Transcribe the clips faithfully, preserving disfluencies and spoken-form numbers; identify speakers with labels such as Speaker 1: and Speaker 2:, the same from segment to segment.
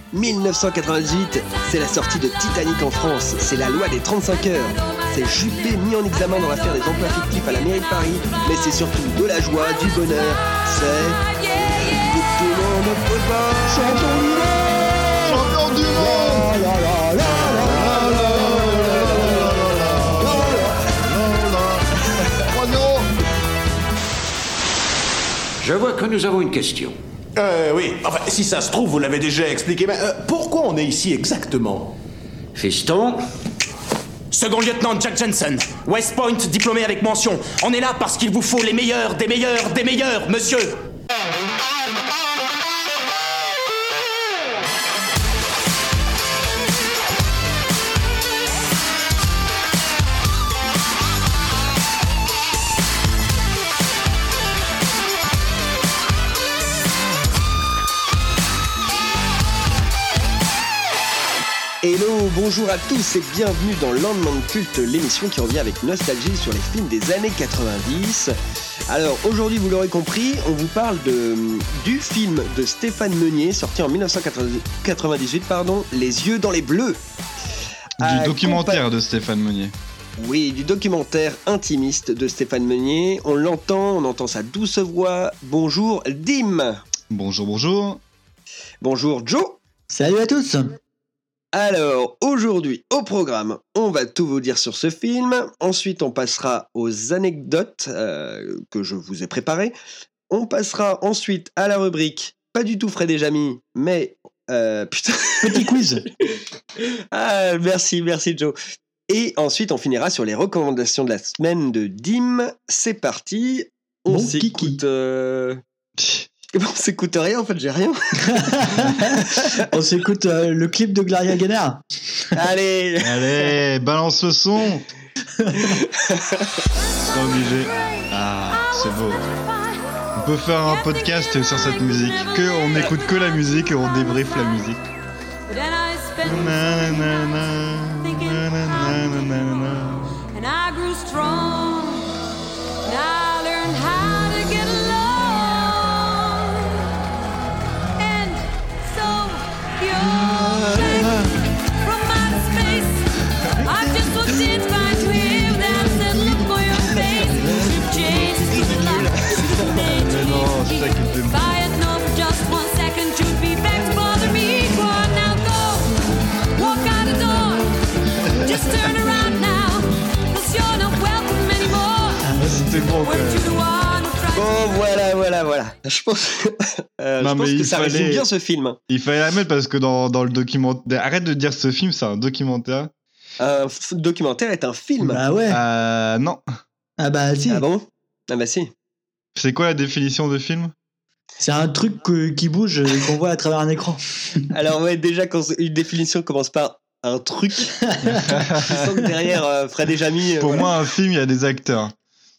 Speaker 1: dix-neuf cent quatre-vingt-dix-huit, c'est la sortie de Titanic en France. C'est la loi des trente-cinq heures. C'est Juppé mis en examen dans l'affaire des emplois fictifs à la mairie de Paris. Mais c'est surtout de la joie, du bonheur. C'est... que tout le monde peut pas.
Speaker 2: Champion du monde. Champion du monde. La, la, la, la, la,
Speaker 3: Je vois que nous avons une question.
Speaker 4: Euh, oui. Enfin, si ça se trouve, vous l'avez déjà expliqué, mais euh, pourquoi on est ici exactement?
Speaker 3: Fiston?
Speaker 5: Second lieutenant Jack Jensen, West Point, diplômé avec mention. On est là parce qu'il vous faut les meilleurs, des meilleurs, des meilleurs, monsieur.
Speaker 1: Hello, bonjour à tous et bienvenue dans Lendemain de Culte, l'émission qui revient avec nostalgie sur les films des années quatre-vingt-dix. Alors aujourd'hui, vous l'aurez compris, on vous parle de, du film de Stéphane Meunier, sorti en dix-neuf cent quatre-vingt-dix-huit, pardon, Les yeux dans les bleus.
Speaker 2: Du
Speaker 1: À
Speaker 2: documentaire
Speaker 1: compa-
Speaker 2: de Stéphane Meunier.
Speaker 1: Oui, du documentaire intimiste de Stéphane Meunier. On l'entend, on entend sa douce voix. Bonjour Dim.
Speaker 2: Bonjour, bonjour.
Speaker 1: Bonjour Joe.
Speaker 6: Salut à tous.
Speaker 1: Alors, aujourd'hui, au programme, on va tout vous dire sur ce film. Ensuite, on passera aux anecdotes euh, que je vous ai préparées. On passera ensuite à la rubrique pas du tout Fred et Jamy, mais... Euh, putain.
Speaker 6: Petit quiz.
Speaker 1: Ah, merci, merci Joe. Et ensuite, on finira sur les recommandations de la semaine de Dim. C'est parti. On
Speaker 6: Bon
Speaker 1: s'écoute...
Speaker 6: kiki.
Speaker 1: Euh... On s'écoute rien, en fait, j'ai rien.
Speaker 6: On s'écoute euh, le clip de Gloria Gaynor.
Speaker 1: Allez.
Speaker 2: Allez, balance le son. C'est pas obligé. Ah, c'est beau. On peut faire un podcast sur cette musique. Que on n'écoute que la musique et on débriefe la musique. Na, na, na, na, na, na, na, na.
Speaker 7: And I grew strong, and I learned how to get along. And so you're back from outer space. I just walked in fine to hear that I said, look for your face. You've changed to the light.
Speaker 2: Mais non, c'est ça qui me fait
Speaker 7: If I had known for just one second you'd be back to bother me. Go on now, go, walk out the door. Just turn around now, 'cause you're not welcome anymore.
Speaker 2: Ah, c'était bon quand
Speaker 7: Weren't you
Speaker 2: même.
Speaker 7: the one who tried
Speaker 1: Bon, voilà, voilà, voilà. Je pense, euh,
Speaker 2: Non,
Speaker 1: je pense
Speaker 2: mais
Speaker 1: que
Speaker 2: il
Speaker 1: ça
Speaker 2: fallait-
Speaker 1: résume bien ce film.
Speaker 2: Il fallait la mettre parce que dans, dans le documentaire... Arrête de dire ce film, c'est un documentaire.
Speaker 1: Un f- documentaire est un film.
Speaker 6: Bah ouais.
Speaker 2: Euh, non.
Speaker 6: Ah bah si.
Speaker 1: Ah bon? Ah bah si.
Speaker 2: C'est quoi la définition de film?
Speaker 6: C'est un truc que- qui bouge et qu'on voit à travers un écran.
Speaker 1: Alors ouais, déjà quand une définition commence par un truc, je sens que derrière euh, Fred et Jamy... euh,
Speaker 2: Pour
Speaker 1: voilà.
Speaker 2: moi, un film, il y a des acteurs.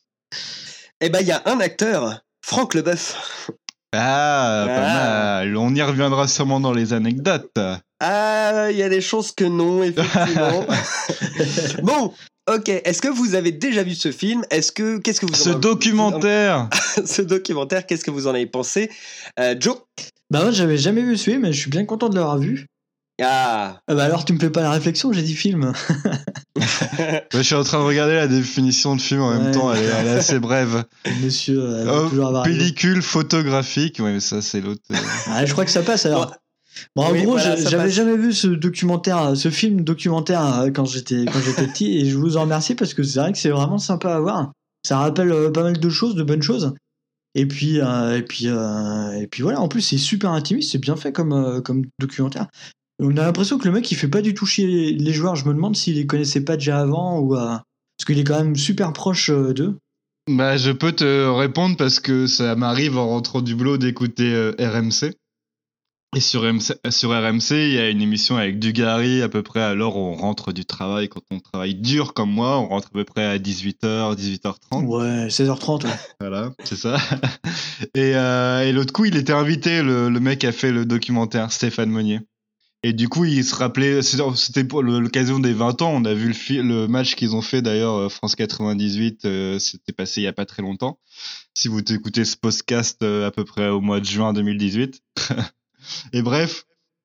Speaker 1: Eh ben il y a un acteur, Franck Leboeuf.
Speaker 2: Ah, pas
Speaker 1: Ah.
Speaker 2: mal. On y reviendra sûrement dans les anecdotes.
Speaker 1: Ah, il y a des chances que non, effectivement. Bon, ok. Est-ce que vous avez déjà vu ce film? Est-ce que... Qu'est-ce que vous en
Speaker 2: Ce
Speaker 1: avez-
Speaker 2: documentaire.
Speaker 1: ce documentaire, qu'est-ce que vous en avez pensé? euh, Joe?
Speaker 6: Bah moi j'avais jamais vu ce film mais je suis bien content de l'avoir vu.
Speaker 1: Ah.
Speaker 6: Ah bah alors tu me fais pas la réflexion, j'ai dit film.
Speaker 2: Ouais, je suis en train de regarder la définition de film en même
Speaker 6: Ouais.
Speaker 2: temps, elle est, elle est assez brève.
Speaker 6: Monsieur euh, va
Speaker 2: Oh,
Speaker 6: toujours avoir raison.
Speaker 2: pellicule photographique, ouais, mais ça c'est l'autre. euh.
Speaker 6: Ah, je crois que ça passe alors. Bon, en
Speaker 1: Oui,
Speaker 6: gros,
Speaker 1: voilà,
Speaker 6: je-
Speaker 1: ça
Speaker 6: j'avais
Speaker 1: passe.
Speaker 6: jamais vu ce documentaire, ce film documentaire euh, quand j'étais quand j'étais petit et je vous en remercie parce que c'est vrai que c'est vraiment sympa à voir. Ça rappelle euh, pas mal de choses, de bonnes choses. Et puis euh, et puis euh, et puis voilà. En plus, c'est super intimiste, c'est bien fait comme euh, comme documentaire. On a l'impression que le mec il fait pas du tout chier les joueurs. Je me demande s'il les connaissait pas déjà avant ou euh, parce qu'il est quand même super proche euh, d'eux.
Speaker 2: Bah, je peux te répondre parce que ça m'arrive en rentrant du boulot d'écouter euh, R M C. Et sur, M C, sur R M C, il y a une émission avec Dugarry à peu près à l'heure où on rentre du travail. Quand on travaille dur comme moi, on rentre à peu près à dix-huit heures, dix-huit heures trente.
Speaker 6: Ouais, seize heures trente. Ouais.
Speaker 2: Voilà, c'est ça. Et, euh, et l'autre coup, il était invité, le, le mec qui a fait le documentaire, Stéphane Meunier. Et du coup, il se rappelait, c'était pour l'occasion des vingt ans, on a vu le, fi- le match qu'ils ont fait d'ailleurs, France quatre-vingt-dix-huit, euh, c'était passé il y a pas très longtemps. Si vous écoutez ce podcast euh, à peu près au mois de juin deux mille dix-huit. Et bref,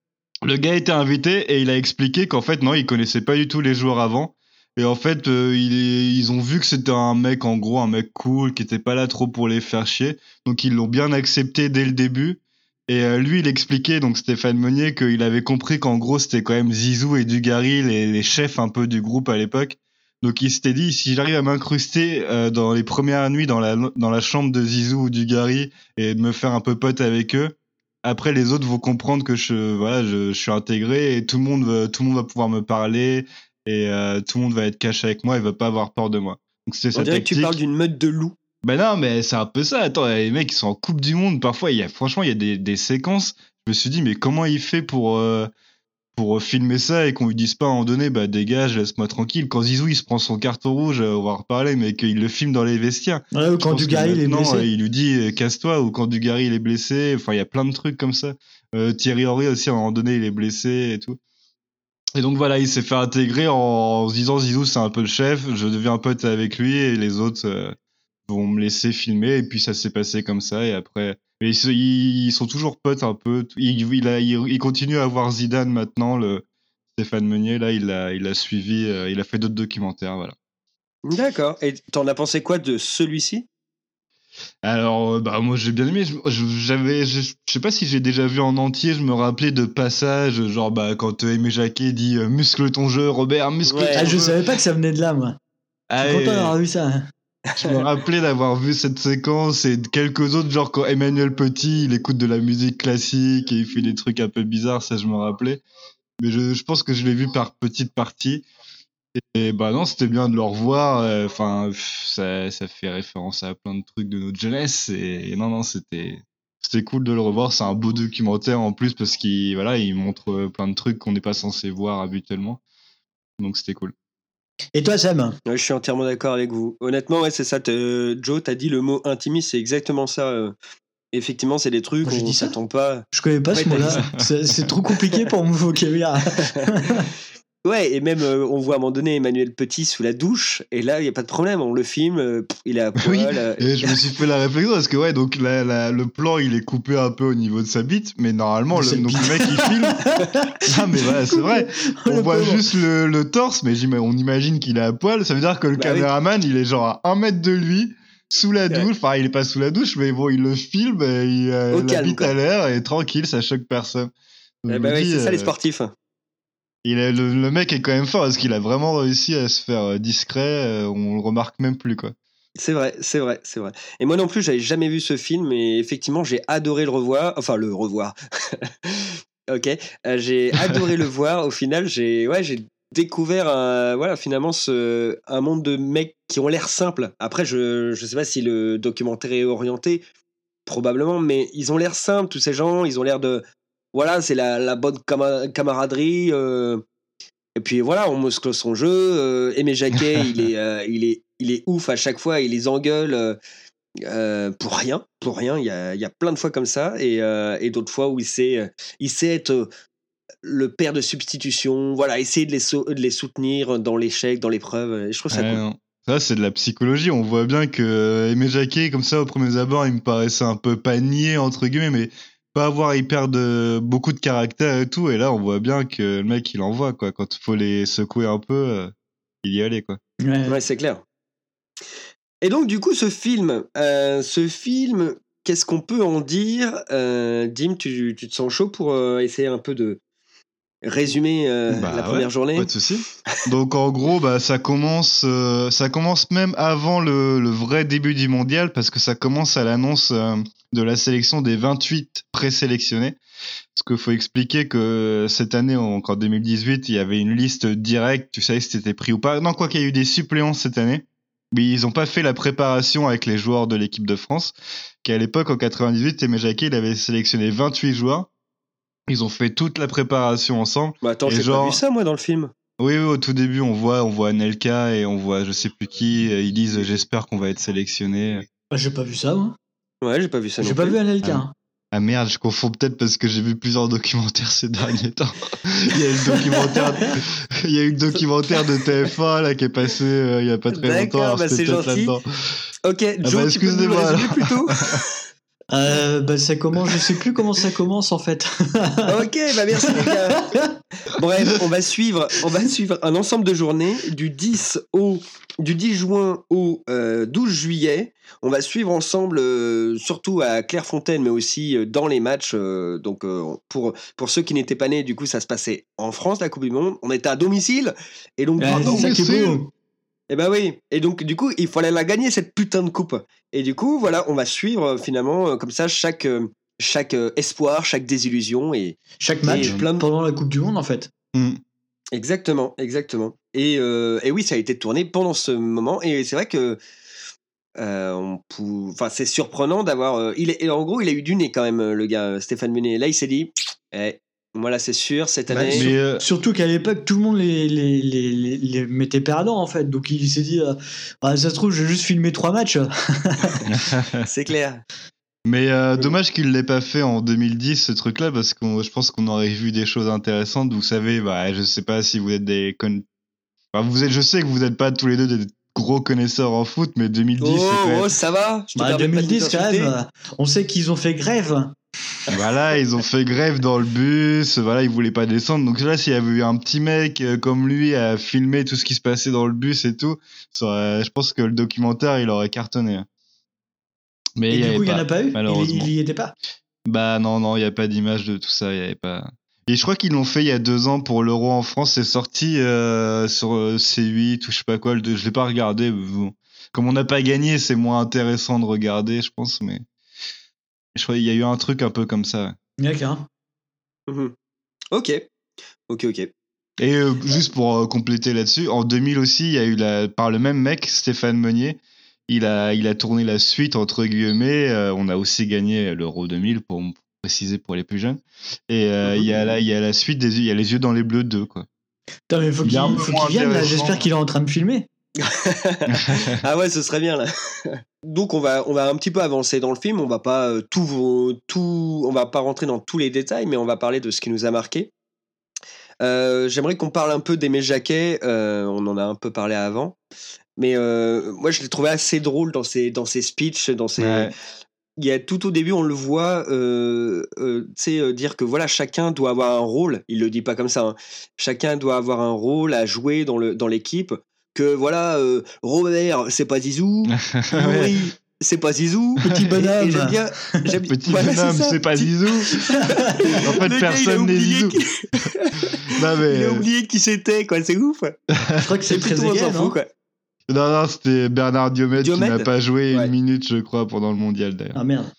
Speaker 2: le gars était invité et il a expliqué qu'en fait, non, il connaissait pas du tout les joueurs avant. Et en fait, euh, il est- ils ont vu que c'était un mec, en gros, un mec cool, qui était pas là trop pour les faire chier. Donc, ils l'ont bien accepté dès le début. Et euh, lui, il expliquait, donc Stéphane Meunier, qu'il avait compris qu'en gros, c'était quand même Zizou et Dugarry, les, les chefs un peu du groupe à l'époque. Donc, il s'était dit, si j'arrive à m'incruster euh, dans les premières nuits dans la, dans la chambre de Zizou ou Dugarry et de me faire un peu pote avec eux, après, les autres vont comprendre que je, voilà, je, je suis intégré et tout le monde, va- tout le monde va pouvoir me parler et euh, tout le monde va être cash avec moi et va pas avoir peur de moi. Donc, c'est
Speaker 1: On
Speaker 2: sa
Speaker 1: dirait que tu
Speaker 2: tactique.
Speaker 1: parles d'une meute de loups.
Speaker 2: Ben non, mais c'est un peu ça. Attends, les mecs, ils sont en Coupe du Monde. Parfois, il y a, franchement, il y a des, des séquences. Je me suis dit, mais comment il fait pour, euh, pour filmer ça et qu'on lui dise pas à un moment donné, bah dégage, laisse-moi tranquille. Quand Zizou, il se prend son carton rouge, euh, on va en reparler, mais qu'il le filme dans les vestiaires.
Speaker 6: Ouais, ou
Speaker 2: Je
Speaker 6: quand
Speaker 2: pense que
Speaker 6: Dugarry il est
Speaker 2: maintenant,
Speaker 6: blessé.
Speaker 2: euh, il lui dit, euh, casse-toi, ou quand Dugarry, il est blessé. Enfin, il y a plein de trucs comme ça. Euh, Thierry Henry aussi, à un moment donné, il est blessé et tout. Et donc voilà, il s'est fait intégrer en, en se disant, Zizou, c'est un peu le chef, je deviens pote avec lui et les autres euh, vont me laisser filmer. Et puis ça s'est passé comme ça. Et après, mais ils, se- ils sont toujours potes un peu. Il, il, a, il, il continue à voir Zidane maintenant, le Stéphane Meunier. Là, il a, il a suivi, euh, il a fait d'autres documentaires. Voilà.
Speaker 1: D'accord. Et t'en as pensé quoi de celui-ci?
Speaker 2: Alors, euh, bah moi j'ai bien aimé. Je- je- J'avais, je, je sais pas si j'ai déjà vu en entier. Je me rappelais de passages, genre bah quand euh, Aimé Jacquet dit euh, muscle ton jeu, Robert, muscle
Speaker 1: Ouais.
Speaker 2: ton
Speaker 6: Ah, je
Speaker 2: jeu.
Speaker 6: savais pas que ça venait de là, moi. Je
Speaker 2: Ah,
Speaker 6: suis content
Speaker 2: et-
Speaker 6: d'avoir vu ça.
Speaker 2: Je me rappelais d'avoir vu cette séquence et de quelques autres, genre quand Emmanuel Petit, il écoute de la musique classique et il fait des trucs un peu bizarres, ça je me rappelais. Mais je, je pense que je l'ai vu par petites parties. Et bah non, c'était bien de le revoir. euh, Enfin, pff, ça, ça fait référence à plein de trucs de notre jeunesse. Et, et non, non, c'était c'était cool de le revoir. C'est un beau documentaire en plus parce qu'il voilà, il montre euh, plein de trucs qu'on n'est pas censé voir habituellement. Donc c'était cool.
Speaker 6: Et toi, Sam?
Speaker 1: Ouais, je suis entièrement d'accord avec vous. Honnêtement, ouais, c'est ça. t'es- Joe, t'as dit le mot intimiste, c'est exactement ça. euh. Effectivement, c'est des trucs
Speaker 6: Moi, j'ai
Speaker 1: où on
Speaker 6: dit ça.
Speaker 1: s'attend pas.
Speaker 6: Je connais pas ce
Speaker 1: Ouais, t'as
Speaker 6: mot-là. C'est c'est trop compliqué pour mon vocabulaire.
Speaker 1: Ouais, et même euh, on voit à un moment donné Emmanuel Petit sous la douche, et là, il n'y a pas de problème, on le filme, euh, pff, il est à poil.
Speaker 2: Oui,
Speaker 1: euh,
Speaker 2: et je me suis fait la réflexion parce que ouais, donc la, la- le plan il est coupé un peu au niveau de sa bite, mais normalement
Speaker 6: De
Speaker 2: le,
Speaker 6: sa
Speaker 2: donc,
Speaker 6: bite.
Speaker 2: le mec il filme. Ah mais voilà, c'est vrai.
Speaker 6: Oh,
Speaker 2: On
Speaker 6: le
Speaker 2: voit
Speaker 6: pauvre.
Speaker 2: juste le, le torse, mais j'ima- on imagine qu'il est à poil. Ça veut dire que le
Speaker 1: Bah oui.
Speaker 2: caméraman il est genre à un mètre de lui, sous la
Speaker 1: Ouais.
Speaker 2: douche. Enfin, il est pas sous la douche, mais bon, il le filme, et il a
Speaker 1: Au
Speaker 2: la
Speaker 1: calme,
Speaker 2: bite
Speaker 1: quoi.
Speaker 2: à l'air et tranquille, ça choque personne. Donc,
Speaker 1: eh
Speaker 2: je
Speaker 1: bah
Speaker 2: me
Speaker 1: ouais,
Speaker 2: dis,
Speaker 1: c'est ça les
Speaker 2: euh,
Speaker 1: sportifs.
Speaker 2: il est- le, le mec est quand même fort parce qu'il a vraiment réussi à se faire euh, discret. euh, on le remarque même plus quoi.
Speaker 1: C'est vrai, c'est vrai, c'est vrai. Et moi non plus, j'avais jamais vu ce film, et effectivement, j'ai adoré le revoir. Enfin, le revoir. Ok. Euh, j'ai adoré le voir. Au final, j'ai ouais, j'ai découvert un, voilà, finalement ce, un monde de mecs qui ont l'air simples. Après, je je sais pas si le documentaire est orienté, probablement, mais ils ont l'air simples, tous ces gens. Ils ont l'air de. Voilà, c'est la, la bonne cama- camaraderie. euh, et puis voilà, on muscle son jeu. Euh, Aimé Jacquet, il est, euh, il, est, il est ouf à chaque fois. Il les engueule euh, euh, pour rien. Pour rien. Il y a, il y a plein de fois comme ça. Et, euh, et d'autres fois où il sait, euh, il sait être euh, le père de substitution. Voilà, essayer de les, so- de les soutenir dans l'échec, dans l'épreuve. Et je trouve ça
Speaker 2: Ouais,
Speaker 1: cool.
Speaker 2: non. Ça, c'est de la psychologie. On voit bien que euh, Aimé Jacquet, comme ça, au premier abord, il me paraissait un peu panier, entre guillemets, mais pas avoir hyper de beaucoup de caractère et tout. Et là, on voit bien que le mec, il envoie, quoi. Quand il faut les secouer un peu, euh, il y allait, quoi.
Speaker 6: Ouais.
Speaker 1: Ouais, c'est clair. Et donc, du coup, ce film, euh, ce film, qu'est-ce qu'on peut en dire euh, Dim, tu, tu te sens chaud pour euh, essayer un peu de résumer euh,
Speaker 2: Bah
Speaker 1: la
Speaker 2: ouais,
Speaker 1: première journée?
Speaker 2: Pas de souci. Donc en gros, bah ça commence, euh, ça commence même avant le, le vrai début du mondial parce que ça commence à l'annonce euh, de la sélection des vingt-huit présélectionnés. Parce qu'il faut expliquer que cette année, donc en deux mille dix-huit, il y avait une liste directe. Tu savais si t'étais pris ou pas. Non, quoi qu'il y a eu des suppléants cette année. Mais ils n'ont pas fait la préparation avec les joueurs de l'équipe de France. Qu'à l'époque, en quatre-vingt-dix-huit, Aimé Jacquet, il avait sélectionné vingt-huit joueurs. Ils ont fait toute la préparation ensemble.
Speaker 1: Bah attends,
Speaker 2: Et
Speaker 1: j'ai
Speaker 2: genre-
Speaker 1: pas vu ça, moi, dans le film.
Speaker 2: Oui, oui, au tout début, on voit, on voit Anelka et on voit je sais plus qui. euh, Ils disent j'espère qu'on va être sélectionné.
Speaker 6: Bah, j'ai pas vu ça, moi.
Speaker 1: Ouais, j'ai pas vu ça non
Speaker 6: J'ai pas
Speaker 1: plus.
Speaker 6: vu Anelka.
Speaker 2: Ah. Ah merde, je confonds peut-être parce que j'ai vu plusieurs documentaires ces derniers temps. Il y a eu le documentaire, il y a eu le documentaire de T F un là qui est passé euh, il y a pas très
Speaker 1: D'accord,
Speaker 2: longtemps. alors
Speaker 1: bah,
Speaker 2: c'était
Speaker 1: c'est
Speaker 2: peut-être
Speaker 1: gentil.
Speaker 2: là-dedans.
Speaker 1: Ok, Joe,
Speaker 2: bah,
Speaker 1: tu peux nous le
Speaker 2: excusez-moi,
Speaker 1: résumer
Speaker 2: alors.
Speaker 1: plus tôt
Speaker 6: Euh, bah ça commence, je sais plus comment ça commence en fait.
Speaker 1: Ok, bah merci les gars. Bref, on va suivre, on va suivre un ensemble de journées du dix au du dix juin au euh, douze juillet. On va suivre ensemble, euh, surtout à Clairefontaine, mais aussi euh, dans les matchs. euh, donc euh, pour pour ceux qui n'étaient pas nés, du coup, ça se passait en France, la Coupe du Monde. On était à domicile et donc
Speaker 6: Ah,
Speaker 1: du coup,
Speaker 6: c'est ça qui est beau.
Speaker 1: eh ben oui. Et donc, du coup, il fallait la gagner, cette putain de coupe. Et du coup, voilà, on va suivre, euh, finalement, euh, comme ça, chaque, euh, chaque euh, espoir, chaque désillusion. Et
Speaker 6: Chaque match
Speaker 1: Et plein de-
Speaker 6: pendant la Coupe du Monde en fait.
Speaker 2: Mm.
Speaker 1: exactement, exactement. Et, euh, et oui, ça a été tourné pendant ce moment. Et c'est vrai que euh, on pou- enfin, c'est surprenant d'avoir. euh, il est... et en gros, il a eu du nez quand même, euh, le gars, euh, Stéphane Meunier. Là, il s'est dit, eh, moi, là, c'est sûr, cette
Speaker 6: Bah,
Speaker 1: année.
Speaker 2: Mais euh,
Speaker 6: Surtout qu'à l'époque, tout le monde les, les, les, les, les mettait perdants en fait. Donc il s'est dit, euh, ah, ça se trouve, je vais juste filmer trois matchs.
Speaker 1: C'est clair.
Speaker 2: Mais euh, dommage qu'il l'ait pas fait en deux mille dix ce truc-là parce que je pense qu'on aurait vu des choses intéressantes. Vous savez, bah je sais pas si vous êtes des con... enfin, vous êtes, je sais que vous n'êtes pas tous les deux des gros connaisseurs en foot, mais deux mille dix
Speaker 1: Oh,
Speaker 2: c'est quand même...
Speaker 1: oh, ça va. Je te
Speaker 6: Bah,
Speaker 1: permets pas de
Speaker 6: deux mille dix quand
Speaker 1: t'insulter.
Speaker 6: même, euh, on sait qu'ils ont fait grève.
Speaker 2: Voilà, ils ont fait grève dans le bus, voilà, ils voulaient pas descendre. Donc là, s'il y avait eu un petit mec euh, comme lui à filmer tout ce qui se passait dans le bus et tout, ça aurait- je pense que le documentaire il aurait cartonné. Mais
Speaker 6: Et
Speaker 2: il y
Speaker 6: du
Speaker 2: avait
Speaker 6: coup, il n'y en
Speaker 2: pas,
Speaker 6: a pas eu. Il,
Speaker 2: malheureusement.
Speaker 6: il y était pas.
Speaker 2: Bah non, non, il n'y a pas d'image de tout ça, il y avait pas. Et je crois qu'ils l'ont fait il y a deux ans pour l'Euro en France, c'est sorti euh, sur euh, C huit ou je sais pas quoi, le- je l'ai pas regardé. mais bon. Comme on n'a pas gagné, c'est moins intéressant de regarder, je pense, mais je crois qu'il y a eu un truc un peu comme ça.
Speaker 6: D'accord.
Speaker 1: Mhm. Ok. Ok, ok.
Speaker 2: Et euh, juste pour euh, compléter là-dessus, en deux mille aussi, il y a eu la, par le même mec, Stéphane Meunier, il a, il a tourné la suite, entre guillemets, euh, on a aussi gagné l'Euro deux mille, pour préciser pour les plus jeunes, et euh, il y a la, il y a la suite des il y a les yeux dans les bleus deux, quoi.
Speaker 6: Putain, mais faut
Speaker 2: Il est
Speaker 6: qu'il
Speaker 2: un peu
Speaker 6: faut
Speaker 2: moins
Speaker 6: qu'il vienne là.
Speaker 2: intéressant.
Speaker 6: J'espère qu'il est en train de filmer.
Speaker 1: Ah ouais, ce serait bien là. Donc on va on va un petit peu avancer dans le film. On va pas euh, tout vous- tout on va pas rentrer dans tous les détails, mais on va parler de ce qui nous a marqué. Euh, J'aimerais qu'on parle un peu d'Aimé Jacquet. Euh, on en a un peu parlé avant, mais euh, moi je l'ai trouvé assez drôle dans ses dans ses speeches, dans ses.
Speaker 2: Ouais.
Speaker 1: Il y a tout au début, on le voit, euh, euh, tu sais, euh, dire que voilà, chacun doit avoir un rôle. Il le dit pas comme ça. Hein. Chacun doit avoir un rôle à jouer dans le dans l'équipe. Que voilà, euh, Robert, c'est pas Zizou. Yuri, c'est pas Zizou.
Speaker 6: Petit
Speaker 1: Et-
Speaker 6: bonhomme.
Speaker 1: et j'aime bien. j'aime-
Speaker 2: Petit
Speaker 1: voilà,
Speaker 2: bonhomme,
Speaker 1: ça.
Speaker 2: c'est pas
Speaker 1: Petit-
Speaker 2: Zizou. En fait,
Speaker 1: Le gars, il a
Speaker 2: personne n'est
Speaker 1: oublié
Speaker 2: Zizou.
Speaker 1: qui-
Speaker 2: Non, mais,
Speaker 1: Il a
Speaker 2: euh,
Speaker 1: oublié qui c'était, quoi. C'est ouf.
Speaker 6: Je crois que c'est
Speaker 1: Et puis
Speaker 6: très
Speaker 1: tout le monde
Speaker 6: égal,
Speaker 1: s'en
Speaker 6: non
Speaker 1: fout, quoi.
Speaker 2: non, non, c'était Bernard Diomède,
Speaker 1: Diomède
Speaker 2: qui n'a pas joué
Speaker 1: Ouais.
Speaker 2: une minute, je crois, pendant le mondial d'ailleurs.
Speaker 6: Ah merde.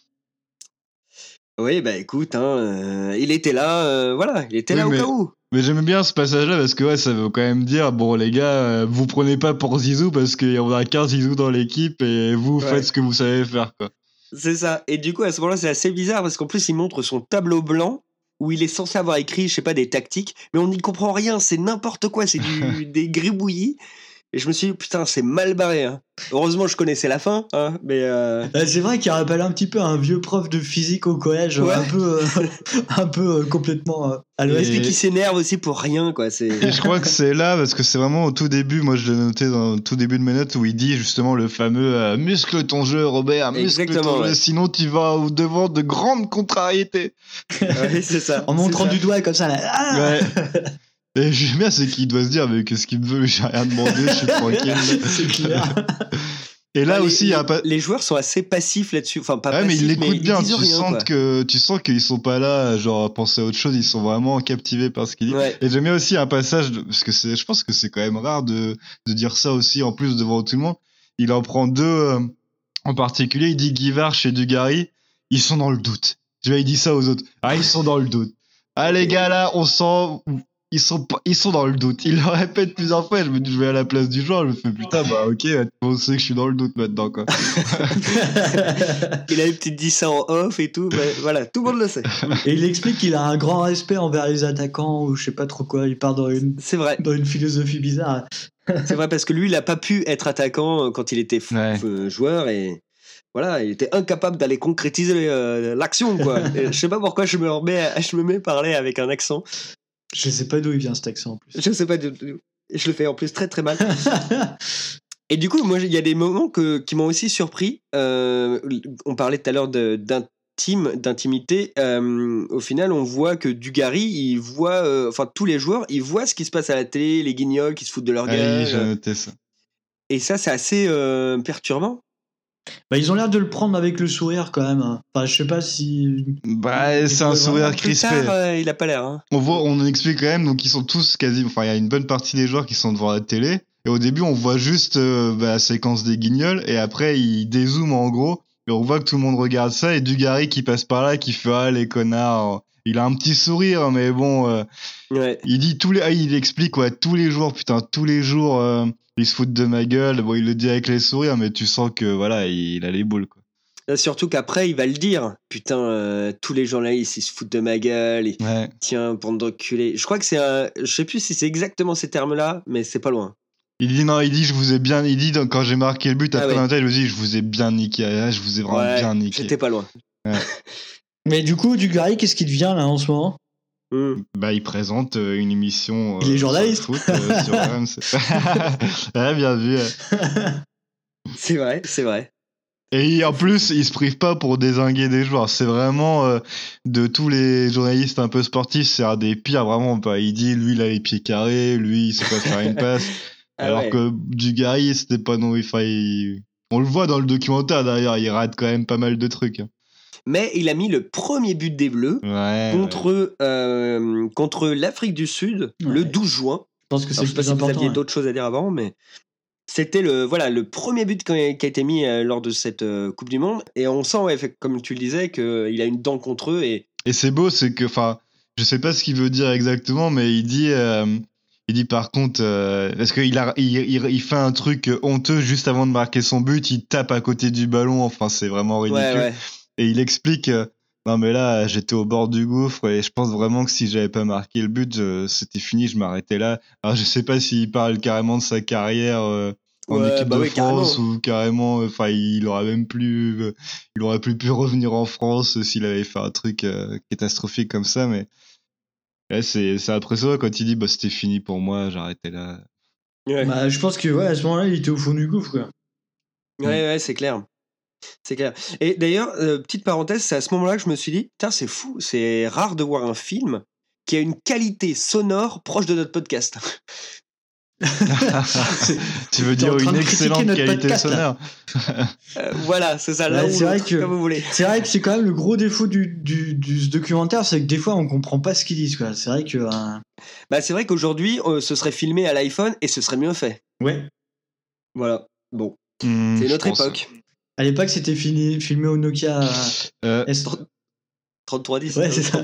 Speaker 1: Oui, bah écoute, hein, euh, il était là, euh, voilà, il était
Speaker 2: Oui,
Speaker 1: là
Speaker 2: mais-
Speaker 1: au cas où.
Speaker 2: Mais j'aime bien ce passage-là parce que ouais, ça veut quand même dire bon les gars, euh, vous prenez pas pour Zizou parce qu'il y en a qu'un Zizou dans l'équipe et vous
Speaker 1: Ouais.
Speaker 2: faites ce que vous savez faire, quoi.
Speaker 1: C'est ça. Et du coup, à ce moment-là, c'est assez bizarre parce qu'en plus, il montre son tableau blanc où il est censé avoir écrit, je sais pas, des tactiques, mais on n'y comprend rien, c'est n'importe quoi, c'est du, des gribouillis. Et je me suis dit, putain, c'est mal barré. Hein. Heureusement, je connaissais la fin, hein, mais. Euh...
Speaker 6: Euh, C'est vrai qu'il rappelle un petit peu un vieux prof de physique au collège,
Speaker 1: Ouais.
Speaker 6: un peu, euh, un peu euh, complètement euh, à
Speaker 1: Et
Speaker 6: l'ouest.
Speaker 1: puis qui s'énerve aussi pour rien, quoi. C'est.
Speaker 2: Et je crois que c'est là parce que c'est vraiment au tout début, moi je l'ai noté dans le tout début de mes notes où il dit justement le fameux euh, muscle ton jeu Robert, muscle
Speaker 1: Exactement,
Speaker 2: ton jeu,
Speaker 1: ouais.
Speaker 2: sinon tu vas au devant de grandes contrariétés.
Speaker 1: Ouais, c'est ça.
Speaker 6: En montrant
Speaker 1: c'est ça.
Speaker 6: du doigt comme ça là. Ah
Speaker 2: Ouais. Et j'aime bien c'est qu'il doit se dire mais qu'est-ce qu'il me veut, j'ai rien demandé, je suis tranquille.
Speaker 6: C'est clair.
Speaker 2: Et là
Speaker 1: Ah, les-
Speaker 2: aussi il y a
Speaker 1: les,
Speaker 2: pas
Speaker 1: les joueurs sont assez passifs là-dessus. Enfin, pas
Speaker 2: Ouais, mais
Speaker 1: passifs,
Speaker 2: ils l'écoutent bien.
Speaker 1: disent
Speaker 2: Tu
Speaker 1: rien,
Speaker 2: sens
Speaker 1: quoi.
Speaker 2: que tu sens qu'ils sont pas là, genre à penser à autre chose. Ils sont vraiment captivés par ce qu'il dit.
Speaker 1: Ouais.
Speaker 2: Et j'aime bien aussi un passage de- parce que c'est, je pense que c'est quand même rare de de dire ça aussi en plus devant tout le monde. Il en prend deux euh, en particulier. Il dit Guivarch et Dugarry, ils sont dans le doute. Tu vois, il dit ça aux autres. Ah, ils sont dans le doute. Ah les gars là, on sent. Ils sont, pas- ils sont dans le doute. Il le répète plusieurs fois. Je me dis, je vais à la place du joueur. Je me fais putain, bah ok, on sait que je suis dans le doute maintenant, quoi.
Speaker 1: Il a peut-être dit ça en off et tout. Mais voilà, tout le monde le sait.
Speaker 6: Et il explique qu'il a un grand respect envers les attaquants ou je sais pas trop quoi. Il part dans une,
Speaker 1: C'est vrai.
Speaker 6: dans une philosophie bizarre.
Speaker 1: C'est vrai parce que lui, il a pas pu être attaquant euh, quand il était f-
Speaker 2: Ouais.
Speaker 1: f- joueur et voilà, il était incapable d'aller concrétiser euh, l'action, quoi. Et je sais pas pourquoi je me remets, à- je me mets à parler avec un accent.
Speaker 6: Je sais pas d'où il vient cet accent en plus.
Speaker 1: Je sais pas, du- du- je le fais en plus très très mal. Et du coup, moi, il y a des moments que, qui m'ont aussi surpris. Euh, on parlait tout à l'heure de- d'in- intime, d'intimité, euh, au final, on voit que Dugarry, il voit, euh, enfin tous les joueurs, ils voient ce qui se passe à la télé, les guignols qui se foutent de leur
Speaker 2: Ah
Speaker 1: gueule.
Speaker 2: oui, j'ai noté ça.
Speaker 1: Et ça, c'est assez euh, perturbant.
Speaker 6: Bah, ils ont l'air de le prendre avec le sourire quand même. Enfin, je sais pas si.
Speaker 2: Bah, c'est un
Speaker 6: Ouais,
Speaker 2: sourire
Speaker 1: Plus
Speaker 2: crispé.
Speaker 1: tard, euh, il a pas l'air. Hein.
Speaker 2: On voit, on explique quand même, donc ils sont tous quasi, enfin il y a une bonne partie des joueurs qui sont devant la télé. Et au début, on voit juste euh, bah, la séquence des guignols, et après il dézoome en gros, et on voit que tout le monde regarde ça, et Dugarry qui passe par là, qui fait ah les connards. Il a un petit sourire, mais bon, euh,
Speaker 1: Ouais.
Speaker 2: il dit tous les, ah, il explique ouais tous les jours, putain tous les jours, euh, ils se foutent de ma gueule. Bon, il le dit avec les sourires, mais tu sens que voilà, il, il a les boules quoi.
Speaker 1: Là, surtout qu'après, il va le dire. Putain, euh, tous les journalistes, ils se foutent de ma gueule. Et...
Speaker 2: Ouais.
Speaker 1: Tiens, bande d'enculés. Je crois que c'est un. Je sais plus si c'est exactement ces termes-là, mais c'est pas loin.
Speaker 2: Il dit non, il dit je vous ai bien, il dit donc, quand j'ai marqué le but
Speaker 1: Ah
Speaker 2: après
Speaker 1: ouais.
Speaker 2: dans la tête, il dit je vous ai bien niqué, ah, je vous ai vraiment
Speaker 1: Ouais,
Speaker 2: bien niqué.
Speaker 1: j'étais pas loin.
Speaker 6: Mais du coup, Dugarry, qu'est-ce qu'il devient là en ce moment?
Speaker 1: Hmm.
Speaker 2: Bah, il présente euh, une émission. Euh,
Speaker 6: Il est journaliste.
Speaker 2: sur le foot, euh, sur R M C. Ouais, bien vu. ouais.
Speaker 1: C'est vrai, c'est vrai.
Speaker 2: Et il- en plus, il se prive pas pour dézinguer des joueurs. C'est vraiment euh, de tous les journalistes un peu sportifs, c'est un des pires vraiment. Bah, il dit lui il a les pieds carrés, lui il sait pas faire une passe.
Speaker 1: Ah
Speaker 2: alors
Speaker 1: ouais.
Speaker 2: que Dugarry c'était pas non. Enfin, il- on le voit dans le documentaire d'ailleurs, il rate quand même pas mal de trucs. hein.
Speaker 1: Mais il a mis le premier but des Bleus
Speaker 2: Ouais.
Speaker 1: contre, euh, contre l'Afrique du Sud
Speaker 6: Ouais.
Speaker 1: le douze juin.
Speaker 6: Je pense que
Speaker 1: Alors,
Speaker 6: c'est
Speaker 1: je
Speaker 6: le
Speaker 1: sais pas
Speaker 6: plus
Speaker 1: si vous
Speaker 6: important.
Speaker 1: aviez
Speaker 6: ouais.
Speaker 1: d'autres choses à dire avant, mais c'était le, voilà, le premier but qui a qui a été mis euh, lors de cette euh, Coupe du Monde. Et on sent, ouais, fait- comme tu le disais, qu'il a une dent contre eux. Et
Speaker 2: Et c'est beau, c'est que, enfin, je sais pas ce qu'il veut dire exactement, mais il dit, euh, il dit par contre, euh, parce qu'il a, il, il, il fait un truc honteux juste avant de marquer son but, il tape à côté du ballon, enfin, c'est vraiment ridicule.
Speaker 1: ouais, ouais.
Speaker 2: Et il explique, euh, non mais là, j'étais au bord du gouffre et je pense vraiment que si j'avais pas marqué le but, je- c'était fini, je m'arrêtais là. Alors je sais pas s'il parle carrément de sa carrière. euh, en
Speaker 1: Ouais,
Speaker 2: équipe
Speaker 1: bah
Speaker 2: de
Speaker 1: oui,
Speaker 2: France
Speaker 1: carrément.
Speaker 2: ou carrément enfin il aurait même plus euh, il aurait plus pu revenir en France s'il avait fait un truc euh, catastrophique comme ça mais ouais, c'est c'est impressionnant quand il dit bah c'était fini pour moi j'arrêtais là.
Speaker 1: Ouais,
Speaker 6: Bah, je pense que ouais, à ce moment-là, il était au fond du gouffre. Quoi.
Speaker 1: ouais, ouais, c'est clair. C'est clair. Et d'ailleurs, euh, petite parenthèse, c'est à ce moment-là que je me suis dit, putain, c'est fou, c'est rare de voir un film qui a une qualité sonore proche de notre podcast.
Speaker 2: Tu veux
Speaker 6: T'es en
Speaker 2: dire
Speaker 6: train
Speaker 2: une
Speaker 6: de critiquer
Speaker 2: excellente
Speaker 6: notre
Speaker 2: qualité
Speaker 6: podcast, là.
Speaker 2: sonore.
Speaker 1: Euh, voilà, c'est ça, là
Speaker 6: Ouais,
Speaker 1: où
Speaker 6: c'est vrai
Speaker 1: l'autre,
Speaker 6: que-
Speaker 1: comme vous voulez.
Speaker 6: C'est vrai que c'est quand même le gros défaut du, du, du ce documentaire, c'est que des fois on comprend pas ce qu'ils disent. Quoi. C'est vrai que. euh,
Speaker 1: Bah, c'est vrai qu'aujourd'hui, euh, ce serait filmé à l'iPhone et ce serait mieux fait.
Speaker 6: Ouais.
Speaker 1: Voilà. Bon,
Speaker 2: Hmm,
Speaker 1: c'est
Speaker 2: je
Speaker 1: notre
Speaker 2: pense.
Speaker 1: époque.
Speaker 6: À l'époque, c'était fini, filmé au Nokia
Speaker 2: Euh,
Speaker 6: S.
Speaker 1: trente-trois dix.
Speaker 6: Ouais, c'est ça.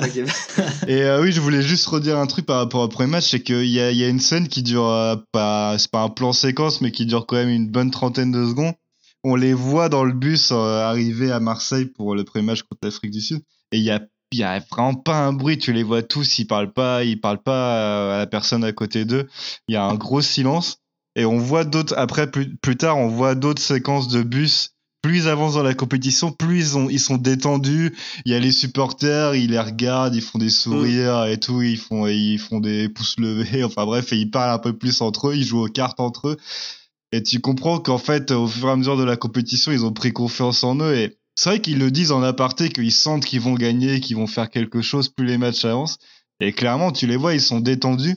Speaker 2: Et euh, oui, je voulais juste redire un truc par rapport au premier match, c'est qu'il y a, il y a une scène qui dure euh, pas, c'est pas un plan séquence, mais qui dure quand même une bonne trentaine de secondes. On les voit dans le bus euh, arriver à Marseille pour le premier match contre l'Afrique du Sud, et il y a, il y a vraiment pas un bruit. Tu les vois tous, ils parlent pas, ils parlent pas à la personne à côté d'eux. Il y a un gros silence, et on voit d'autres. Après, plus, plus tard, on voit d'autres séquences de bus. Plus ils avancent dans la compétition, plus ils, ont, ils sont détendus. Il y a les supporters, ils les regardent, ils font des sourires et tout, ils font, ils font des pouces levés. Enfin bref, et ils parlent un peu plus entre eux, ils jouent aux cartes entre eux. Et tu comprends qu'en fait, au fur et à mesure de la compétition, ils ont pris confiance en eux. Et c'est vrai qu'ils le disent en aparté, qu'ils sentent qu'ils vont gagner, qu'ils vont faire quelque chose, plus les matchs avancent. Et clairement, tu les vois, ils sont détendus.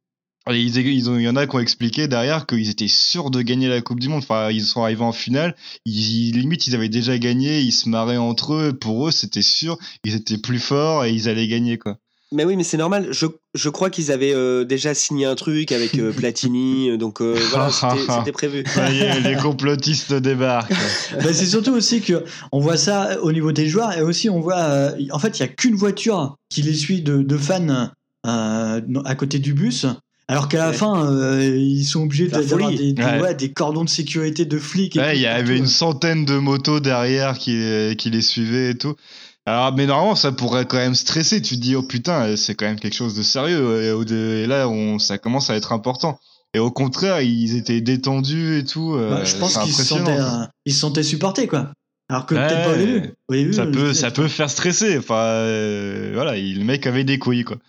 Speaker 2: Et ils, ils ont, il y en a qui ont expliqué derrière qu'ils étaient sûrs de gagner la Coupe du Monde. Enfin, ils sont arrivés en finale. Ils, limite, ils avaient déjà gagné. Ils se marraient entre eux. Pour eux, c'était sûr. Ils étaient plus forts et ils allaient gagner, quoi.
Speaker 1: Mais oui, mais c'est normal. Je, je crois qu'ils avaient euh, déjà signé un truc avec euh, Platini, euh, donc euh, voilà, c'était c'était prévu.
Speaker 2: Ça y est, les complotistes débarquent.
Speaker 6: Bah, c'est surtout aussi que on voit ça au niveau des joueurs et aussi on voit. euh, en fait, il y a qu'une voiture qui les suit de, de fans euh, à côté du bus. Alors qu'à la
Speaker 1: Ouais.
Speaker 6: fin, euh, ils sont obligés
Speaker 1: Faire
Speaker 6: d'avoir
Speaker 1: folie.
Speaker 6: des, des,
Speaker 2: Ouais.
Speaker 6: ouais, des cordons de sécurité de flics. Et
Speaker 2: Ouais,
Speaker 6: tout,
Speaker 2: il y
Speaker 6: et
Speaker 2: avait
Speaker 6: tout.
Speaker 2: une centaine de motos derrière qui, qui les suivaient et tout. Alors, mais normalement, ça pourrait quand même stresser. Tu te dis, oh putain, c'est quand même quelque chose de sérieux. Et, au- et là, on, ça commence à être important. Et au contraire, ils étaient détendus et tout. euh,
Speaker 6: Ouais, je pense
Speaker 2: c'est
Speaker 6: qu'ils se
Speaker 2: impressionnant,
Speaker 6: sentaient,
Speaker 2: quoi.
Speaker 6: euh, ils se sentaient supportés, quoi. Alors que
Speaker 2: Ouais.
Speaker 6: peut-être pas au début. Au début,
Speaker 2: Ça
Speaker 6: je
Speaker 2: peut,
Speaker 6: disais,
Speaker 2: ça peut faire stresser. Enfin, euh, voilà, il- le mec avait des couilles, quoi.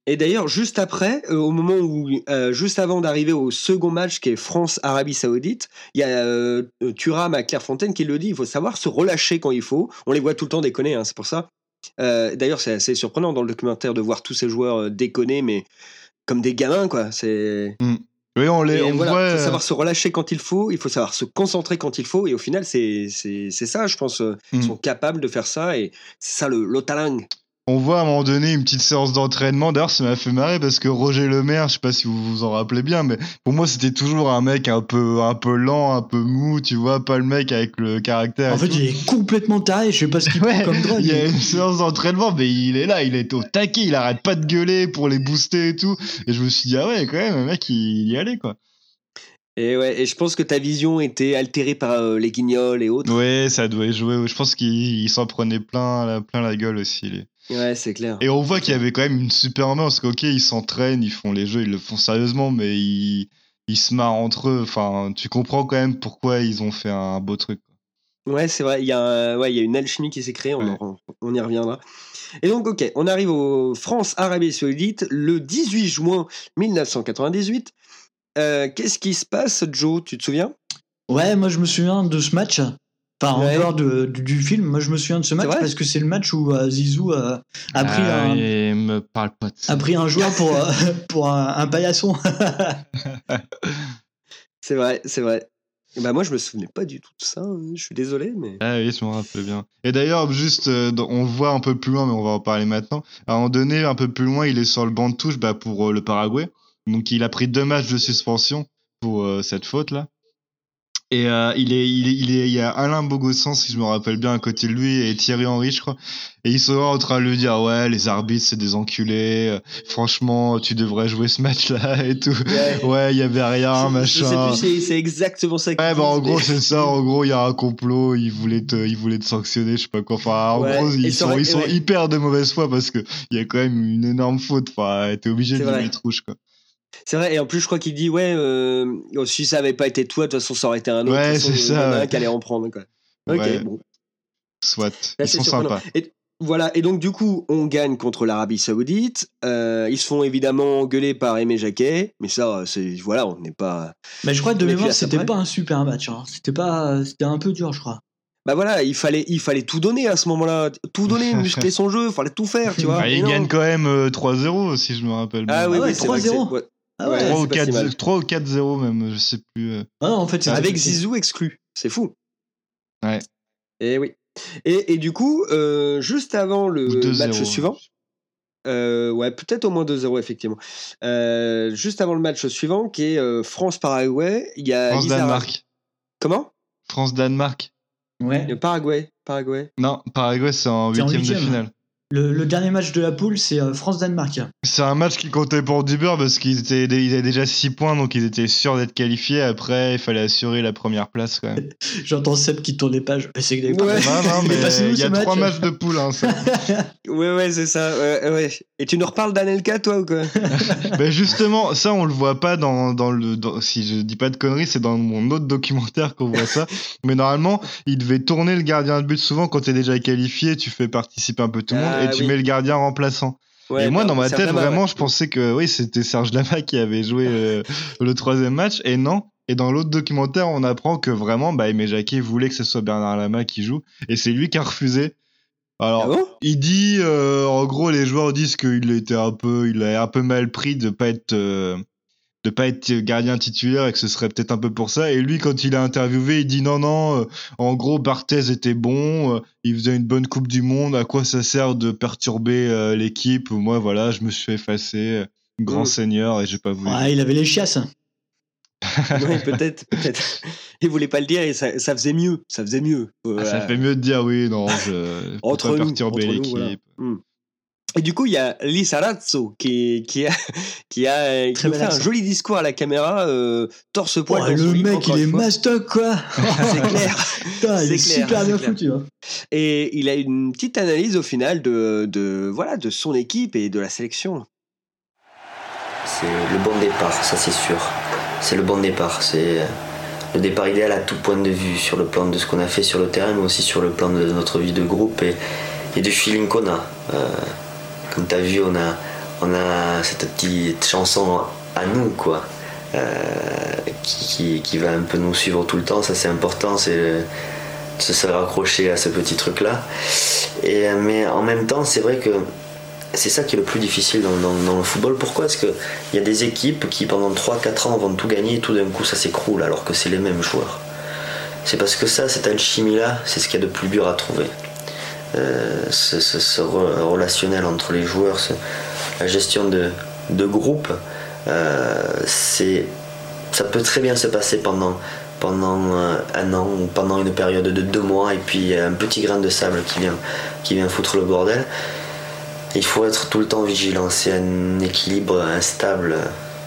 Speaker 1: Et d'ailleurs, juste après, euh, au moment où, euh, juste avant d'arriver au second match qui est France-Arabie Saoudite, il y a euh, Thuram à Clairefontaine qui le dit, il faut savoir se relâcher quand il faut. On les voit tout le temps déconner, hein, c'est pour ça. Euh, d'ailleurs, c'est assez surprenant dans le documentaire de voir tous ces joueurs euh, déconner, mais comme des gamins, quoi. C'est...
Speaker 2: Mm. Oui, on les,
Speaker 1: Et
Speaker 2: on
Speaker 1: voilà,
Speaker 2: voit.
Speaker 1: faut
Speaker 2: euh,
Speaker 1: savoir se relâcher quand il faut, il faut savoir se concentrer quand il faut, et au final, c'est, c'est, c'est ça, je pense. euh, Ils
Speaker 2: Mm.
Speaker 1: sont capables de faire ça, et c'est ça le l'otalang.
Speaker 2: On voit à un moment donné une petite séance d'entraînement. D'ailleurs, ça m'a fait marrer parce que Roger Lemaire, je sais pas si vous vous en rappelez bien, mais pour moi, c'était toujours un mec un peu, un peu lent, un peu mou, tu vois, pas le mec avec le caractère.
Speaker 6: En
Speaker 2: et
Speaker 6: fait,
Speaker 2: tout.
Speaker 6: il est complètement taré. Je sais pas ce qu'il
Speaker 2: Ouais,
Speaker 6: prend comme drogue.
Speaker 2: il y a une séance d'entraînement, mais il est là, il est au taquet, il arrête pas de gueuler pour les booster et tout. Et je me suis dit, ah ouais, quand même, le mec, il, il y allait, quoi.
Speaker 1: Et ouais, et je pense que ta vision était altérée par euh, les guignols et autres.
Speaker 2: Ouais, ça doit jouer. Je pense qu'il il s'en prenait plein, la- plein la gueule aussi. les-
Speaker 1: Ouais, c'est clair.
Speaker 2: Et on voit qu'il y avait quand même une super ambiance. Ok, ils s'entraînent, ils font les jeux, ils le font sérieusement, mais ils, ils se marrent entre eux. Enfin, tu comprends quand même pourquoi ils ont fait un beau truc.
Speaker 1: Ouais, c'est vrai, il y, a un- ouais, il y a une alchimie qui s'est créée, on,
Speaker 2: Ouais.
Speaker 1: en- on y reviendra. Et donc, ok, on arrive au France-Arabie Saoudite le dix-huit juin mille neuf cent quatre-vingt-dix-huit. Euh, qu'est-ce qui se passe, Joe, tu te souviens?
Speaker 6: Ouais, moi je me souviens de ce match. Enfin,
Speaker 1: Ouais.
Speaker 6: en dehors de- du, du film, moi je me souviens de ce match
Speaker 1: vrai
Speaker 6: parce que c'est le match où euh, Zizou euh, a, pris
Speaker 2: Ah,
Speaker 6: un,
Speaker 2: et me parle pas de ça.
Speaker 6: a pris un joueur pour, euh, pour un, un paillasson.
Speaker 1: C'est vrai, c'est vrai. Et bah moi, je me souvenais pas du tout de ça, hein, je suis désolé, mais...
Speaker 2: Ah oui, je me rappelle bien. Et d'ailleurs, juste, euh, dans- on voit un peu plus loin, mais on va en parler maintenant. À un moment donné, un peu plus loin, il est sur le banc de touche bah, pour euh, le Paraguay. Donc, il a pris deux matchs de suspension pour euh, cette faute-là. Et euh, il, est, il, est, il, est, il y a Alain Bogossan, si je me rappelle bien, à côté de lui, et Thierry Henry, je crois. Et ils sont en train de lui dire, ouais, les arbitres, c'est des enculés. euh, Franchement, tu devrais jouer ce match-là et tout.
Speaker 1: Ouais.
Speaker 2: Ouais, il y avait rien,
Speaker 1: je, je sais
Speaker 2: machin.
Speaker 1: plus, c'est, c'est exactement ça qu'ils
Speaker 2: Ouais, bah en
Speaker 1: disent,
Speaker 2: gros,
Speaker 1: mais-
Speaker 2: c'est ça. En gros, il y a un complot. Ils voulaient te, ils voulaient te sanctionner, je sais pas quoi. Enfin, en
Speaker 1: Ouais,
Speaker 2: gros,
Speaker 1: et
Speaker 2: ils
Speaker 1: ça
Speaker 2: sont,
Speaker 1: aurait-
Speaker 2: ils sont
Speaker 1: ouais.
Speaker 2: hyper de mauvaise foi parce que il y a quand même une énorme faute. Enfin, t'es obligé
Speaker 1: C'est
Speaker 2: de lui
Speaker 1: vrai.
Speaker 2: mettre rouge, quoi.
Speaker 1: C'est vrai, et en plus, je crois qu'il dit, ouais, euh, oh, si ça avait pas été toi, de toute façon, ça aurait été un autre.
Speaker 2: Ouais,
Speaker 1: de toute façon,
Speaker 2: c'est
Speaker 1: il y en
Speaker 2: ça,
Speaker 1: a un
Speaker 2: ouais.
Speaker 1: qui allait en prendre, quoi. Ok,
Speaker 2: Ouais.
Speaker 1: bon.
Speaker 2: Soit.
Speaker 1: Là,
Speaker 2: Ils
Speaker 1: c'est
Speaker 2: sont
Speaker 1: surprenant.
Speaker 2: sympas.
Speaker 1: Et, voilà, et donc du coup, on gagne contre l'Arabie Saoudite. Euh, ils se font évidemment engueuler par Aimé Jacquet, mais ça, c'est voilà, on n'est pas.
Speaker 6: Mais je crois que de
Speaker 1: Mais
Speaker 6: mémoire,
Speaker 1: puis,
Speaker 6: c'était
Speaker 1: après-
Speaker 6: pas un super match. Hein. C'était pas, c'était un peu dur, je crois.
Speaker 1: Bah voilà, il fallait, il fallait tout donner à ce moment-là, tout donner, muscler son jeu, fallait tout faire, tu vois.
Speaker 2: Ah,
Speaker 1: mais
Speaker 2: ils
Speaker 1: non.
Speaker 2: gagnent quand même euh, trois zéro, si je me rappelle bien.
Speaker 1: Ah oui,
Speaker 6: Ah ouais,
Speaker 1: oui, c'est vrai que c'est-
Speaker 6: trois zéro.
Speaker 1: ouais.
Speaker 6: Ah
Speaker 1: Ouais,
Speaker 6: ouais.
Speaker 2: trois,
Speaker 1: c'est
Speaker 2: ou
Speaker 1: pas si mal.
Speaker 2: quatre, trois ou quatre zéro même, je sais plus. euh.
Speaker 6: Ah non, en fait, c'était-
Speaker 1: Avec Zizou exclu, c'est fou.
Speaker 2: Ouais.
Speaker 1: Et oui. Et, et du coup, euh, juste avant le
Speaker 2: Ou deux
Speaker 1: match
Speaker 2: zéro.
Speaker 1: suivant, euh, ouais, peut-être au moins deux zéro, effectivement. Euh, juste avant le match suivant, qui est euh, France-Paraguay, il y a Lisa Ra-
Speaker 2: France-Danemark.
Speaker 1: Comment
Speaker 2: France-Danemark.
Speaker 6: Ouais.
Speaker 1: Le Paraguay. Paraguay.
Speaker 2: Non, Paraguay, c'est en
Speaker 6: C'est en
Speaker 2: huitième de
Speaker 6: huitième.
Speaker 2: finale.
Speaker 6: Le, le dernier match de la poule, c'est euh, France-Danemark.
Speaker 2: C'est un match qui comptait pour du beurre parce qu'ils étaient, ils avaient déjà six points, donc ils étaient sûrs d'être qualifiés. Après, il fallait assurer la première place quand même.
Speaker 6: J'entends Seb qui tourne les pages. Mais c'est que des-
Speaker 1: Ouais.
Speaker 2: Non, non,
Speaker 6: Mais passez-nous
Speaker 2: mais il y a
Speaker 6: ce match.
Speaker 2: trois matchs de poule. Hein, ça.
Speaker 1: Ouais, ouais, c'est ça. Ouais, ouais. Et tu nous reparles d'Anelka, toi, ou quoi?
Speaker 2: Mais justement, ça, on le voit pas dans, dans le. Dans, si je dis pas de conneries, c'est dans mon autre documentaire qu'on voit ça. Mais normalement, il devait tourner le gardien de but. Souvent, quand t'es déjà qualifié, tu fais participer un peu tout le monde
Speaker 1: Ah,
Speaker 2: et tu
Speaker 1: oui.
Speaker 2: mets le gardien remplaçant.
Speaker 1: Ouais,
Speaker 2: et moi,
Speaker 1: bah,
Speaker 2: dans ma
Speaker 1: Serge
Speaker 2: tête,
Speaker 1: Lama,
Speaker 2: vraiment,
Speaker 1: ouais.
Speaker 2: je pensais que oui, c'était Serge Lama qui avait joué euh, le troisième match. Et non. Et dans l'autre documentaire, on apprend que vraiment, bah, Aimé Jacquet voulait que ce soit Bernard Lama qui joue. Et c'est lui qui a refusé. Alors,
Speaker 1: Ah bon
Speaker 2: il dit, euh, en gros, les joueurs disent qu'il était un peu, il a un peu mal pris de pas être, euh, de pas être gardien titulaire et que ce serait peut-être un peu pour ça. Et lui, quand il a interviewé, il dit non, non, euh, en gros, Barthez était bon, euh, il faisait une bonne Coupe du Monde, à quoi ça sert de perturber euh, l'équipe? Moi, voilà, je me suis effacé, grand
Speaker 1: Mm.
Speaker 2: seigneur, et j'ai pas voulu.
Speaker 6: Ouais, il avait les chiasses.
Speaker 1: Oui, peut-être, peut-être. Il voulait pas le dire et ça, ça faisait mieux. Ça faisait mieux.
Speaker 2: Ah, ça
Speaker 1: Voilà.
Speaker 2: fait mieux de dire oui, non, je, pour
Speaker 1: Entre
Speaker 2: pas
Speaker 1: nous,
Speaker 2: perturber
Speaker 1: entre nous,
Speaker 2: l'équipe.
Speaker 1: voilà. Hmm. Et du coup, il y a Lizarazo qui, qui a, qui a, qui
Speaker 6: Très
Speaker 1: nous
Speaker 6: bel
Speaker 1: fait un
Speaker 6: accent.
Speaker 1: joli discours à la caméra, euh, torse-poil.
Speaker 6: Oh,
Speaker 1: dans son
Speaker 6: le
Speaker 1: lit,
Speaker 6: mec,
Speaker 1: encore
Speaker 6: il est
Speaker 1: une fois.
Speaker 6: mastoc, quoi.
Speaker 1: C'est clair.
Speaker 6: Putain, il
Speaker 1: C'est
Speaker 6: est
Speaker 1: clair,
Speaker 6: super
Speaker 1: c'est
Speaker 6: bien
Speaker 1: clair.
Speaker 6: foutu. Hein.
Speaker 1: Et il a une petite analyse au final de, de, voilà, de son équipe et de la sélection.
Speaker 8: C'est le bon départ, ça c'est sûr. C'est le bon départ. C'est le départ idéal à tout point de vue, sur le plan de ce qu'on a fait sur le terrain, mais aussi sur le plan de notre vie de groupe et, et du feeling qu'on a. Euh, comme tu as vu, on a, on a cette petite chanson à nous, quoi, euh, qui, qui, qui va un peu nous suivre tout le temps. Ça, c'est important, c'est de se raccrocher à ce petit truc-là. Et, mais en même temps, c'est vrai que c'est ça qui est le plus difficile dans, dans, dans le football. Pourquoi ? Parce qu'il y a des équipes qui, pendant trois quatre ans, vont tout gagner et tout d'un coup, ça s'écroule, alors que c'est les mêmes joueurs. C'est parce que ça, cette alchimie-là, c'est ce qu'il y a de plus dur à trouver. Euh, ce, ce, ce relationnel entre les joueurs, ce, la gestion de, de groupe, euh, c'est, ça peut très bien se passer pendant, pendant un an ou pendant une période de deux mois, et puis il y a un petit grain de sable qui vient, qui vient foutre le bordel. Il faut être tout le temps vigilant, c'est un équilibre instable,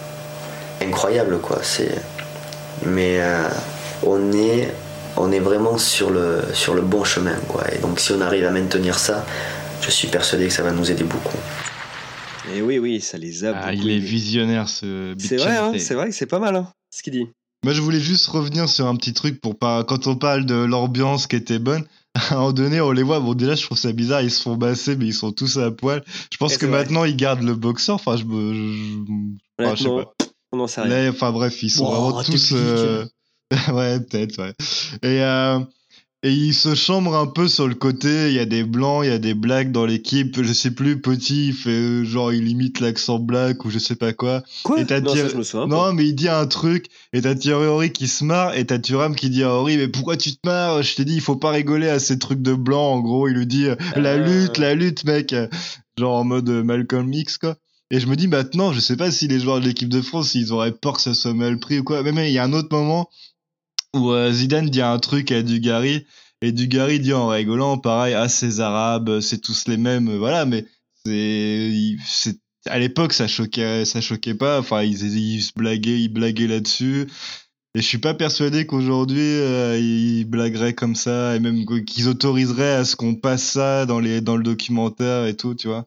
Speaker 8: incroyable, quoi. C'est... Mais euh, on est... on est vraiment sur le, sur le bon chemin, quoi. Et donc si on arrive à maintenir ça, je suis persuadé que ça va nous aider beaucoup.
Speaker 1: Et oui, oui, ça les a
Speaker 2: Ah,
Speaker 1: beaucoup
Speaker 2: il est
Speaker 1: aidés.
Speaker 2: visionnaire, ce
Speaker 1: C'est vrai, hein,
Speaker 2: Bichente.
Speaker 1: c'est vrai que c'est pas mal, hein, ce qu'il dit.
Speaker 2: Moi, je voulais juste revenir sur un petit truc pour pas. Quand on parle de l'ambiance qui était bonne, à un moment donné, on les voit. Bon, déjà, je trouve ça bizarre. Ils se font masser, mais ils sont tous à poil. Je pense
Speaker 1: Et
Speaker 2: que
Speaker 1: c'est vrai.
Speaker 2: maintenant, ils gardent le boxeur. Enfin, je me. je- enfin, je sais
Speaker 1: Honnêtement,
Speaker 2: pas.
Speaker 1: on n'en sait rien.
Speaker 2: Là, enfin, bref, ils sont
Speaker 6: Wow,
Speaker 2: vraiment
Speaker 6: t'es
Speaker 2: tous.
Speaker 6: piqué.
Speaker 2: euh, ouais, peut-être, ouais. Et, euh, et ils se chambrent un peu sur le côté. Il y a des blancs, il y a des blacks dans l'équipe. Je sais plus, Petit, il fait euh, genre, il imite l'accent black ou je sais pas quoi.
Speaker 1: Quoi
Speaker 2: Et t'as
Speaker 1: Non,
Speaker 2: Thierry-
Speaker 1: ça, je me souviens
Speaker 2: Non,
Speaker 1: pas.
Speaker 2: mais il dit un truc, et t'as Thierry Henry qui se marre, et t'as Thuram qui dit à Henry, mais pourquoi tu te marres? Je t'ai dit, il faut pas rigoler à ces trucs de blanc, en gros. Il lui dit, euh, la
Speaker 1: Ah.
Speaker 2: lutte, la lutte, mec. Genre en mode euh, Malcolm X, quoi. Et je me dis, maintenant, je sais pas si les joueurs de l'équipe de France, ils auraient peur que ça soit mal pris ou quoi. Mais mais il y a un autre moment où euh, Zidane dit un truc à Dugarry, et Dugarry dit en rigolant, pareil, ah, ces Arabes, c'est tous les mêmes, euh, voilà, mais c'est, il- c'est, à l'époque, ça choquait, ça choquait pas, enfin, ils, ils se blaguaient, ils blaguaient là-dessus, et je suis pas persuadé qu'aujourd'hui, euh, ils blagueraient comme ça, et même qu- qu'ils autoriseraient à ce qu'on passe ça dans les, dans le documentaire et tout, tu vois.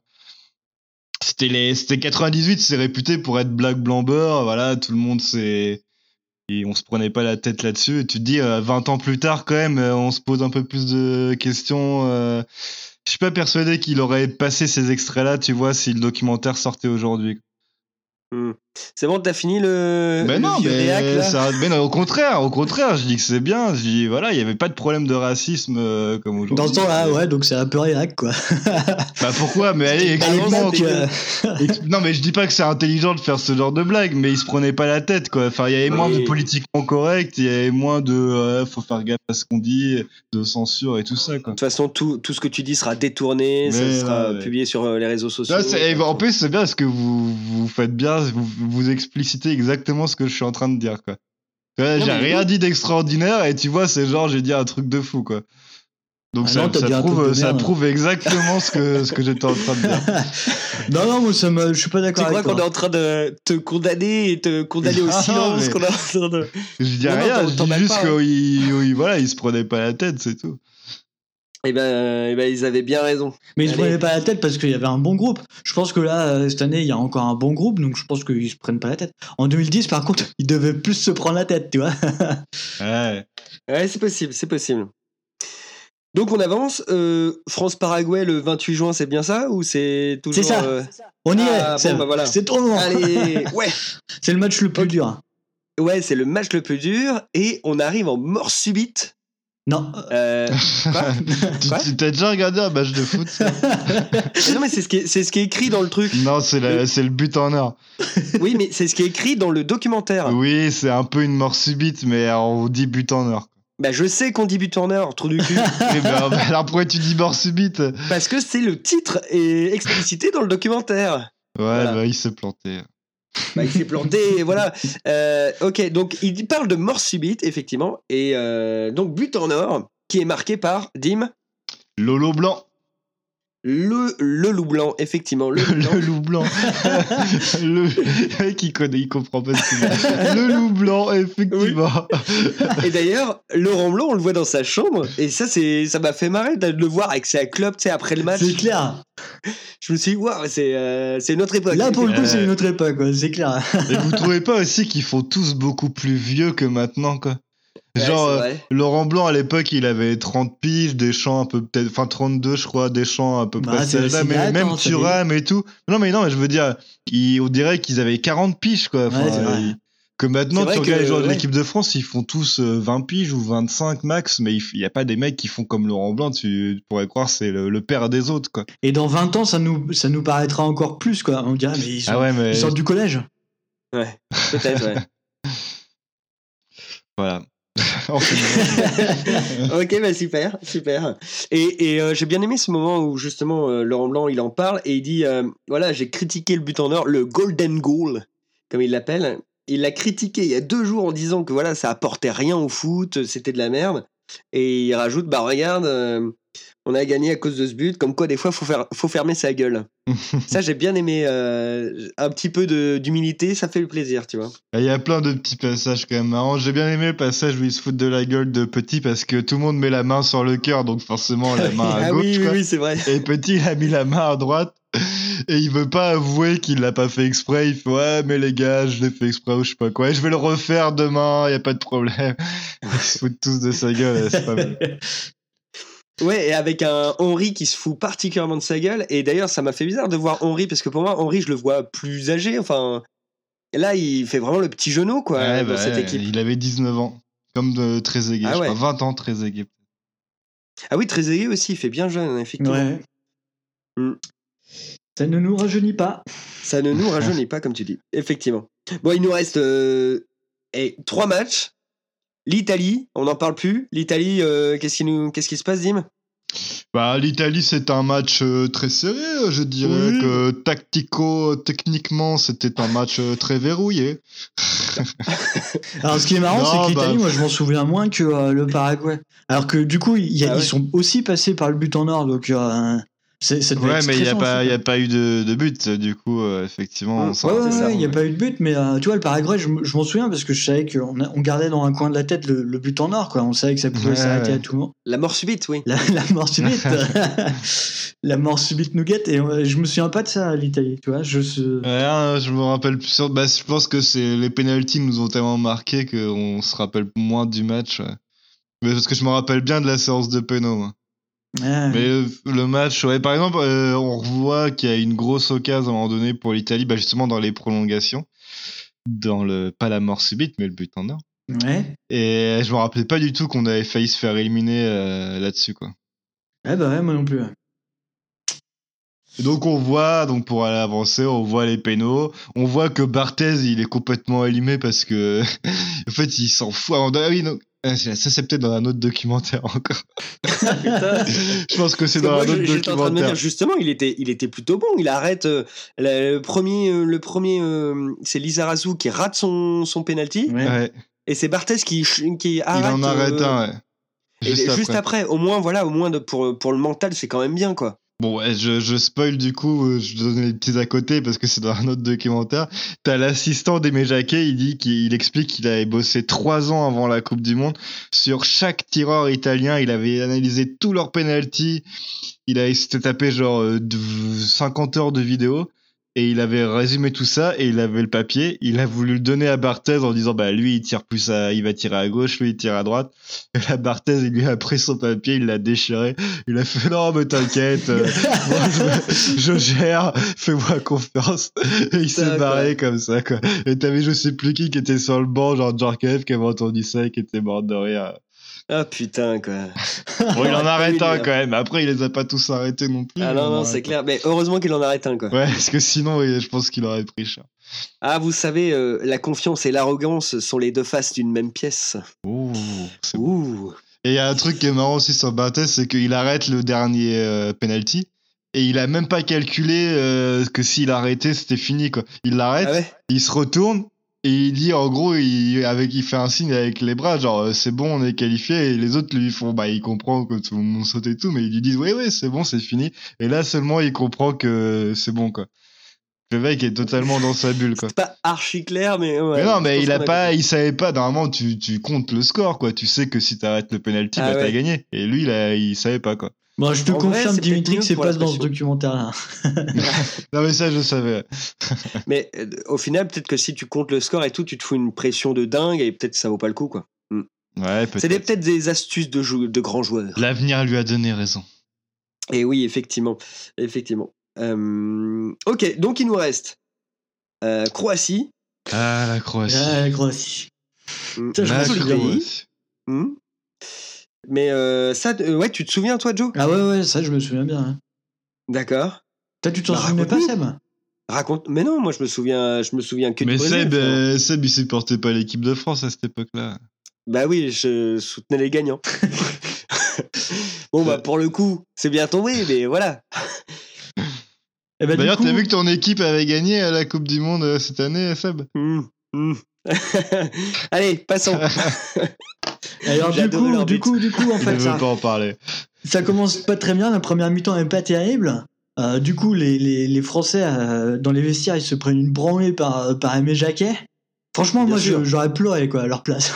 Speaker 2: C'était les, c'était quatre-vingt-dix-huit, c'est réputé pour être black blanc beurre, voilà, tout le monde s'est, et on se prenait pas la tête là-dessus. Et tu te dis, euh, vingt ans plus tard, quand même, euh, on se pose un peu plus de questions. Euh... Je suis pas persuadé qu'il aurait passé ces extraits-là, tu vois, si le documentaire sortait aujourd'hui.
Speaker 1: Hmm. C'est bon, t'as fini le,
Speaker 2: Mais
Speaker 1: le
Speaker 2: non,
Speaker 1: vieux réac,
Speaker 2: mais,
Speaker 1: là
Speaker 2: ça, mais non, au contraire, au contraire, je dis que c'est bien. Je dis, voilà, il y avait pas de problème de racisme euh, comme aujourd'hui.
Speaker 6: Dans ce temps-là, ouais, donc c'est un peu réac, quoi.
Speaker 2: Bah pourquoi? Mais allez,
Speaker 6: À
Speaker 2: explique-moi.
Speaker 6: l'époque, euh,
Speaker 2: Ex- Non, mais je dis pas que c'est intelligent de faire ce genre de blague, mais il se prenait pas la tête, quoi. Enfin, il y avait moins
Speaker 1: Oui.
Speaker 2: de politiquement correct, il y avait moins de euh, faut faire gaffe à ce qu'on dit, de censure et tout ça, quoi.
Speaker 1: De toute façon, tout, tout ce que tu dis sera détourné, ça
Speaker 2: Mais
Speaker 1: sera
Speaker 2: ouais, ouais.
Speaker 1: publié sur euh, les réseaux sociaux.
Speaker 2: Là, c'est- et en plus, c'est bien parce que vous, vous faites bien, vous, vous explicitez exactement ce que je suis en train de dire, quoi. Tu vois,
Speaker 1: Non,
Speaker 2: j'ai
Speaker 1: mais
Speaker 2: rien
Speaker 1: oui.
Speaker 2: dit d'extraordinaire et tu vois, c'est genre, j'ai dit un truc de fou, quoi. Donc
Speaker 6: Ah
Speaker 2: ça,
Speaker 6: non, t'as
Speaker 2: ça,
Speaker 6: dit un truc
Speaker 2: prouve,
Speaker 6: de
Speaker 2: ça
Speaker 6: merde.
Speaker 2: prouve exactement ce que, ce que j'étais en train de dire.
Speaker 6: non, non, moi, ça me... je suis pas
Speaker 1: Tu
Speaker 6: d'accord
Speaker 1: crois
Speaker 6: avec
Speaker 1: qu'on est
Speaker 6: toi.
Speaker 1: en train de te condamner et te condamner au
Speaker 2: Ah,
Speaker 1: silence
Speaker 2: mais-
Speaker 1: qu'on est en train de...
Speaker 2: Je dis
Speaker 1: Non, non,
Speaker 2: rien,
Speaker 1: t'en-
Speaker 2: je
Speaker 1: t'en
Speaker 2: dis
Speaker 1: mal
Speaker 2: juste
Speaker 1: pas, hein.
Speaker 2: qu'il il, voilà, il se prenait pas la tête, c'est tout.
Speaker 1: Eh ben, eh ben, ils avaient bien raison.
Speaker 6: Mais ils se
Speaker 1: Allez.
Speaker 6: prenaient pas la tête parce qu'il y avait un bon groupe. Je pense que là, euh, cette année, il y a encore un bon groupe, donc je pense qu'ils se prennent pas la tête. En deux mille dix, par contre, ils devaient plus se prendre la tête, tu vois.
Speaker 2: Ouais.
Speaker 1: Ouais, c'est possible, c'est possible. Donc on avance. euh, France-Paraguay le vingt-huit juin, c'est bien ça ou c'est toujours...
Speaker 6: C'est ça.
Speaker 1: euh,
Speaker 6: On y
Speaker 1: Ah,
Speaker 6: est, c'est
Speaker 1: bon, bah voilà.
Speaker 6: c'est trop long.
Speaker 1: Allez, ouais.
Speaker 6: C'est le match le plus
Speaker 1: Ok.
Speaker 6: dur.
Speaker 1: Ouais, c'est le match le plus dur et on arrive en mort subite.
Speaker 6: Non.
Speaker 1: Euh, quoi
Speaker 2: Tu
Speaker 1: Quoi
Speaker 2: tu- t'as déjà regardé un match de foot ça
Speaker 1: Mais non, mais c'est ce qui est, c'est ce qui est écrit dans le truc.
Speaker 2: Non, c'est la- c'est le but en or.
Speaker 1: Oui, mais c'est ce qui est écrit dans le documentaire.
Speaker 2: Oui, c'est un peu une mort subite, mais on dit but en or.
Speaker 1: Bah, je sais qu'on dit but en heure, trou du cul.
Speaker 2: Eh ben, bah, alors pourquoi tu dis mort subite? Ouais,
Speaker 1: Parce que c'est le titre est explicité dans le documentaire. Voilà.
Speaker 2: bah il s'est planté.
Speaker 1: Bah, il s'est planté, et voilà. Euh, ok, donc il parle de mort subite, effectivement. Et euh, donc, but en or, qui est marqué par Dim,
Speaker 2: Lolo blanc.
Speaker 1: le, le loup blanc, effectivement. Le loup blanc.
Speaker 2: Le loup blanc. le le mec, il connaît, il comprend pas ce qu'il dit. Le loup blanc, effectivement.
Speaker 1: Et d'ailleurs, Laurent Blanc, on le voit dans sa chambre. Et ça, c'est, ça m'a fait marrer de le voir avec sa club, tu sais, après le match.
Speaker 6: C'est clair.
Speaker 1: Je me suis dit, waouh, c'est, euh, c'est une autre époque.
Speaker 6: Là, pour le coup,
Speaker 2: Euh,
Speaker 6: c'est une autre époque, ouais, c'est clair.
Speaker 2: Et vous trouvez pas aussi qu'ils font tous beaucoup plus vieux que maintenant, quoi?
Speaker 1: Ouais,
Speaker 2: Genre,
Speaker 1: c'est
Speaker 2: euh,
Speaker 1: vrai.
Speaker 2: Laurent Blanc à l'époque, il avait trente piges, Deschamps un peu peut-être, enfin trente-deux, je crois, Deschamps à peu
Speaker 6: Bah,
Speaker 2: près
Speaker 6: c'est
Speaker 2: cet
Speaker 6: aussi
Speaker 2: âge-là, mais
Speaker 6: date,
Speaker 2: même
Speaker 6: hein, ça
Speaker 2: Thuram et tout. Non, mais non, mais je veux dire, ils- on dirait qu'ils avaient quarante piges, quoi. Enfin,
Speaker 6: Ouais, c'est vrai.
Speaker 2: ils- que maintenant,
Speaker 1: C'est vrai
Speaker 2: tu regardes
Speaker 1: que,
Speaker 2: les joueurs de
Speaker 1: ouais.
Speaker 2: l'équipe de France, ils font tous euh, vingt piges ou vingt-cinq max, mais il n'y a pas des mecs qui font comme Laurent Blanc, tu pourrais croire que c'est le, le père des autres, quoi.
Speaker 6: Et dans vingt ans, ça nous, ça nous paraîtra encore plus, quoi. On dirait, mais ils, sont,
Speaker 2: Ah ouais, mais
Speaker 6: ils sortent du collège.
Speaker 1: Ouais, peut-être, ouais.
Speaker 2: voilà. Enfin,
Speaker 1: Ok, bah super, super. Et, et euh, j'ai bien aimé ce moment où justement euh, Laurent Blanc il en parle et il dit euh, voilà, j'ai critiqué le but en or, le golden goal, comme il l'appelle. Il l'a critiqué il y a deux jours en disant que voilà, ça apportait rien au foot, c'était de la merde. Et il rajoute bah regarde, euh, on a gagné à cause de ce but, comme quoi des fois faut faire, faut fermer sa gueule. Ça j'ai bien aimé, euh, un petit peu de, d'humilité, ça fait plaisir, tu vois.
Speaker 2: il y a plein de petits passages quand même marrants. J'ai bien aimé le passage où il se fout de la gueule de Petit parce que tout le monde met la main sur le cœur, donc forcément la main à
Speaker 1: Ah
Speaker 2: gauche,
Speaker 1: oui, oui,
Speaker 2: quoi.
Speaker 1: oui, c'est vrai.
Speaker 2: Et Petit, il a mis la main à droite et il veut pas avouer qu'il l'a pas fait exprès. Il fait ouais, mais les gars, je l'ai fait exprès ou je sais pas quoi. Et je vais le refaire demain, y a pas de problème. Ils se foutent tous de sa gueule, c'est pas mal.
Speaker 1: Ouais, et avec un Henry qui se fout particulièrement de sa gueule. Et d'ailleurs, ça m'a fait bizarre de voir Henry, parce que pour moi, Henry, je le vois plus âgé. Enfin, là, il fait vraiment le petit genou, quoi,
Speaker 2: Ouais,
Speaker 1: dans
Speaker 2: bah
Speaker 1: cette
Speaker 2: ouais,
Speaker 1: équipe.
Speaker 2: il avait dix-neuf ans. Comme de Trezeguet,
Speaker 1: Ah
Speaker 2: je
Speaker 1: ouais.
Speaker 2: crois. vingt ans, Trezeguet.
Speaker 1: Ah oui, Trezeguet aussi, il fait bien jeune, effectivement.
Speaker 6: Ouais.
Speaker 1: Mm.
Speaker 6: Ça ne nous rajeunit pas.
Speaker 1: Ça ne nous rajeunit pas, comme tu dis. Effectivement. Bon, il nous reste euh, et trois matchs. L'Italie, on n'en parle plus. L'Italie, euh, qu'est-ce, qui nous, qu'est-ce qui se passe, Dim?
Speaker 2: Bah, l'Italie, c'est un match euh, très serré. euh, Je dirais
Speaker 1: Oui.
Speaker 2: que tactico, techniquement, c'était un match euh, très verrouillé.
Speaker 6: Alors, ce qui est marrant,
Speaker 2: Non,
Speaker 6: c'est que l'Italie,
Speaker 2: bah,
Speaker 6: moi, je m'en souviens moins que euh, le Paraguay. Alors que du coup, il y a-
Speaker 1: Ah ouais.
Speaker 6: ils sont aussi passés par le but en or, donc euh, c'est, ça devait
Speaker 2: Ouais,
Speaker 6: être
Speaker 2: mais il n'y a,
Speaker 6: stressant,
Speaker 2: pas-
Speaker 6: aussi,
Speaker 2: y a
Speaker 6: quoi.
Speaker 2: pas eu de, de but, du coup, euh, effectivement,
Speaker 1: Mm.
Speaker 2: on s'en
Speaker 6: Ouais, ouais,
Speaker 1: C'est
Speaker 2: rappelle.
Speaker 1: ça.
Speaker 6: il n'y a pas eu de but, mais euh, tu vois, le Paraguay, je, m- je m'en souviens parce que je savais qu'on a- on gardait dans un coin de la tête le, le but en or, quoi. On savait que ça pouvait
Speaker 2: Ouais,
Speaker 6: s'arrêter
Speaker 2: ouais.
Speaker 6: à tout moment.
Speaker 1: La mort subite, oui.
Speaker 6: La, la mort subite. La mort subite nous guette. Et euh, je me souviens pas de ça, l'Italie, tu vois. Je se...
Speaker 2: Ouais, hein, je me rappelle plus sûr. Bah, je pense que c'est les pénaltys nous ont tellement marqué qu'on se rappelle moins du match. Ouais. Mais parce que je me rappelle bien de la séance de péno, moi.
Speaker 6: Ouais.
Speaker 2: Mais le, le match, ouais, par exemple, euh, on revoit qu'il y a une grosse occasion à un moment donné pour l'Italie, bah, justement dans les prolongations, dans le pas la mort subite, mais le but en or.
Speaker 6: Ouais.
Speaker 2: Et je me rappelais pas du tout qu'on avait failli se faire éliminer euh, là-dessus, quoi.
Speaker 6: Ouais, bah ouais, moi non plus. Ouais.
Speaker 2: Et donc on voit, donc pour aller avancer, on voit les pénaux, on voit que Barthez il est complètement allumé parce que en fait il s'en fout. Ah oui, donc, ah, ça c'est peut-être dans un autre documentaire encore.
Speaker 1: Putain.
Speaker 2: Je pense que c'est
Speaker 1: Parce que
Speaker 2: dans
Speaker 1: moi,
Speaker 2: un autre
Speaker 1: je- j'étais en train de me
Speaker 2: documentaire.
Speaker 1: dire, justement, il était, il était plutôt bon. Il arrête euh, le premier, euh, le premier, euh, c'est Lizarazu qui rate son, son penalty,
Speaker 6: Ouais.
Speaker 2: Ouais,
Speaker 1: et c'est Barthez qui, ch- qui
Speaker 2: il
Speaker 1: arrête.
Speaker 2: en arrête
Speaker 1: euh,
Speaker 2: un, ouais.
Speaker 1: et
Speaker 2: Juste,
Speaker 1: juste
Speaker 2: après.
Speaker 1: après. Au moins, voilà, au moins de, pour, pour le mental, c'est quand même bien, quoi.
Speaker 2: Bon, ouais, je, je spoil du coup, euh, je donne les petits à côté parce que c'est dans un autre documentaire. T'as l'assistant d'Aimé Jacquet, il dit qu'il explique qu'il avait bossé trois ans avant la Coupe du Monde sur chaque tireur italien. Il avait analysé tous leurs penalties. Il avait s'était tapé genre euh, de- cinquante heures de vidéos et il avait résumé tout ça et il avait le papier. Il a voulu le donner à Barthez en disant bah lui il tire plus à, il va tirer à gauche, lui il tire à droite. Et là Barthez il lui a pris son papier, il l'a déchiré. Il a fait non mais t'inquiète, euh, moi, je, je gère, fais-moi confiance. Et il s'est
Speaker 1: D'accord.
Speaker 2: barré comme ça quoi. Et t'avais je sais plus qui qui était sur le banc, genre Djorkaeff qui avait entendu ça et qui était mort de rire.
Speaker 1: Ah putain, quoi.
Speaker 2: Bon il en
Speaker 1: aurait pas
Speaker 2: arrête
Speaker 1: eu
Speaker 2: un
Speaker 1: de-
Speaker 2: quand même. Après il les a pas tous arrêtés non plus.
Speaker 1: Ah
Speaker 2: mais
Speaker 1: non,
Speaker 2: il en
Speaker 1: non,
Speaker 2: arrête
Speaker 1: c'est
Speaker 2: un.
Speaker 1: clair. Mais heureusement qu'il en arrête un, quoi.
Speaker 2: Ouais, parce que sinon, oui, je pense qu'il aurait pris cher.
Speaker 1: Ah, vous savez, euh, la confiance et l'arrogance sont les deux faces d'une même pièce.
Speaker 2: Ouh, c'est bon.
Speaker 1: Ouh.
Speaker 2: Et il y a un truc qui est marrant aussi sur Barthez, c'est qu'il arrête le dernier euh, penalty et il a même pas calculé euh, que s'il arrêtait, c'était fini quoi. Il l'arrête,
Speaker 1: Ah ouais.
Speaker 2: il se retourne et il dit en gros, il, avec, il fait un signe avec les bras, genre euh, c'est bon, on est qualifié. Et les autres lui font, bah il comprend que tout le monde saute et tout, mais ils lui disent oui, oui, c'est bon, c'est fini. Et là seulement il comprend que c'est bon quoi. Le mec est totalement dans sa bulle quoi.
Speaker 1: C'est pas archi clair, mais. Ouais,
Speaker 2: Mais non,
Speaker 1: je
Speaker 2: mais
Speaker 1: pense
Speaker 2: il a
Speaker 1: qu'on
Speaker 2: pas,
Speaker 1: compris.
Speaker 2: il savait pas. Normalement, tu, tu comptes le score, quoi. Tu sais que si t'arrêtes le penalty,
Speaker 1: Ah
Speaker 2: bah t'as
Speaker 1: ouais.
Speaker 2: gagné. Et lui, il, a, il savait pas, quoi.
Speaker 6: Bon, je te
Speaker 1: En vrai,
Speaker 6: confirme,
Speaker 1: c'est
Speaker 6: Dimitri,
Speaker 1: peut-être
Speaker 6: que c'est
Speaker 1: mieux pour
Speaker 6: pas
Speaker 1: la
Speaker 6: dans ce
Speaker 1: pression.
Speaker 6: documentaire-là.
Speaker 2: Non, mais ça, je savais.
Speaker 1: Mais euh, au final, peut-être que si tu comptes le score et tout, tu te fous une pression de dingue et peut-être que ça vaut pas le coup, quoi.
Speaker 2: Ouais,
Speaker 1: C'est des-
Speaker 2: peut-être.
Speaker 1: peut-être des astuces de, jou- de grands joueurs.
Speaker 2: L'avenir lui a donné raison.
Speaker 1: Et oui, effectivement. Effectivement. Euh, Ok, donc il nous reste euh, Croatie.
Speaker 2: Ah, la Croatie.
Speaker 6: Ah, la Croatie.
Speaker 1: Hmm,
Speaker 6: Ça, je
Speaker 2: La
Speaker 6: me souviens.
Speaker 2: Croatie.
Speaker 1: hmm. Mais euh, ça, euh, ouais, tu te souviens, toi, Joe?
Speaker 6: Ah ouais, ouais, ça, je me souviens bien. hein.
Speaker 1: D'accord.
Speaker 6: Toi, tu t'en
Speaker 1: Bah,
Speaker 6: souvenais pas,
Speaker 1: raconte-nous.
Speaker 6: Seb?
Speaker 1: Raconte. Mais non, moi, je me souviens, je me souviens que
Speaker 2: Mais
Speaker 1: du Brésil.
Speaker 2: Seb,
Speaker 1: frérot.
Speaker 2: euh, Seb, il supportait pas l'équipe de France à cette époque-là.
Speaker 1: Bah oui, je soutenais les gagnants. Bon, bah, pour le coup, c'est bien tombé, mais voilà.
Speaker 6: Eh ben, du
Speaker 2: D'ailleurs,
Speaker 6: coup-
Speaker 2: t'as vu que ton équipe avait gagné à la Coupe du Monde euh, cette année, Seb?
Speaker 1: Hmm, hmm. Allez, passons.
Speaker 6: Alors,
Speaker 1: J'ai
Speaker 6: du
Speaker 1: adoré
Speaker 6: coup,
Speaker 1: leur
Speaker 6: du
Speaker 1: but.
Speaker 6: coup, du coup, en
Speaker 2: Je
Speaker 6: fait,
Speaker 2: ne veux
Speaker 6: ça,
Speaker 2: pas en parler.
Speaker 6: ça commence pas très bien. La première mi-temps est pas terrible. Euh, du coup, les, les, les Français, euh, dans les vestiaires, ils se prennent une branlée par, par Aimé Jacquet. Franchement,
Speaker 1: Bien
Speaker 6: moi,
Speaker 1: sûr.
Speaker 6: je- j'aurais pleuré, quoi, à leur place.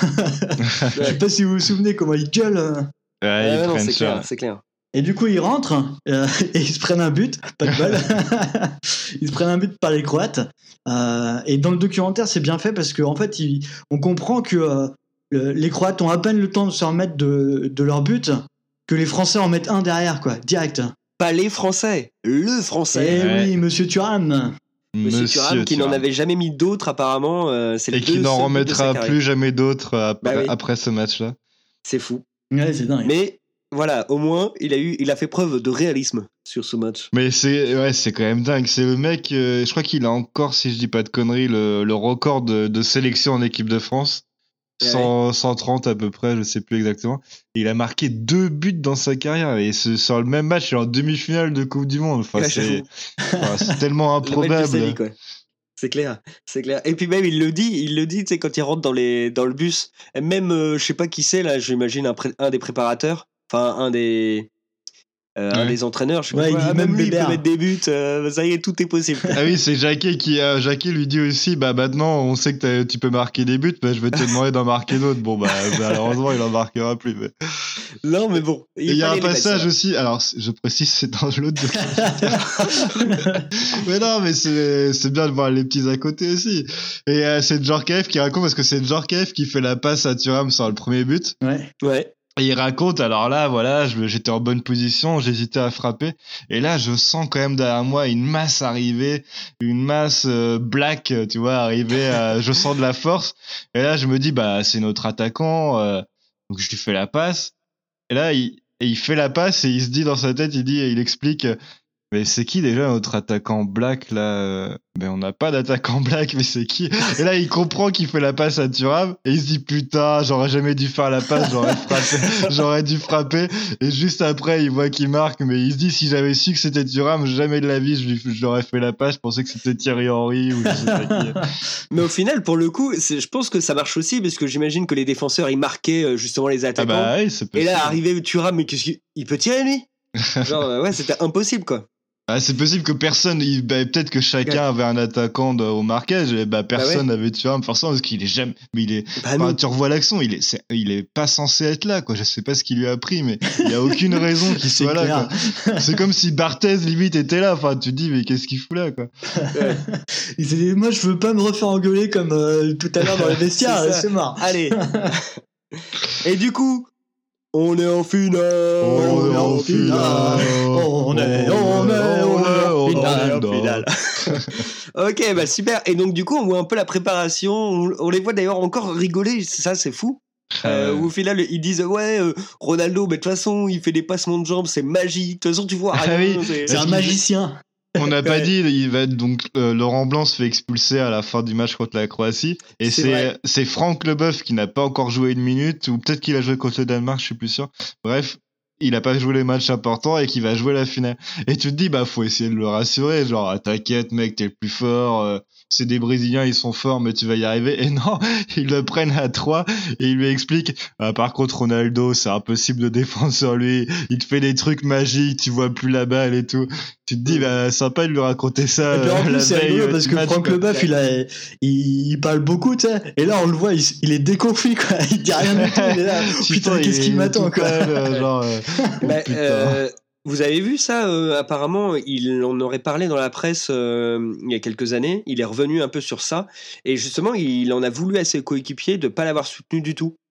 Speaker 6: Je sais pas si vous vous souvenez comment ils gueulent. euh.
Speaker 2: Ouais,
Speaker 1: Ah,
Speaker 2: ils
Speaker 1: non,
Speaker 2: prennent
Speaker 1: c'est
Speaker 2: cher.
Speaker 1: clair, c'est clair.
Speaker 6: Et du coup, ils rentrent euh, et ils se prennent un but, pas de bol. Ils se prennent un but par les Croates. Euh, et dans le documentaire, c'est bien fait parce qu'en en fait, il- on comprend que euh, le- les Croates ont à peine le temps de se remettre de, de leur but que les Français en mettent un derrière, quoi, direct.
Speaker 1: Pas les Français, le
Speaker 6: Et
Speaker 1: Français.
Speaker 2: Ouais.
Speaker 6: oui, Monsieur Thuram.
Speaker 1: Monsieur, Thuram, qui n'en
Speaker 2: Thuram.
Speaker 1: avait jamais mis d'autres, apparemment. euh, c'est le
Speaker 2: Et qui
Speaker 1: deux
Speaker 2: n'en
Speaker 1: seul but de sa
Speaker 2: remettra
Speaker 1: carrière.
Speaker 2: plus jamais d'autres euh, après,
Speaker 1: Bah oui.
Speaker 2: après ce match-là.
Speaker 1: C'est fou.
Speaker 6: Ouais, c'est dingue.
Speaker 1: Mais voilà, au moins, il a, eu, il a fait preuve de réalisme sur ce match.
Speaker 2: Mais c'est ouais, c'est quand même dingue. C'est le mec, euh, je crois qu'il a encore, si je dis pas de conneries, le, le record de, de sélection en équipe de France.
Speaker 1: Ouais.
Speaker 2: cent, cent trente à peu près, je sais plus exactement. Et il a marqué deux buts dans sa carrière. Et ce- sur le même match, il est en demi-finale de Coupe du Monde. Enfin,
Speaker 1: Ouais,
Speaker 2: c'est,
Speaker 1: j'avoue.
Speaker 2: enfin, c'est tellement
Speaker 1: Le match de sa
Speaker 2: improbable.
Speaker 1: vie, quoi. C'est clair, c'est clair. Et puis même, il le dit, il le dit, tu sais, quand il rentre dans, les, dans le bus, et même, euh, je sais pas qui c'est, là, j'imagine un, pré- un des préparateurs, enfin, un des... euh, un
Speaker 2: Ouais.
Speaker 1: des entraîneurs, je sais
Speaker 6: Ouais,
Speaker 1: pas
Speaker 6: il
Speaker 1: quoi.
Speaker 6: dit
Speaker 1: Ah,
Speaker 6: même
Speaker 1: même lui, il peut
Speaker 6: Bébert.
Speaker 1: mettre des buts, euh, ça y est, tout est possible.
Speaker 2: Ah oui, c'est Jacquet qui a, Jacquet lui dit aussi, bah maintenant on sait que t'as- tu peux marquer des buts, bah je vais te demander d'en marquer d'autres. Bon bah malheureusement il en marquera plus. Mais...
Speaker 1: Non, mais bon.
Speaker 2: Et il y a un
Speaker 1: fallait les mettre,
Speaker 2: passage
Speaker 1: ça.
Speaker 2: aussi, alors c'est- je précise c'est dans l'autre documentaire. Mais non, mais c'est c'est bien de voir les petits à côté aussi. Et euh, c'est Djorkaeff qui raconte, parce que c'est Djorkaeff qui fait la passe à Thuram sur le premier but.
Speaker 6: Ouais.
Speaker 1: Ouais.
Speaker 2: Et il raconte, alors là, voilà, je- j'étais en bonne position, j'hésitais à frapper. Et là, je sens quand même derrière moi une masse arriver, une masse euh, black, euh, tu vois, arriver. à- je sens de la force. Et là, je me dis, bah, c'est notre attaquant. euh, donc, je lui fais la passe. Et là, il, et il fait la passe et il se dit dans sa tête, il dit, il explique, euh, mais c'est qui déjà notre attaquant black là euh Ben on n'a pas d'attaquant black, mais c'est qui? Et là il comprend qu'il fait la passe à Thuram et il se dit putain, j'aurais jamais dû faire la passe, j'aurais frappé, j'aurais dû frapper. Et juste après il voit qu'il marque, mais il se dit si j'avais su que c'était Thuram, jamais de la vie je lui je lui aurais fait la passe. Je pensais que c'était Thierry Henry ou je sais pas qui.
Speaker 1: Mais au final, pour le coup, c'est- je pense que ça marche aussi, parce que j'imagine que les défenseurs, ils marquaient euh, justement les
Speaker 2: Ah
Speaker 1: attaquants.
Speaker 2: bah oui, c'est
Speaker 1: Et
Speaker 2: possible.
Speaker 1: là, arrivé Thuram, mais qu'est-ce qu'il il peut tirer, lui? Genre, euh, ouais, c'était impossible, quoi.
Speaker 2: Ah, c'est possible que personne, il- bah, peut-être que chacun avait un attaquant de- au marquage, et bah personne n'avait Thuram forcément parce qu'il est jamais, mais il est,
Speaker 1: Bah
Speaker 2: enfin,
Speaker 1: non.
Speaker 2: tu revois l'action, il est, c'est- il est pas censé être là, quoi. Je sais pas ce qu'il lui a pris, mais il y a aucune raison qu'il
Speaker 6: C'est
Speaker 2: soit là,
Speaker 6: clair.
Speaker 2: quoi. C'est comme si Barthez limite était là. Enfin, tu te dis, mais qu'est-ce qu'il fout là, quoi.
Speaker 6: Il s'est dit, moi, je veux pas me refaire engueuler comme euh, tout à l'heure dans les vestiaires,
Speaker 1: C'est ça.
Speaker 6: c'est mort.
Speaker 1: Allez. Et du coup, on est en finale.
Speaker 2: On est en finale.
Speaker 6: On est, on est, on est en finale.
Speaker 1: en finale. Ok, bah super. Et donc, du coup, on voit un peu la préparation. On, on les voit d'ailleurs encore rigoler. Ça, c'est fou. Euh,
Speaker 2: Euh,
Speaker 1: où au final, ils disent ouais, euh, Ronaldo, mais de toute façon, il fait des passements de jambes, c'est magique. De toute façon, tu vois
Speaker 2: Ah
Speaker 1: rien.
Speaker 2: oui,
Speaker 1: c'est-
Speaker 6: C'est un
Speaker 2: qu'il-
Speaker 6: magicien.
Speaker 2: On n'a pas
Speaker 1: Ouais.
Speaker 2: dit, il va être donc euh, Laurent Blanc se fait expulser à la fin du match contre la Croatie et
Speaker 1: C'est
Speaker 2: c'est
Speaker 1: vrai.
Speaker 2: c'est Franck Leboeuf qui n'a pas encore joué une minute ou peut-être qu'il a joué contre le Danemark, je suis plus sûr. Bref, il a pas joué les matchs importants et qui va jouer la finale. Et tu te dis bah faut essayer de le rassurer, genre ah, t'inquiète mec, t'es le plus fort, euh, c'est des Brésiliens, ils sont forts mais tu vas y arriver. Et non, ils le prennent à trois et ils lui expliquent ah, par contre Ronaldo, c'est impossible de défendre sur lui, il te fait des trucs magiques, tu vois plus la balle et tout. Tu te dis bah sympa de lui raconter ça.
Speaker 6: Et puis en
Speaker 2: euh,
Speaker 6: plus,
Speaker 2: la
Speaker 6: c'est
Speaker 2: veille,
Speaker 6: rigolo
Speaker 2: euh,
Speaker 6: parce
Speaker 2: du
Speaker 6: que
Speaker 2: match,
Speaker 6: Franck
Speaker 2: quoi.
Speaker 6: Leboeuf, il, a, il, il parle beaucoup, tu sais. Et là, on le voit, il, s- il est déconfit, quoi. Il dit rien du tout. Il est là. Putain, qu'est-ce
Speaker 2: il
Speaker 6: qui
Speaker 2: est
Speaker 6: m'attend,
Speaker 2: tout
Speaker 6: quoi.
Speaker 2: pâle, euh, genre, euh, oh,
Speaker 1: Bah,
Speaker 2: putain.
Speaker 1: euh, vous avez vu ça euh, apparemment, il en aurait parlé dans la presse euh, il y a quelques années. Il est revenu un peu sur ça. Et justement, il en a voulu à ses coéquipiers de ne pas l'avoir soutenu du tout.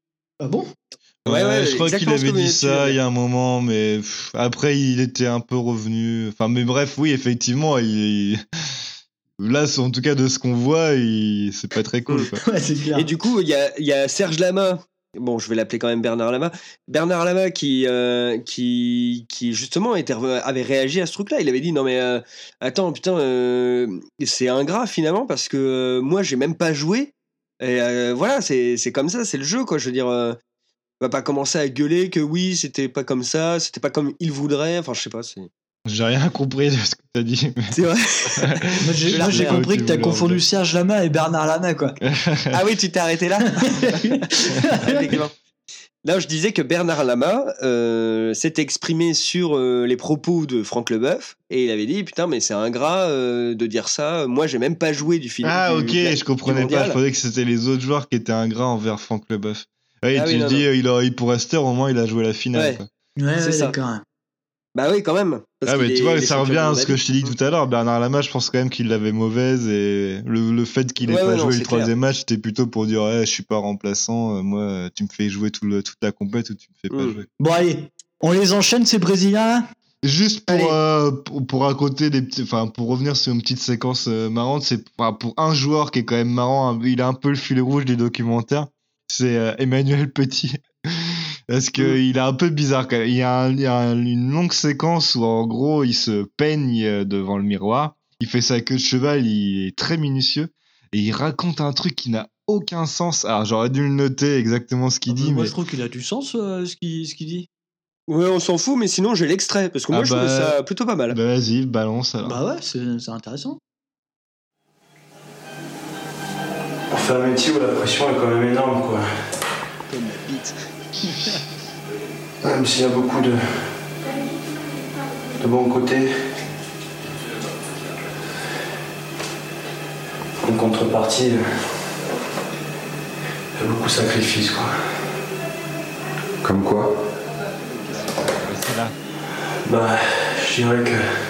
Speaker 6: Ah bon?
Speaker 1: Ouais, ouais,
Speaker 2: je crois qu'il
Speaker 1: exactement ce
Speaker 2: avait
Speaker 1: que
Speaker 2: dit
Speaker 1: vous
Speaker 2: ça
Speaker 1: venez de
Speaker 2: il y a un moment, mais pff, après il était un peu revenu. Enfin, mais bref, oui, effectivement, il... là, c'est- en tout cas de ce qu'on voit, il... c'est pas très cool. Quoi.
Speaker 6: Ouais, c'est clair.
Speaker 1: Et du coup, il y a, il y a Serge Lama. Bon, je vais l'appeler quand même Bernard Lama. Bernard Lama qui, euh, qui, qui justement était, re- avait réagi à ce truc-là. Il avait dit non mais euh, attends putain, euh, c'est ingrat finalement parce que euh, moi j'ai même pas joué. Et euh, voilà, c'est c'est comme ça, c'est le jeu quoi. Je veux dire, euh, on va pas commencer à gueuler que oui, c'était pas comme ça, c'était pas comme il voudrait. Enfin, je sais pas. C'est
Speaker 2: J'ai rien compris de ce que t'as dit. Mais...
Speaker 1: c'est vrai.
Speaker 6: Moi, j'ai, moi, j'ai
Speaker 1: Merde,
Speaker 6: compris que
Speaker 2: tu
Speaker 6: t'as
Speaker 2: voulais
Speaker 6: confondu
Speaker 2: en dire.
Speaker 6: Serge Lama et Bernard Lama, quoi.
Speaker 1: Ah oui, tu t'es arrêté là. Effectivement. Là, je disais que Bernard Lama euh, s'était exprimé sur euh, les propos de Franck Leboeuf et il avait dit putain mais c'est ingrat euh, de dire ça. Moi, j'ai même pas joué du film.
Speaker 2: Ah,
Speaker 1: du,
Speaker 2: ok,
Speaker 1: de la-
Speaker 2: je comprenais
Speaker 1: du
Speaker 2: pas.
Speaker 1: mondial.
Speaker 2: Je pensais que c'était les autres joueurs qui étaient ingrats envers Franck Leboeuf. Ouais,
Speaker 1: Ah
Speaker 2: tu
Speaker 1: oui,
Speaker 2: te
Speaker 1: non,
Speaker 2: dis,
Speaker 1: non.
Speaker 2: euh, il, a, il pour rester, au moins il a joué la finale.
Speaker 1: Ouais.
Speaker 2: Quoi.
Speaker 6: Ouais,
Speaker 1: C'est
Speaker 6: ouais,
Speaker 1: ça.
Speaker 6: d'accord.
Speaker 1: Bah oui, quand même. Parce
Speaker 2: Ah, mais
Speaker 1: qu'il
Speaker 2: tu
Speaker 1: est-
Speaker 2: vois,
Speaker 1: il est
Speaker 2: ça
Speaker 1: champion
Speaker 2: revient à
Speaker 1: du
Speaker 2: ce
Speaker 1: monde
Speaker 2: que
Speaker 1: à
Speaker 2: je t'ai
Speaker 1: vie.
Speaker 2: dit tout à l'heure. Bernard Lama, je pense quand même qu'il l'avait mauvaise et le, le fait qu'il ait
Speaker 1: Ouais,
Speaker 2: pas
Speaker 1: ouais, non,
Speaker 2: joué
Speaker 1: c'est
Speaker 2: le troisième match, c'était plutôt pour dire, ouais, je suis pas remplaçant, euh, moi, tu me fais jouer tout le, toute la compète ou tu me fais pas
Speaker 1: Mm.
Speaker 2: jouer.
Speaker 6: Bon, allez, on les enchaîne, ces Brésiliens, là?
Speaker 2: Juste
Speaker 1: Allez.
Speaker 2: pour, euh, pour, pour raconter des petits, enfin, pour revenir sur une petite séquence euh, marrante, c'est enfin, pour un joueur qui est quand même marrant, hein, il a un peu le fil rouge du documentaire, c'est euh, Emmanuel Petit. Parce que
Speaker 1: Mm.
Speaker 2: il est un peu bizarre quand même. Il y a, un- il y a un- une longue séquence où en gros il se peigne euh, devant le miroir, il fait sa queue de cheval, il est très minutieux et il raconte un truc qui n'a aucun sens. Alors j'aurais dû le noter exactement ce qu'il
Speaker 6: Ah,
Speaker 2: dit,
Speaker 6: moi,
Speaker 2: mais
Speaker 6: je trouve qu'il a du sens, euh, ce qu'il ce qu'il dit.
Speaker 1: Ouais, on s'en fout, mais sinon j'ai l'extrait parce que moi
Speaker 2: Ah
Speaker 1: je trouvais
Speaker 2: bah,
Speaker 1: ça plutôt pas mal.
Speaker 2: bah, vas-y, balance alors.
Speaker 6: Bah ouais, c'est c'est intéressant.
Speaker 9: On fait un métier où la pression est quand même énorme, quoi.
Speaker 1: Comme la bite.
Speaker 9: Même s'il y a beaucoup de, de bons côtés, en contrepartie, il y a beaucoup de sacrifices, quoi.
Speaker 10: Comme quoi?
Speaker 2: C'est là.
Speaker 9: Bah, je dirais que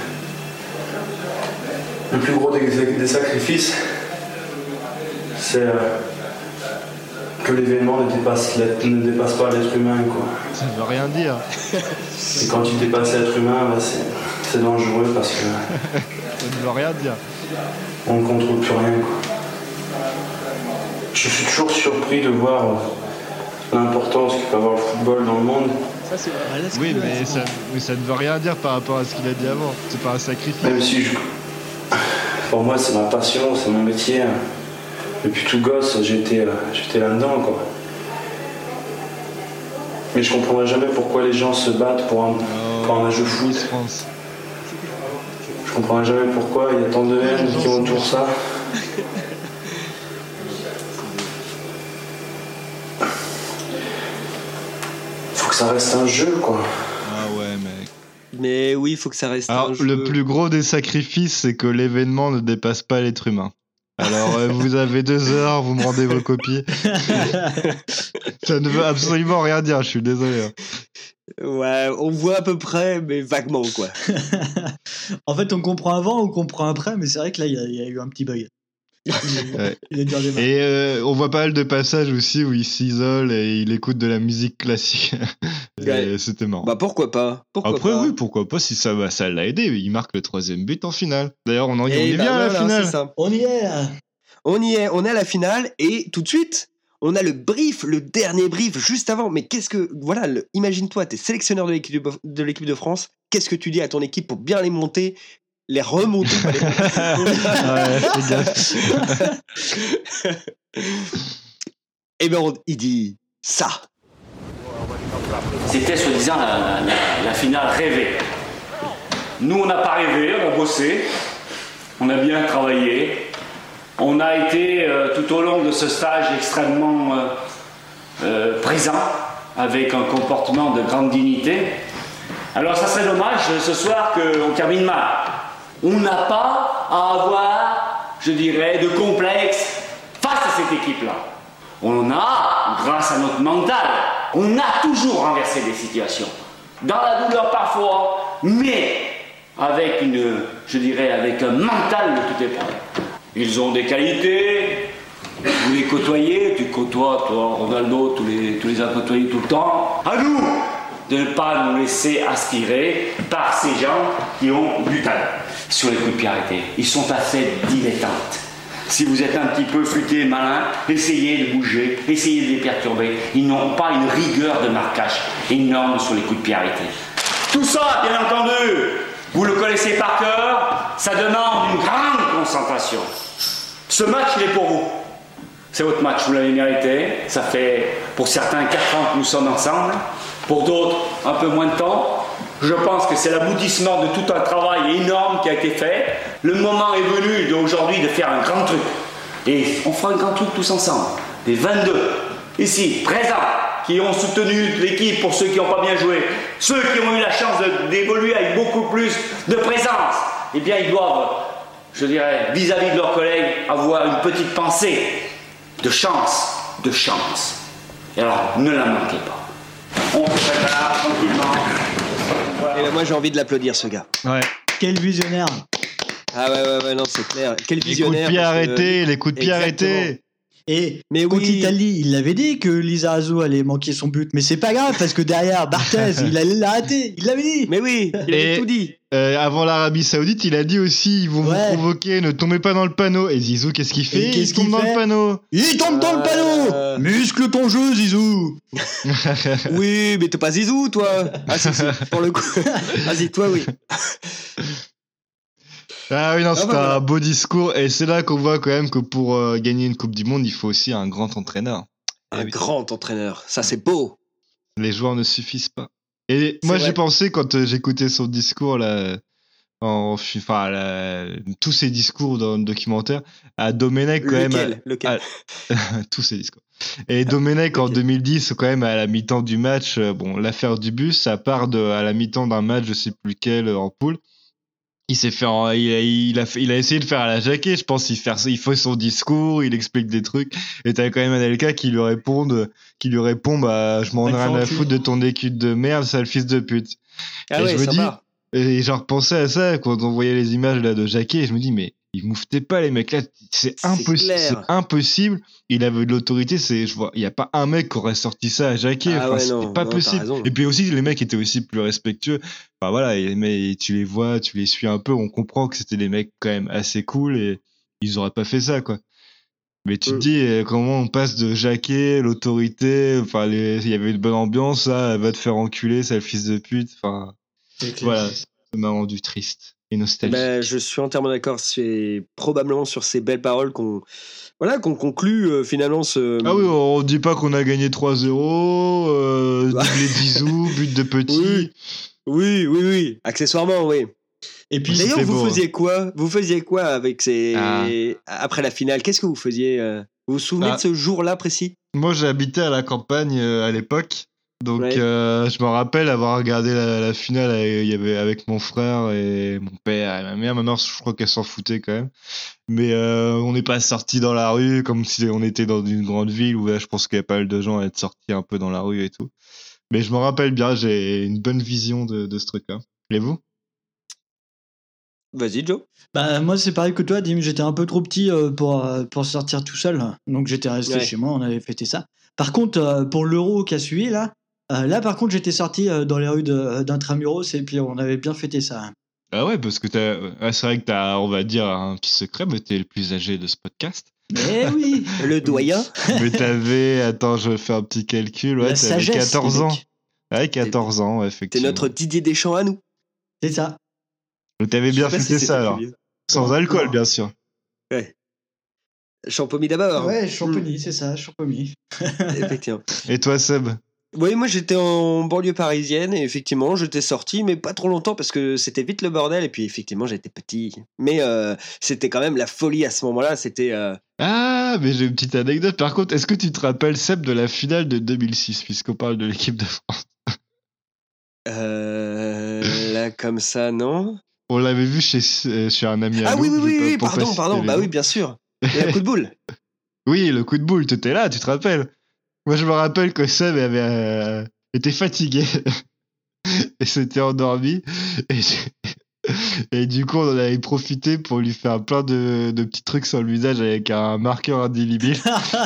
Speaker 9: le plus gros des, des sacrifices, c'est euh, que l'événement ne dépasse, l'être- ne dépasse pas l'être humain, quoi.
Speaker 2: Ça veut rien dire.
Speaker 9: Et quand tu dépasses l'être humain, bah, c'est, c'est dangereux parce que
Speaker 2: Ça ne veut rien dire.
Speaker 9: on ne contrôle plus rien, quoi. Je suis toujours surpris de voir euh, l'importance qu'il peut avoir le football dans le monde.
Speaker 2: Oui, mais ça, mais ça ne veut rien dire par rapport à ce qu'il a dit avant. C'est pas un sacrifice.
Speaker 9: Même si je... pour moi c'est ma passion, c'est mon métier. Depuis tout gosse, j'étais, euh, j'étais là-dedans, quoi. Mais je comprendrai jamais pourquoi les gens se battent pour un, pour un match de foot.
Speaker 2: Miss France.
Speaker 9: Je comprendrai jamais pourquoi il y a tant de haine qui entourent ça. Faut que ça reste un jeu, quoi.
Speaker 2: Ah ouais, mec.
Speaker 1: Mais oui, il faut que ça reste.
Speaker 2: Alors,
Speaker 1: un jeu.
Speaker 2: le plus gros des sacrifices, c'est que l'événement ne dépasse pas l'être humain. Alors, euh, vous avez deux heures, vous me rendez vos copies. Ça ne veut absolument rien dire, je suis désolé. hein.
Speaker 1: Ouais, on voit à peu près, mais vaguement quoi.
Speaker 6: En fait, on comprend avant, on comprend après, mais c'est vrai que là, il y, a- il y a eu un petit bug. Il,
Speaker 2: Ouais.
Speaker 6: il a dû redémarrer.
Speaker 2: Et euh, on voit pas mal de passages aussi où il s'isole et il écoute de la musique classique. Et
Speaker 1: Ouais.
Speaker 2: C'était marrant.
Speaker 1: Bah pourquoi pas pourquoi
Speaker 2: Après,
Speaker 1: pas.
Speaker 2: oui, pourquoi pas, si ça va, ça l'a aidé. Il marque le troisième but en finale. D'ailleurs, on, en, on
Speaker 1: Et
Speaker 2: est
Speaker 1: bah
Speaker 2: bien à la
Speaker 1: voilà,
Speaker 2: finale.
Speaker 1: c'est ça.
Speaker 6: On y est là.
Speaker 1: On y est, on est à la finale et tout de suite, on a le brief, le dernier brief juste avant. Mais qu'est-ce que voilà, le- imagine-toi, t'es sélectionneur de l'équipe de, de l'équipe de France. Qu'est-ce que tu dis à ton équipe pour bien les monter, les remonter, pas les
Speaker 2: Ouais, fais gaffe.
Speaker 1: Et ben on- il dit ça.
Speaker 11: C'était soi-disant la, la- la finale rêvée. Nous, on n'a pas rêvé, on a bossé, on a bien travaillé, on a été euh, tout au long de ce stage extrêmement euh, euh, présent, avec un comportement de grande dignité. Alors ça serait dommage ce soir qu'on termine mal. On n'a pas à avoir, je dirais, de complexe face à cette équipe-là. On a, grâce à notre mental, on a toujours renversé des situations. Dans la douleur parfois, mais avec une, je dirais, avec un mental de toute épreuve. Ils ont des qualités, Vous les côtoyez, tu côtoies, toi, Ronaldo, tous les, tous les as côtoyés tout le temps. À nous de ne pas nous laisser aspirer par ces gens qui ont du talent sur les coups de pied arrêtés. Ils sont assez dilettantes. Si vous êtes un petit peu futé et malin, essayez de bouger, essayez de les perturber. Ils n'ont pas une rigueur de marquage énorme sur les coups de pied arrêtés. Tout ça, bien entendu, vous le connaissez par cœur, ça demande une grande concentration. Ce match, il est pour vous. C'est votre match, vous l'avez mérité. Ça fait pour certains quatre ans que nous sommes ensemble, pour d'autres un peu moins de temps. Je pense que c'est l'aboutissement de tout un travail énorme qui a été fait. Le moment est venu d'aujourd'hui de faire un grand truc. Et on fera un grand truc tous ensemble. Les vingt-deux, ici, présents, qui ont soutenu l'équipe pour ceux qui n'ont pas bien joué, ceux qui ont eu la chance de, d'évoluer avec beaucoup plus de présence, eh bien ils doivent, je dirais, vis-à-vis de leurs collègues, avoir une petite pensée de chance, de chance. Et alors, ne la manquez pas. On se prépare tranquillement.
Speaker 1: Et ben moi j'ai envie de l'applaudir ce gars.
Speaker 2: Ouais.
Speaker 6: Quel visionnaire.
Speaker 1: Ah ouais ouais ouais non c'est clair. Quel
Speaker 2: Les coups
Speaker 1: visionnaire.
Speaker 2: de pied
Speaker 1: parce que-
Speaker 2: arrêtés, les coups de pied
Speaker 1: Exactement.
Speaker 2: arrêtés.
Speaker 6: Et
Speaker 1: Mais
Speaker 6: quand
Speaker 1: oui.
Speaker 6: Italie, il l'avait dit que Lizarazu allait manquer son but, mais c'est pas grave parce que derrière Barthez, il allait l'arrêter. Il l'avait dit.
Speaker 1: Mais oui, il avait
Speaker 2: Et-
Speaker 1: tout dit.
Speaker 2: Euh, avant l'Arabie Saoudite, il a dit aussi ils vont
Speaker 6: Ouais.
Speaker 2: vous provoquer, ne tombez pas dans le panneau. Et Zizou, qu'est-ce qu'il fait
Speaker 6: Et qu'est-ce
Speaker 2: Il tombe
Speaker 6: qu'il
Speaker 2: dans
Speaker 6: fait
Speaker 2: le panneau.
Speaker 6: Il tombe dans le panneau.
Speaker 1: Euh.
Speaker 6: Muscle ton jeu, Zizou.
Speaker 1: Oui, mais t'es pas Zizou toi. Ah si si, pour le coup. Vas-y toi oui.
Speaker 2: Ah oui, non, c'était
Speaker 1: bah, voilà.
Speaker 2: un beau discours. Et c'est là qu'on voit quand même que pour euh, gagner une Coupe du Monde, il faut aussi un grand entraîneur.
Speaker 1: Un
Speaker 2: Eh oui.
Speaker 1: grand entraîneur. Ça c'est beau.
Speaker 2: Les joueurs ne suffisent pas. Et moi,
Speaker 1: vrai.
Speaker 2: j'ai pensé quand euh, j'écoutais son discours, là, en, enfin, là, tous ses discours dans le documentaire, à Domenech quand même.
Speaker 1: Lequel
Speaker 2: à-
Speaker 1: Lequel
Speaker 2: à- tous ses discours. Et Domenech en
Speaker 1: Ok.
Speaker 2: deux mille dix, quand même, à la mi-temps du match, euh, bon, l'affaire du bus, ça part de, à la mi-temps d'un match, je sais plus lequel, euh, en poule. Il s'est fait, en- il a, il a fait, il a essayé de faire à la Jacquet, je pense, il fait, il fait son discours, il explique des trucs, et t'as quand même Anelka qui lui répond, qui lui répond, bah, je m'en ai
Speaker 6: Va te
Speaker 2: rien
Speaker 6: faire
Speaker 2: à
Speaker 6: enculer.
Speaker 2: foutre de ton écute de merde, sale fils de pute.
Speaker 1: Ah
Speaker 2: Et
Speaker 1: ouais,
Speaker 2: je me
Speaker 1: sympa.
Speaker 2: Et j'en repensais à ça quand on voyait les images là de Jacquet, et je me dis, mais ils mouftaient pas les mecs là, c'est
Speaker 1: C'est
Speaker 2: impossible,
Speaker 1: clair.
Speaker 2: c'est impossible. Il avait de l'autorité, c'est, je vois, il y a pas un mec qui aurait sorti ça à Jacquet,
Speaker 1: Ah
Speaker 2: enfin,
Speaker 1: ouais,
Speaker 2: c'était
Speaker 1: non,
Speaker 2: pas
Speaker 1: non, t'as
Speaker 2: possible.
Speaker 1: raison.
Speaker 2: Et puis aussi, les mecs étaient aussi plus respectueux. Enfin voilà, et- mais tu les vois, tu les suis un peu, on comprend que c'était des mecs quand même assez cool et ils auraient pas fait ça quoi. Mais tu te
Speaker 1: Mm.
Speaker 2: dis euh, comment on passe de Jacquet, l'autorité, enfin les- il y avait une bonne ambiance, ça, va te faire enculer, sale fils de pute, enfin voilà, ça m'a rendu triste et nostalgique.
Speaker 1: Ben, je suis entièrement d'accord. C'est probablement sur ces belles paroles qu'on voilà, qu'on conclut euh, finalement ce.
Speaker 2: Ah oui, on dit pas qu'on a gagné trois zéro, euh, doublé de Zizou, but de Petit.
Speaker 1: Oui, oui, oui. Accessoirement, oui.
Speaker 6: Et puis
Speaker 1: D'ailleurs,
Speaker 2: c'était
Speaker 1: vous
Speaker 2: beau,
Speaker 1: faisiez quoi Vous faisiez quoi avec ces
Speaker 2: Ah.
Speaker 1: après la finale Qu'est-ce que vous faisiez euh Vous vous souvenez
Speaker 2: Ah.
Speaker 1: de ce jour-là précis
Speaker 2: Moi, j'habitais à la campagne euh, à l'époque. Donc,
Speaker 1: Ouais.
Speaker 2: euh, je me rappelle avoir regardé la, la finale avec, il y avait, avec mon frère et mon père et ma mère. Ma mère, je crois qu'elle s'en foutait quand même. Mais euh, on n'est pas sortis dans la rue comme si on était dans une grande ville où là, je pense qu'il y a pas mal de gens à être sortis un peu dans la rue et tout. Mais je me rappelle bien, j'ai une bonne vision de, de ce truc-là. Et vous?
Speaker 1: Vas-y, Joe.
Speaker 6: Bah, moi, c'est pareil que toi, Dim. J'étais un peu trop petit euh, pour, euh, pour sortir tout seul. Donc, j'étais resté
Speaker 1: Ouais.
Speaker 6: chez moi, on avait fêté ça. Par contre, euh, pour l'euro qui a suivi, là, euh, là, par contre, j'étais sorti euh, dans les rues de- d'Intramuros et puis on avait bien fêté ça.
Speaker 2: Ah ouais, parce que t'as, ah, c'est vrai que t'as, on va dire, un petit secret, mais t'es le plus âgé de ce podcast.
Speaker 6: Eh oui.
Speaker 1: Le doyen.
Speaker 2: Mais t'avais, attends, je fais un petit calcul, ouais,
Speaker 6: La
Speaker 2: t'avais
Speaker 6: sagesse,
Speaker 2: quatorze
Speaker 6: les
Speaker 2: ans.
Speaker 6: mecs.
Speaker 2: Ouais, quatorze ans, ouais,
Speaker 1: T'es
Speaker 2: effectivement.
Speaker 1: notre Didier Deschamps à nous.
Speaker 6: C'est ça.
Speaker 2: Donc t'avais bien
Speaker 1: Je sais pas
Speaker 2: fêté
Speaker 1: si
Speaker 2: ça
Speaker 1: c'était
Speaker 2: alors.
Speaker 1: plus vieux.
Speaker 2: Sans alcool, bien sûr.
Speaker 1: Ouais. Champomy d'abord.
Speaker 6: Ouais, Champomy, c'est ça, Champomy.
Speaker 1: Effectivement.
Speaker 2: Et toi, Seb?
Speaker 1: Oui, moi j'étais en banlieue parisienne et effectivement j'étais sorti, mais pas trop longtemps parce que c'était vite le bordel et puis effectivement j'étais petit. Mais euh, c'était quand même la folie à ce moment-là. C'était. euh,
Speaker 2: Ah, mais j'ai une petite anecdote. Par contre, est-ce que tu te rappelles, Seb, de la finale de deux mille six, puisqu'on parle de l'équipe de France?
Speaker 1: euh, là comme ça, non.
Speaker 2: On l'avait vu chez, euh, chez un ami à
Speaker 1: Ah
Speaker 2: nous.
Speaker 1: oui, oui,
Speaker 2: je
Speaker 1: oui,
Speaker 2: vais
Speaker 1: oui,
Speaker 2: pas- pour pas
Speaker 1: pardon,
Speaker 2: citer
Speaker 1: pardon.
Speaker 2: les
Speaker 1: Bah
Speaker 2: noms.
Speaker 1: oui, bien sûr. Le coup de boule.
Speaker 2: Oui, le coup de boule, t'étais là, tu te rappelles? Moi, je me rappelle que Seb avait euh, été fatigué et s'était endormi. Et j'ai- Et du coup, on en avait profité pour lui faire plein de, de petits trucs sur le visage avec un marqueur indélébile.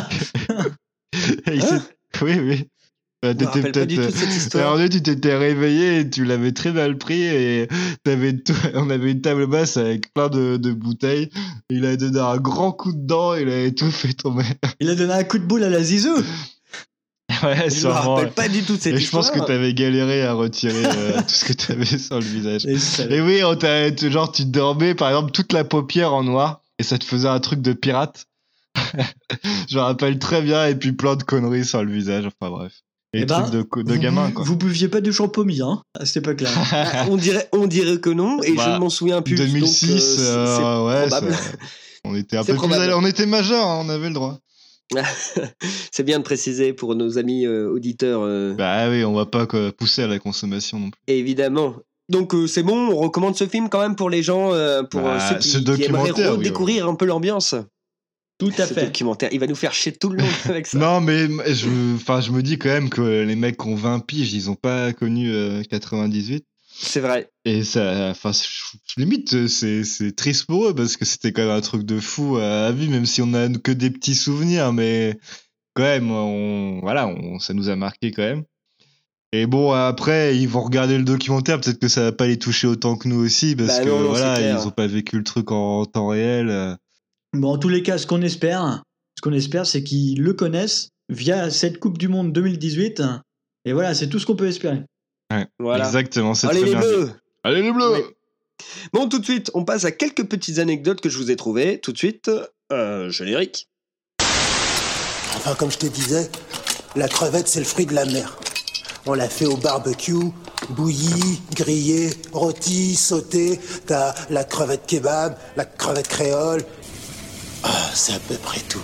Speaker 2: Et il s'est- oui, oui. Bah,
Speaker 1: Je me rappelle pas du tout de cette histoire.
Speaker 2: Alors, tu t'étais réveillé et tu l'avais très mal pris et t'avais tout- on avait une table basse avec plein de, de bouteilles. Il a donné un grand coup dedans et il avait tout fait tomber.
Speaker 6: Il a donné un coup de boule à la Zizou.
Speaker 2: Ouais,
Speaker 1: Je me
Speaker 2: sûrement.
Speaker 1: rappelle pas du tout de cette
Speaker 2: Et je
Speaker 1: histoire.
Speaker 2: pense que t'avais galéré à retirer euh, tout ce que t'avais sur le visage.
Speaker 6: Et ça-
Speaker 2: Et oui, on t'a, genre, tu dormais, par exemple, toute la paupière en noir, et ça te faisait un truc de pirate. Je me rappelle très bien, et puis plein de conneries sur le visage, enfin bref. Et
Speaker 6: Eh
Speaker 2: des
Speaker 6: ben,
Speaker 2: trucs de, co- de
Speaker 6: vous,
Speaker 2: gamin,
Speaker 6: bu-
Speaker 2: quoi.
Speaker 6: vous buviez pas de champomis, hein, à cette époque-là.
Speaker 1: Ah, on dirait, on dirait que non, et je
Speaker 2: Bah,
Speaker 1: ne m'en souviens plus.
Speaker 2: deux mille
Speaker 1: donc,
Speaker 2: six,
Speaker 1: euh, c'est-
Speaker 2: euh,
Speaker 1: c'est
Speaker 2: ouais,
Speaker 1: probable.
Speaker 2: ça- on était un
Speaker 1: C'est
Speaker 2: peu plus,
Speaker 1: probable.
Speaker 2: allé- on était majeurs, hein, on avait le droit.
Speaker 1: C'est bien de préciser pour nos amis euh, auditeurs, euh,
Speaker 2: Bah oui, on va pas quoi, pousser à la consommation non plus.
Speaker 1: évidemment. Donc euh, c'est bon, on recommande ce film quand même pour les gens, euh, pour euh,
Speaker 2: Bah,
Speaker 1: ceux qui,
Speaker 2: ce
Speaker 1: qui aimeraient
Speaker 2: documentaire, oui,
Speaker 1: redécouvrir un peu l'ambiance.
Speaker 6: Tout à
Speaker 1: Ce
Speaker 6: fait.
Speaker 1: documentaire, il va nous faire chier tout le long avec ça.
Speaker 2: Non, mais je, enfin, je me dis quand même que les mecs qui ont vingt piges, ils ont pas connu euh, quatre-vingt-dix-huit.
Speaker 1: C'est vrai.
Speaker 2: Et ça, enfin, je- limite, c'est, c'est triste pour eux parce que c'était quand même un truc de fou à, à vivre, même si on a que des petits souvenirs, mais quand même, on, voilà, on, ça nous a marqué quand même. Et bon, après, ils vont regarder le documentaire, peut-être que ça va pas les toucher autant que nous aussi, parce
Speaker 1: Bah
Speaker 2: que
Speaker 1: non, non,
Speaker 2: voilà,
Speaker 1: c'est clair.
Speaker 2: ils ont pas vécu le truc en temps réel. euh.
Speaker 6: Bon, en tous les cas, ce qu'on espère, ce qu'on espère, c'est qu'ils le connaissent via cette Coupe du Monde deux mille dix-huit. Et voilà, c'est tout ce qu'on peut espérer.
Speaker 2: Ouais,
Speaker 1: Voilà.
Speaker 2: exactement, c'est
Speaker 1: Allez
Speaker 2: très
Speaker 1: les
Speaker 2: bien dit.
Speaker 1: bleus.
Speaker 2: Allez les bleus.
Speaker 1: Oui. Bon, tout de suite, on passe à quelques petites anecdotes que je vous ai trouvées. Tout de suite, euh, générique.
Speaker 12: Enfin, comme je te disais, la crevette, c'est le fruit de la mer. On l'a fait au barbecue, bouillie, grillée, rôtie, sautée. T'as la crevette kebab, la crevette créole. Ah, c'est à peu près tout.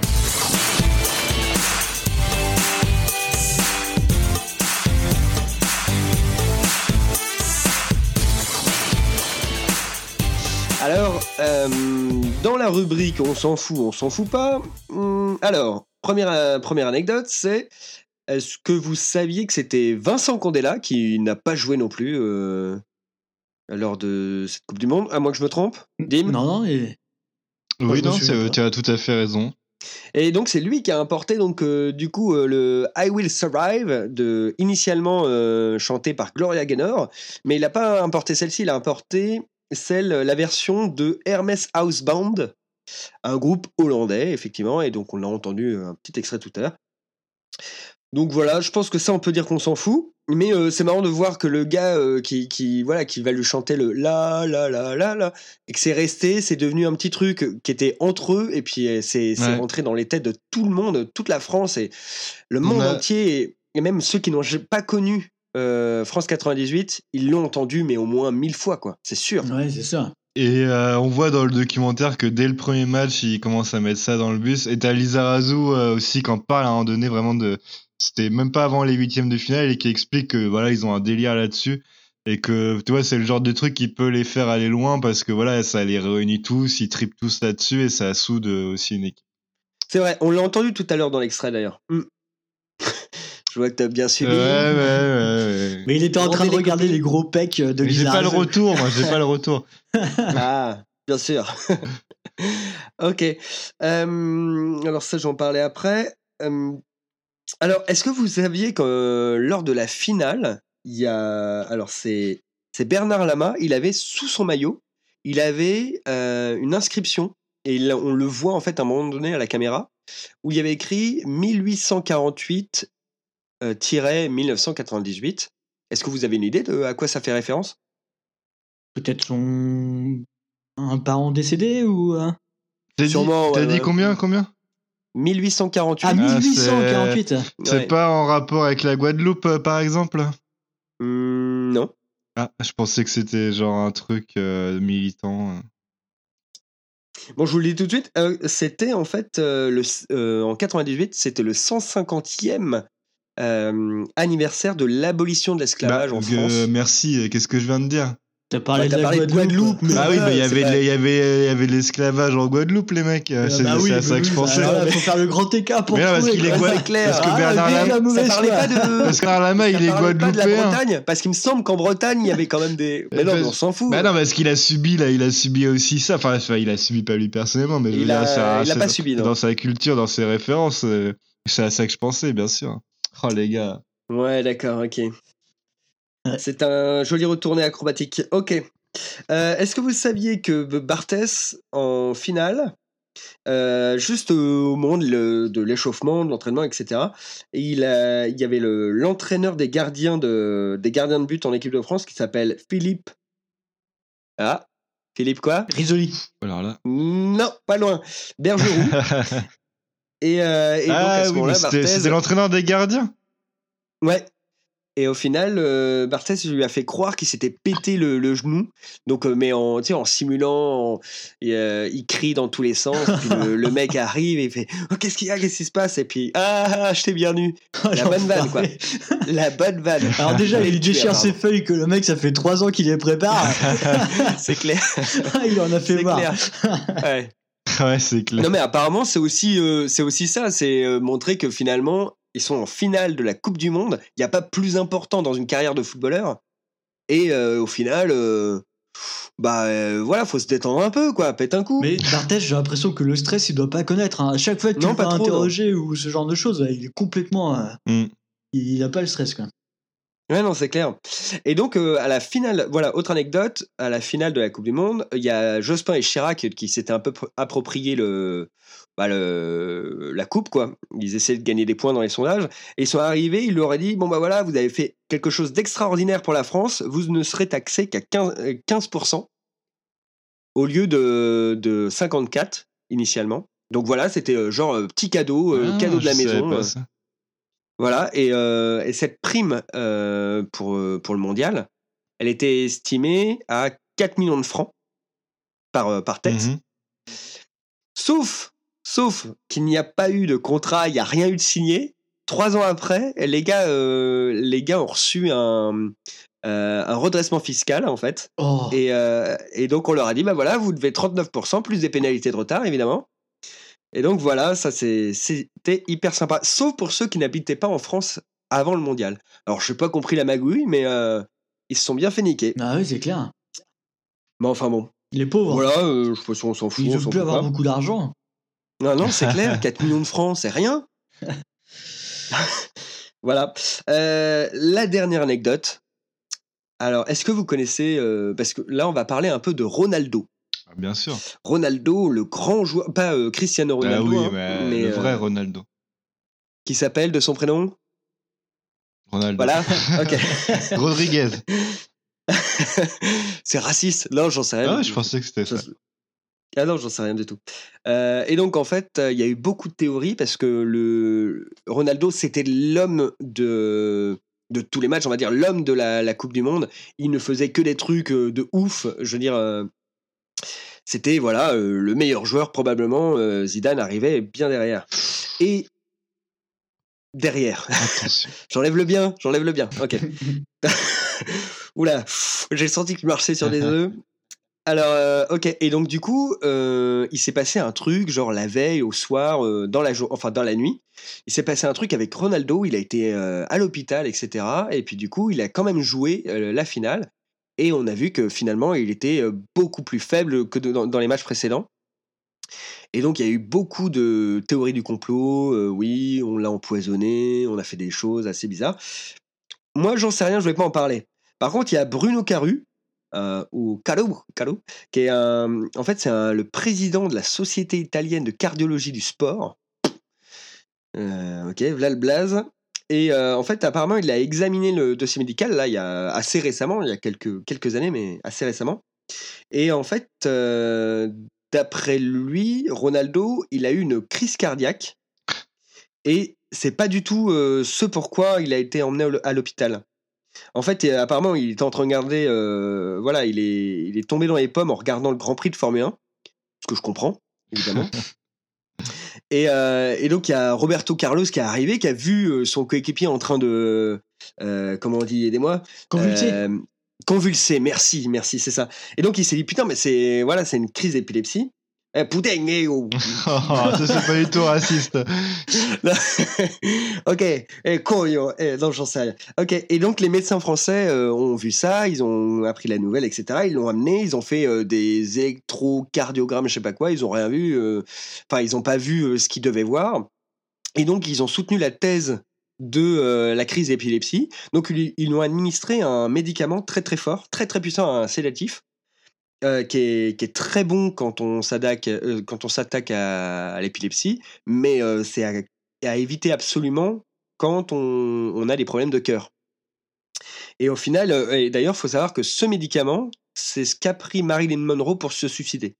Speaker 1: Alors, euh, dans la rubrique on s'en fout, on s'en fout pas. hum, alors, première, euh, première anecdote, c'est est-ce que vous saviez que c'était Vincent Condella qui n'a pas joué non plus euh, lors de cette Coupe du Monde? À moins que je me trompe, Dim.
Speaker 6: Non, non, et...
Speaker 2: Oui,
Speaker 6: Moi, je me
Speaker 2: non,
Speaker 6: souviens
Speaker 2: c'est-
Speaker 6: pas.
Speaker 2: tu as tout à fait raison.
Speaker 1: Et donc c'est lui qui a importé donc euh, du coup euh, le I Will Survive de initialement euh, chanté par Gloria Gaynor, mais il n'a pas importé celle-ci, il a importé celle la version de Hermes House Band, un groupe hollandais effectivement, et donc on l'a entendu un petit extrait tout à l'heure. Donc voilà, je pense que ça on peut dire qu'on s'en fout, mais euh, c'est marrant de voir que le gars euh, qui, qui voilà qui va lui chanter le la la la la la et que c'est resté, c'est devenu un petit truc qui était entre eux et puis euh, c'est c'est
Speaker 2: Ouais.
Speaker 1: rentré dans les têtes de tout le monde, toute la France et le
Speaker 2: On
Speaker 1: monde
Speaker 2: a-
Speaker 1: entier et, et même ceux qui n'ont pas connu euh, France quatre-vingt-dix-huit, ils l'ont entendu mais au moins mille fois quoi, c'est sûr.
Speaker 6: Ouais, c'est ça.
Speaker 2: Et euh, on voit dans le documentaire que dès le premier match, ils commencent à mettre ça dans le bus. Et t'as Lisa Razou euh, aussi qui en parle à un moment donné vraiment de. C'était même pas avant les huitièmes de finale et qui explique que voilà ils ont un délire là-dessus et que tu vois c'est le genre de truc qui peut les faire aller loin parce que voilà ça les réunit tous, ils tripent tous là-dessus et ça soude aussi une équipe.
Speaker 1: C'est vrai, on l'a entendu tout à l'heure dans l'extrait d'ailleurs. Hmm. Je vois que t'as bien
Speaker 2: Ouais,
Speaker 1: suivi.
Speaker 2: ouais, ouais, ouais.
Speaker 6: Mais il était en train de
Speaker 1: Rendez les
Speaker 6: regarder
Speaker 1: copies.
Speaker 6: les gros pecs de
Speaker 2: Mais J'ai
Speaker 6: Lisa
Speaker 2: pas le
Speaker 6: Razou.
Speaker 2: retour, moi j'ai pas le retour.
Speaker 1: Ah, bien sûr. Ok. Euh, alors ça, j'en parlais après. Euh, alors, est-ce que vous saviez que euh, lors de la finale, il y a... Alors, c'est c'est Bernard Lama, il avait sous son maillot, il avait euh, une inscription, et là, on le voit en fait à un moment donné à la caméra, où il y avait écrit mille huit cent quarante-huit mille neuf cent quatre-vingt-dix-huit. Est-ce que vous avez une idée de à quoi ça fait référence?
Speaker 6: Peut-être son... un parent décédé ou... euh,
Speaker 2: T'as dit,
Speaker 1: Sûrement,
Speaker 2: t'as
Speaker 1: ouais,
Speaker 2: dit
Speaker 1: ouais.
Speaker 2: combien, combien
Speaker 1: mille huit cent quarante-huit.
Speaker 6: Ah, mille huit cent quarante-huit.
Speaker 2: C'est
Speaker 1: Ouais.
Speaker 2: pas en rapport avec la Guadeloupe euh, par exemple?
Speaker 1: Hmm, non.
Speaker 2: Ah, je pensais que c'était genre un truc euh, militant. euh.
Speaker 1: Bon, je vous le dis tout de suite. euh, c'était en fait euh, le, euh, en quatre-vingt-dix-huit, c'était le cent cinquantième euh, anniversaire de l'abolition de l'esclavage
Speaker 2: Bah,
Speaker 1: en
Speaker 2: euh,
Speaker 1: France.
Speaker 2: merci, euh, qu'est-ce que je viens de dire?
Speaker 6: T'as parlé
Speaker 1: Ouais,
Speaker 6: de
Speaker 1: t'as
Speaker 6: la
Speaker 1: parlé de
Speaker 6: Guadeloupe.
Speaker 1: Guadeloupe, mais
Speaker 2: Ah oui,
Speaker 1: voilà,
Speaker 2: mais il y
Speaker 1: c'est
Speaker 2: avait,
Speaker 1: pas-
Speaker 2: de- il y avait, il y avait de l'esclavage en Guadeloupe, les mecs.
Speaker 6: Ah
Speaker 2: C'est
Speaker 6: bah
Speaker 2: c'est
Speaker 6: oui,
Speaker 2: à
Speaker 6: mais
Speaker 2: ça que
Speaker 6: oui,
Speaker 2: je
Speaker 6: bah
Speaker 2: pensais.
Speaker 6: alors là, faut faire le grand écart pour
Speaker 2: Mais non, parce
Speaker 6: trouver,
Speaker 2: qu'il est
Speaker 6: quoi.
Speaker 2: Guad-
Speaker 1: C'est clair.
Speaker 2: parce que
Speaker 6: Ah,
Speaker 2: Bernard
Speaker 6: vive
Speaker 2: Lam-
Speaker 6: la
Speaker 1: Ça
Speaker 6: mauvaise
Speaker 1: parlait
Speaker 6: foi.
Speaker 1: pas de.
Speaker 2: parce que Bernard Lama, il
Speaker 1: Ça
Speaker 2: est
Speaker 1: parlait pas de la
Speaker 2: guadeloupéen.
Speaker 1: Bretagne, parce qu'il me semble qu'en Bretagne, il y avait quand même des. Mais non, mais on s'en fout.
Speaker 2: Bah non, parce qu'il a subi, là, il a subi aussi ça. Enfin, enfin, il a subi pas lui personnellement, mais je veux
Speaker 1: Il
Speaker 2: dire,
Speaker 1: a-
Speaker 2: c'est un-
Speaker 1: il a
Speaker 2: c'est
Speaker 1: pas
Speaker 2: dans-
Speaker 1: subi, non.
Speaker 2: dans sa culture, dans ses références. euh, C'est à ça que je pensais, bien sûr. Oh les gars.
Speaker 1: Ouais, d'accord, ok. C'est un joli retourné acrobatique. Ok. Euh, Est-ce que vous saviez que Barthès, en finale, euh, juste au moment de le- de l'échauffement, de l'entraînement, et cetera, il, a- il y avait le- l'entraîneur des gardiens de, des gardiens de but en équipe de France qui s'appelle Philippe. Ah, Philippe quoi
Speaker 6: Risoli.
Speaker 2: Alors là.
Speaker 1: Non, pas loin. Bergeroux. et, euh, et donc à
Speaker 2: Ah
Speaker 1: ce
Speaker 2: oui, mais
Speaker 1: moment-là,
Speaker 2: c'était
Speaker 1: Barthez.
Speaker 2: c'était l'entraîneur des gardiens.
Speaker 1: Ouais. Et au final, euh, Barthès lui a fait croire qu'il s'était pété le, le genou. Donc, euh, mais en, tu sais, en simulant, en- et, euh, il crie dans tous les sens. Puis le, le mec arrive et il fait oh, qu'est-ce qu'il y a, qu'est-ce qui se passe? Et puis ah, je t'ai bien nu. La bonne vanne, quoi. La bonne vanne.
Speaker 6: Alors déjà,
Speaker 1: Et
Speaker 6: il
Speaker 1: tu
Speaker 6: déchire
Speaker 1: as
Speaker 6: ses feuilles que le mec, ça fait trois ans qu'il les prépare.
Speaker 1: C'est clair.
Speaker 6: Il en a fait
Speaker 1: C'est
Speaker 6: voir.
Speaker 1: clair. Ouais.
Speaker 2: Ouais, c'est clair.
Speaker 1: Non mais apparemment c'est aussi euh, c'est aussi ça, c'est euh, montrer que finalement ils sont en finale de la Coupe du Monde. Il n'y a pas plus important dans une carrière de footballeur. Et euh, au final, euh, bah euh, voilà, faut se détendre un peu quoi, pète un coup.
Speaker 6: Mais Barthès, j'ai l'impression que le stress, il doit pas connaître. Hein. À chaque fois que tu
Speaker 1: Non,
Speaker 6: le
Speaker 1: pas
Speaker 6: vas
Speaker 1: trop,
Speaker 6: interroger ou ce genre de choses, là, il est complètement. euh,
Speaker 2: Mm.
Speaker 6: Il a pas le stress, quoi.
Speaker 1: Ouais, non, c'est clair. Et donc, euh, à la finale, voilà, autre anecdote, à la finale de la Coupe du Monde, il y a Jospin et Chirac qui s'étaient un peu pr- approprié le, bah, le, la coupe, quoi. Ils essaient de gagner des points dans les sondages. Et ils sont arrivés, ils leur ont dit bon, bah voilà, vous avez fait quelque chose d'extraordinaire pour la France, vous ne serez taxé qu'à quinze pour cent au lieu de, de cinquante-quatre initialement. Donc voilà, c'était euh, genre euh, petit cadeau, euh,
Speaker 2: Ah,
Speaker 1: cadeau de la
Speaker 2: je savais
Speaker 1: maison.
Speaker 2: pas
Speaker 1: euh,
Speaker 2: ça.
Speaker 1: Voilà, et, euh, et cette prime euh, pour, euh, pour le mondial, elle était estimée à quatre millions de francs par, euh, par tête.
Speaker 2: Mhm.
Speaker 1: Sauf, sauf qu'il n'y a pas eu de contrat, il n'y a rien eu de signé. Trois ans après, les gars, euh, les gars ont reçu un, euh, un redressement fiscal, en fait.
Speaker 6: Oh.
Speaker 1: Et, euh, et donc, on leur a dit, bah voilà, vous devez trente-neuf pour cent, plus des pénalités de retard, évidemment. Et donc, voilà, ça, c'est- c'était hyper sympa. Sauf pour ceux qui n'habitaient pas en France avant le mondial. Alors, je n'ai pas compris la magouille, mais euh, ils se sont bien fait niquer.
Speaker 6: Ah oui, c'est clair.
Speaker 1: Mais enfin bon.
Speaker 6: Les pauvres.
Speaker 1: Voilà, euh, je pense qu'on s'en fout.
Speaker 6: Ils
Speaker 1: on
Speaker 6: doivent
Speaker 1: s'en
Speaker 6: plus
Speaker 1: fout
Speaker 6: avoir
Speaker 1: pas.
Speaker 6: beaucoup d'argent.
Speaker 1: Non, non, c'est clair, quatre millions de francs, c'est rien. Voilà. Euh, la dernière anecdote. Alors, est-ce que vous connaissez, euh, parce que là, on va parler un peu de Ronaldo.
Speaker 2: Ah, bien sûr.
Speaker 1: Ronaldo, le grand joueur, pas euh, Cristiano
Speaker 2: Ah
Speaker 1: Ronaldo,
Speaker 2: oui,
Speaker 1: hein,
Speaker 2: mais,
Speaker 1: mais
Speaker 2: le vrai
Speaker 1: euh,
Speaker 2: Ronaldo.
Speaker 1: qui s'appelle de son prénom.
Speaker 2: Ronaldo.
Speaker 1: Voilà, ok.
Speaker 2: Rodriguez.
Speaker 1: C'est raciste. Non, j'en sais rien.
Speaker 2: Ah, je pensais que c'était ça.
Speaker 1: Ah non, j'en sais rien du tout. Euh, et donc, en fait, euh, il y a eu beaucoup de théories parce que le Ronaldo, c'était l'homme de... de tous les matchs, on va dire l'homme de la, la Coupe du Monde. Il ne faisait que des trucs euh, de ouf. Je veux dire, euh, c'était voilà euh, le meilleur joueur probablement. euh, Zidane arrivait bien derrière. Et derrière.
Speaker 2: Attention.
Speaker 1: J'enlève le bien, j'enlève le bien. Ok. Oula, j'ai senti qu'il marchait sur des œufs. Alors, euh, ok. Et donc, du coup, euh, il s'est passé un truc, genre la veille, au soir, euh, dans la jour, enfin dans la nuit. Il s'est passé un truc avec Ronaldo. Il a été euh, à l'hôpital, et cetera. Et puis, du coup, il a quand même joué euh, la finale. Et on a vu que finalement, il était euh, beaucoup plus faible que de- dans, dans les matchs précédents. Et donc, il y a eu beaucoup de théories du complot. Euh, oui, on l'a empoisonné, on a fait des choses assez bizarres. Moi, j'en sais rien, je vais pas en parler. Par contre, il y a Bruno Caru, euh, ou Caru, Caru, qui est un, en fait, c'est un- le président de la Société italienne de cardiologie du sport. Euh, ok, voilà le blaze. Et euh, en fait, apparemment, il a examiné le dossier médical, là, il y a assez récemment, il y a quelques, quelques années, mais assez récemment. Et en fait, euh, d'après lui, Ronaldo, il a eu une crise cardiaque. Et c'est pas du tout euh, ce pourquoi il a été emmené au- à l'hôpital. En fait, euh, apparemment, il était en train de regarder. euh, voilà, il est, il est tombé dans les pommes en regardant le Grand Prix de Formule un. Ce que je comprends, évidemment. et, euh, et donc, il y a Roberto Carlos qui est arrivé, qui a vu euh, son coéquipier en train de. euh, comment on dit, aidez-moi.
Speaker 6: Convulser.
Speaker 1: Euh, Convulsé, merci, merci, c'est ça. Et donc il s'est dit putain, mais c'est voilà, c'est une crise d'épilepsie. Eh, putain, eh, oh.
Speaker 2: Ça, c'est pas du tout raciste.
Speaker 1: Ok, eh, coño, eh, non, j'en sais rien. Ok, et donc les médecins français euh, ont vu ça, ils ont appris la nouvelle, et cetera. Ils l'ont amené, ils ont fait euh, des électrocardiogrammes, je sais pas quoi, ils ont rien vu, euh, enfin, ils ont pas vu euh, ce qu'ils devaient voir. Et donc, ils ont soutenu la thèse de euh, la crise d'épilepsie. Donc, ils, ils lui ont administré un médicament très très fort, très très puissant, un sédatif, euh, qui, est, qui est très bon quand on s'attaque, euh, quand on s'attaque à, à l'épilepsie, mais euh, c'est à, à éviter absolument quand on, on a des problèmes de cœur. Et au final, euh, et d'ailleurs, il faut savoir que ce médicament, c'est ce qu'a pris Marilyn Monroe pour se suicider.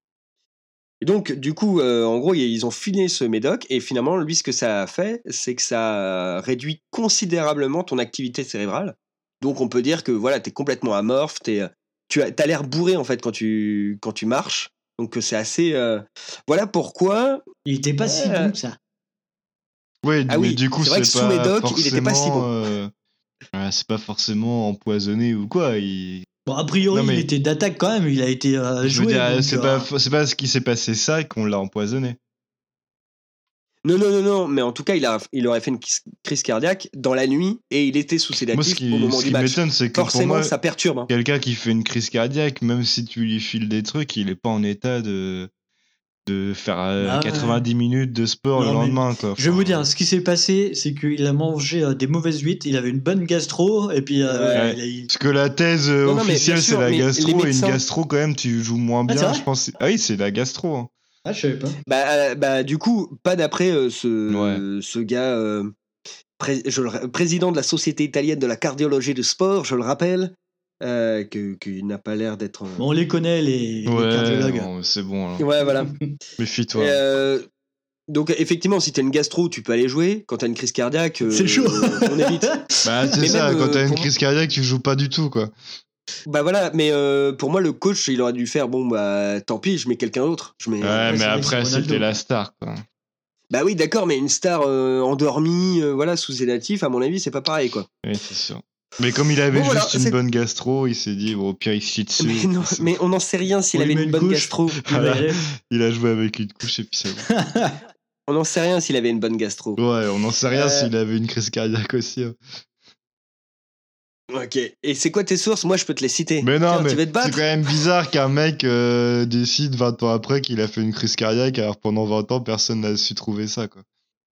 Speaker 1: Et donc, du coup, euh, en gros, ils ont filé ce médoc, et finalement, lui, ce que ça a fait, c'est que ça réduit considérablement ton activité cérébrale. Donc, on peut dire que voilà, t'es complètement amorphe, t'es, tu as, t'as l'air bourré en fait quand tu, quand tu marches. Donc, c'est assez. Euh... Voilà pourquoi.
Speaker 6: Il était pas si bon que ça.
Speaker 2: Oui,
Speaker 1: Ah
Speaker 2: mais
Speaker 1: oui,
Speaker 2: du coup,
Speaker 1: c'est vrai que
Speaker 2: c'est
Speaker 1: sous
Speaker 2: pas
Speaker 1: médoc,
Speaker 2: forcément,
Speaker 1: il était pas si bon.
Speaker 2: euh, ouais, c'est pas forcément empoisonné ou quoi. Il...
Speaker 6: Bon, a priori,
Speaker 2: Non, mais-
Speaker 6: il était d'attaque quand même, il a été euh,
Speaker 2: Je veux
Speaker 6: joué.
Speaker 2: dire,
Speaker 6: donc,
Speaker 2: c'est
Speaker 6: euh,
Speaker 2: pas, c'est pas ce qui s'est passé ça qu'on l'a empoisonné.
Speaker 1: Non, non, non, non, mais en tout cas, il, a, il aurait fait une crise cardiaque dans la nuit, et il était sous
Speaker 2: Moi,
Speaker 1: sédatif
Speaker 2: ce qui,
Speaker 1: au moment
Speaker 2: ce
Speaker 1: du
Speaker 2: qui
Speaker 1: match.
Speaker 2: m'étonne, c'est que pour
Speaker 1: Forcément,
Speaker 2: moi,
Speaker 1: ça perturbe. Hein.
Speaker 2: quelqu'un qui fait une crise cardiaque, même si tu lui files des trucs, il est pas en état de, de faire euh,
Speaker 6: Ah ouais.
Speaker 2: quatre-vingt-dix minutes de sport
Speaker 6: Non,
Speaker 2: le
Speaker 6: mais
Speaker 2: lendemain, quoi.
Speaker 6: Je vais vous dire, ce qui s'est passé, c'est qu'il a mangé euh, des mauvaises huîtres, il avait une bonne gastro, et puis euh,
Speaker 2: Ouais.
Speaker 6: il a- il-
Speaker 2: Parce que la thèse euh,
Speaker 1: Non, non, mais
Speaker 2: officielle,
Speaker 1: bien
Speaker 2: c'est
Speaker 1: sûr,
Speaker 2: la
Speaker 1: mais
Speaker 2: gastro,
Speaker 1: les
Speaker 2: et une
Speaker 1: médecins-
Speaker 2: gastro, quand même, tu joues moins
Speaker 6: Ah, c'est
Speaker 2: bien,
Speaker 6: vrai
Speaker 2: je pense. Ah oui, c'est la gastro. hein.
Speaker 6: Ah, je savais pas.
Speaker 1: Bah, euh, bah, du coup, pas d'après euh, ce,
Speaker 2: Ouais.
Speaker 1: ce gars, euh, pré- je le ra- président de la Société italienne de la cardiologie du sport, je le rappelle, euh, que- qu'il n'a pas l'air d'être. euh,
Speaker 6: Bon, on les connaît, les, les
Speaker 2: Ouais,
Speaker 6: cardiologues.
Speaker 2: bon, c'est bon, alors.
Speaker 1: Ouais, voilà.
Speaker 2: Méfie-toi.
Speaker 1: Et, euh, donc, effectivement, si t'as une gastro, tu peux aller jouer. Quand t'as une crise cardiaque, euh,
Speaker 6: C'est chaud.
Speaker 1: on évite.
Speaker 2: Bah, c'est
Speaker 1: mais
Speaker 2: ça,
Speaker 1: même,
Speaker 2: quand
Speaker 1: euh,
Speaker 2: t'as une
Speaker 1: pour-
Speaker 2: crise cardiaque, tu joues pas du tout, quoi.
Speaker 1: Bah voilà, mais euh, pour moi, le coach, il aurait dû faire bon, bah tant pis, je mets quelqu'un d'autre. Je mets,
Speaker 2: Ouais,
Speaker 1: euh,
Speaker 2: mais
Speaker 6: c'est vrai,
Speaker 2: après,
Speaker 6: c'est Ronaldo.
Speaker 2: c'était la star, quoi.
Speaker 1: Bah oui, d'accord, mais une star euh, endormie, euh, voilà, sous sédatif, à mon avis, c'est pas pareil, quoi.
Speaker 2: Oui, c'est sûr. Mais comme il avait
Speaker 1: Bon, voilà,
Speaker 2: juste une
Speaker 1: c'est-
Speaker 2: bonne gastro, il s'est dit, bon, au pire, il se chie dessus.
Speaker 1: Mais, non, mais on n'en sait rien s'il
Speaker 6: On lui
Speaker 1: avait
Speaker 6: met
Speaker 1: une
Speaker 6: une
Speaker 1: bonne
Speaker 6: couche.
Speaker 1: gastro.
Speaker 6: Il va y aller.
Speaker 2: Il a joué avec une couche et puis c'est bon.
Speaker 1: On n'en sait rien s'il avait une bonne gastro.
Speaker 2: Ouais, on n'en sait rien
Speaker 1: Euh,
Speaker 2: s'il avait une crise cardiaque aussi. hein.
Speaker 1: Ok. Et c'est quoi tes sources? Moi, je peux te les citer.
Speaker 2: Mais non,
Speaker 1: Tiens,
Speaker 2: mais
Speaker 1: tu veux te
Speaker 2: c'est
Speaker 1: battre?
Speaker 2: quand même bizarre qu'un mec euh, décide vingt ans après qu'il a fait une crise cardiaque, alors pendant vingt ans, personne n'a su trouver ça, quoi.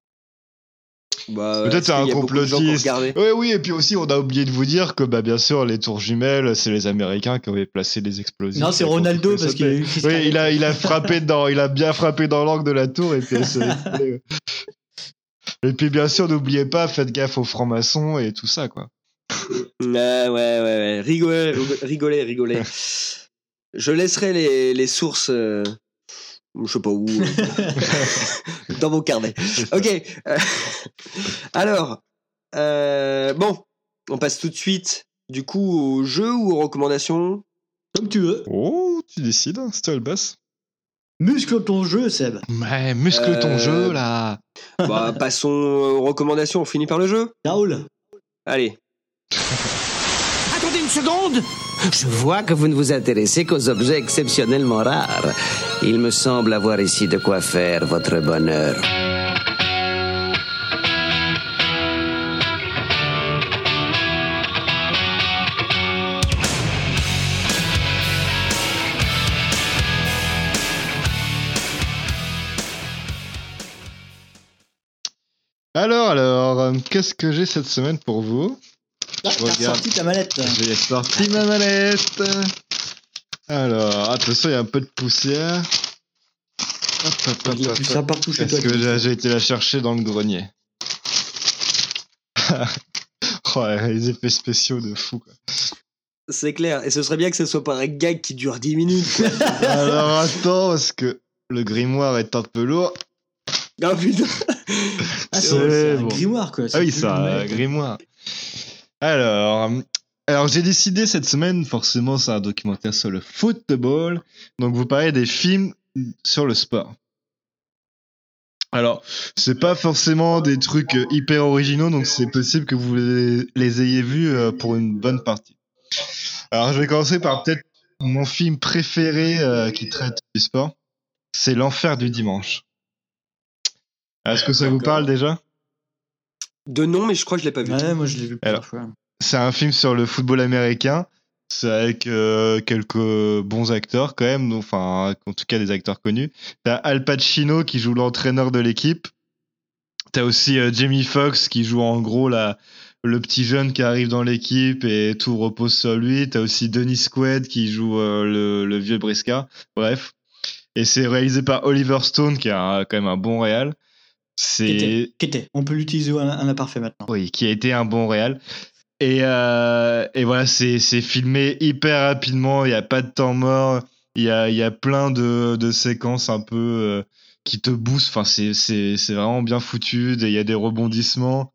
Speaker 1: Bah,
Speaker 2: Peut-être
Speaker 1: est-ce
Speaker 2: c'est un
Speaker 1: qu'il y a beaucoup de gens qui ont
Speaker 2: complotiste.
Speaker 1: regardé
Speaker 2: Oui, oui, et puis aussi, on a oublié de vous dire que, bah, bien sûr, les tours jumelles, c'est les Américains qui avaient placé les explosifs.
Speaker 6: Non, c'est
Speaker 2: pour
Speaker 6: Ronaldo,
Speaker 2: tout
Speaker 6: parce qu'il a eu une
Speaker 2: sauter.
Speaker 6: crise
Speaker 2: Oui, il a,
Speaker 6: cardiaque.
Speaker 2: il a frappé dans, il a bien frappé dans l'angle de la tour et puis elle s'est écroulée. Et puis, bien sûr, n'oubliez pas, faites gaffe aux francs-maçons et tout ça, quoi.
Speaker 1: Ouais, ouais, ouais, ouais. Rigolez, rigolez, rigolez. Je laisserai les, les sources, euh, je sais pas où, euh, dans mon carnet. Ok. euh, Alors, euh, bon, on passe tout de suite, du coup, au jeu ou aux recommandations?
Speaker 6: Comme tu veux.
Speaker 2: Oh, tu décides, hein, c'est toi le boss.
Speaker 6: Muscle ton jeu, Seb.
Speaker 2: Ouais, muscle ton
Speaker 1: Euh,
Speaker 2: jeu, là.
Speaker 1: Bah, passons aux recommandations, on finit par le jeu?
Speaker 6: Raoul.
Speaker 1: Allez.
Speaker 13: Attendez une seconde! Je vois que vous ne vous intéressez qu'aux objets exceptionnellement rares. Il me semble avoir ici de quoi faire votre bonheur.
Speaker 2: Alors, alors, euh, qu'est-ce que j'ai cette semaine pour vous?
Speaker 6: Ah,
Speaker 2: Je
Speaker 6: t'as
Speaker 2: regarde.
Speaker 6: sorti ta mallette.
Speaker 2: J'ai sorti ma mallette. Alors, attention, il y a un peu de poussière. Hop, hop, hop,
Speaker 6: Il y a
Speaker 2: hop,
Speaker 6: plus
Speaker 2: hop.
Speaker 6: ça partout chez
Speaker 2: Est-ce
Speaker 6: toi.
Speaker 2: que j'ai j'ai été la chercher dans le grenier? Oh, les effets spéciaux de fou, quoi.
Speaker 1: C'est clair. Et ce serait bien que ce soit pas un gag qui dure dix minutes, quoi.
Speaker 2: Alors, attends, parce que le grimoire est un peu lourd.
Speaker 1: Ah putain.
Speaker 6: Ah, c'est
Speaker 2: Ouais,
Speaker 6: c'est un
Speaker 2: bon.
Speaker 6: grimoire, quoi.
Speaker 2: Ah oui,
Speaker 6: plus
Speaker 2: c'est un
Speaker 6: une-
Speaker 2: grimoire. Alors, alors j'ai décidé cette semaine, forcément, c'est un documentaire sur le football. Donc, vous parlez des films sur le sport. Alors, c'est pas forcément des trucs hyper originaux, donc c'est possible que vous les, les ayez vus euh, pour une bonne partie. Alors, je vais commencer par peut-être mon film préféré euh, qui traite du sport. C'est L'Enfer du dimanche. Est-ce que ça vous parle déjà ?
Speaker 14: De nom, mais je crois que je l'ai pas vu.
Speaker 6: Ouais, moi je l'ai vu plusieurs
Speaker 2: Alors,
Speaker 6: fois.
Speaker 2: C'est un film sur le football américain. C'est avec euh, quelques bons acteurs quand même, enfin en tout cas des acteurs connus. T'as Al Pacino qui joue l'entraîneur de l'équipe. T'as aussi euh, Jamie Foxx qui joue en gros la, le petit jeune qui arrive dans l'équipe et tout repose sur lui. T'as aussi Dennis Quaid qui joue euh, le, le vieux briscard. Bref. Et c'est réalisé par Oliver Stone qui est un- quand même un bon réal. C'est...
Speaker 6: Qui était, qui était. On peut l'utiliser à à l'imparfait maintenant.
Speaker 2: Oui, qui a été un bon réal. Et, euh, et voilà, c'est, c'est filmé hyper rapidement, il n'y a pas de temps mort, il y a, il y a plein de, de séquences un peu euh, qui te boostent, enfin, c'est, c'est, c'est vraiment bien foutu, il y a des rebondissements.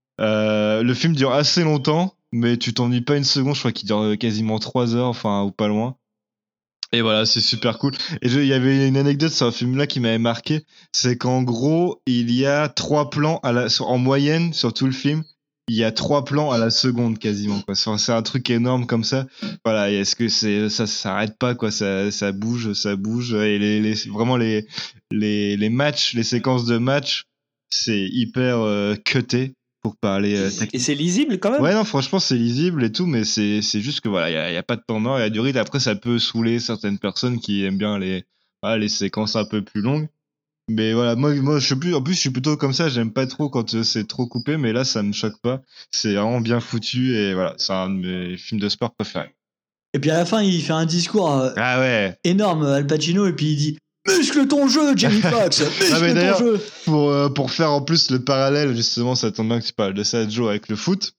Speaker 2: Euh, le film dure assez longtemps, mais tu t'ennuies pas une seconde, je crois qu'il dure quasiment trois heures, enfin, ou pas loin. Et voilà, c'est super cool. Et je- il y avait une anecdote sur un film-là qui m'avait marqué, c'est qu'en gros, il y a trois plans à la, sur- en moyenne sur tout le film. Il y a trois plans à la seconde quasiment, quoi. C'est c'est un truc énorme comme ça. Voilà, et est-ce que c'est ça s'arrête pas, quoi. Ça, ça bouge, ça bouge. Et les, les vraiment les, les les matchs, les séquences de matchs, c'est hyper euh, cuté pour parler euh, technique.
Speaker 14: Et c'est lisible quand même.
Speaker 2: Ouais, non, franchement, c'est lisible et tout, mais c'est, c'est juste que voilà, il y a, y a pas de temps mort, il y a du rythme. Après, ça peut saouler certaines personnes qui aiment bien les, voilà, les séquences un peu plus longues. Mais voilà, moi, moi, je suis plus, en plus, je suis plutôt comme ça, j'aime pas trop quand euh, c'est trop coupé, mais là, ça me choque pas. C'est vraiment bien foutu et voilà, c'est un de mes films de sport préférés.
Speaker 6: Et puis à la fin, il fait un discours euh,
Speaker 2: Ah ouais.
Speaker 6: énorme, Al Pacino, et puis il dit muscle ton jeu, Jamie Foxx, muscle
Speaker 2: Ah mais
Speaker 6: ton
Speaker 2: d'ailleurs,
Speaker 6: jeu.
Speaker 2: pour, euh, pour faire en plus le parallèle, justement, ça tombe bien que tu parles de ça, Joe, avec le foot,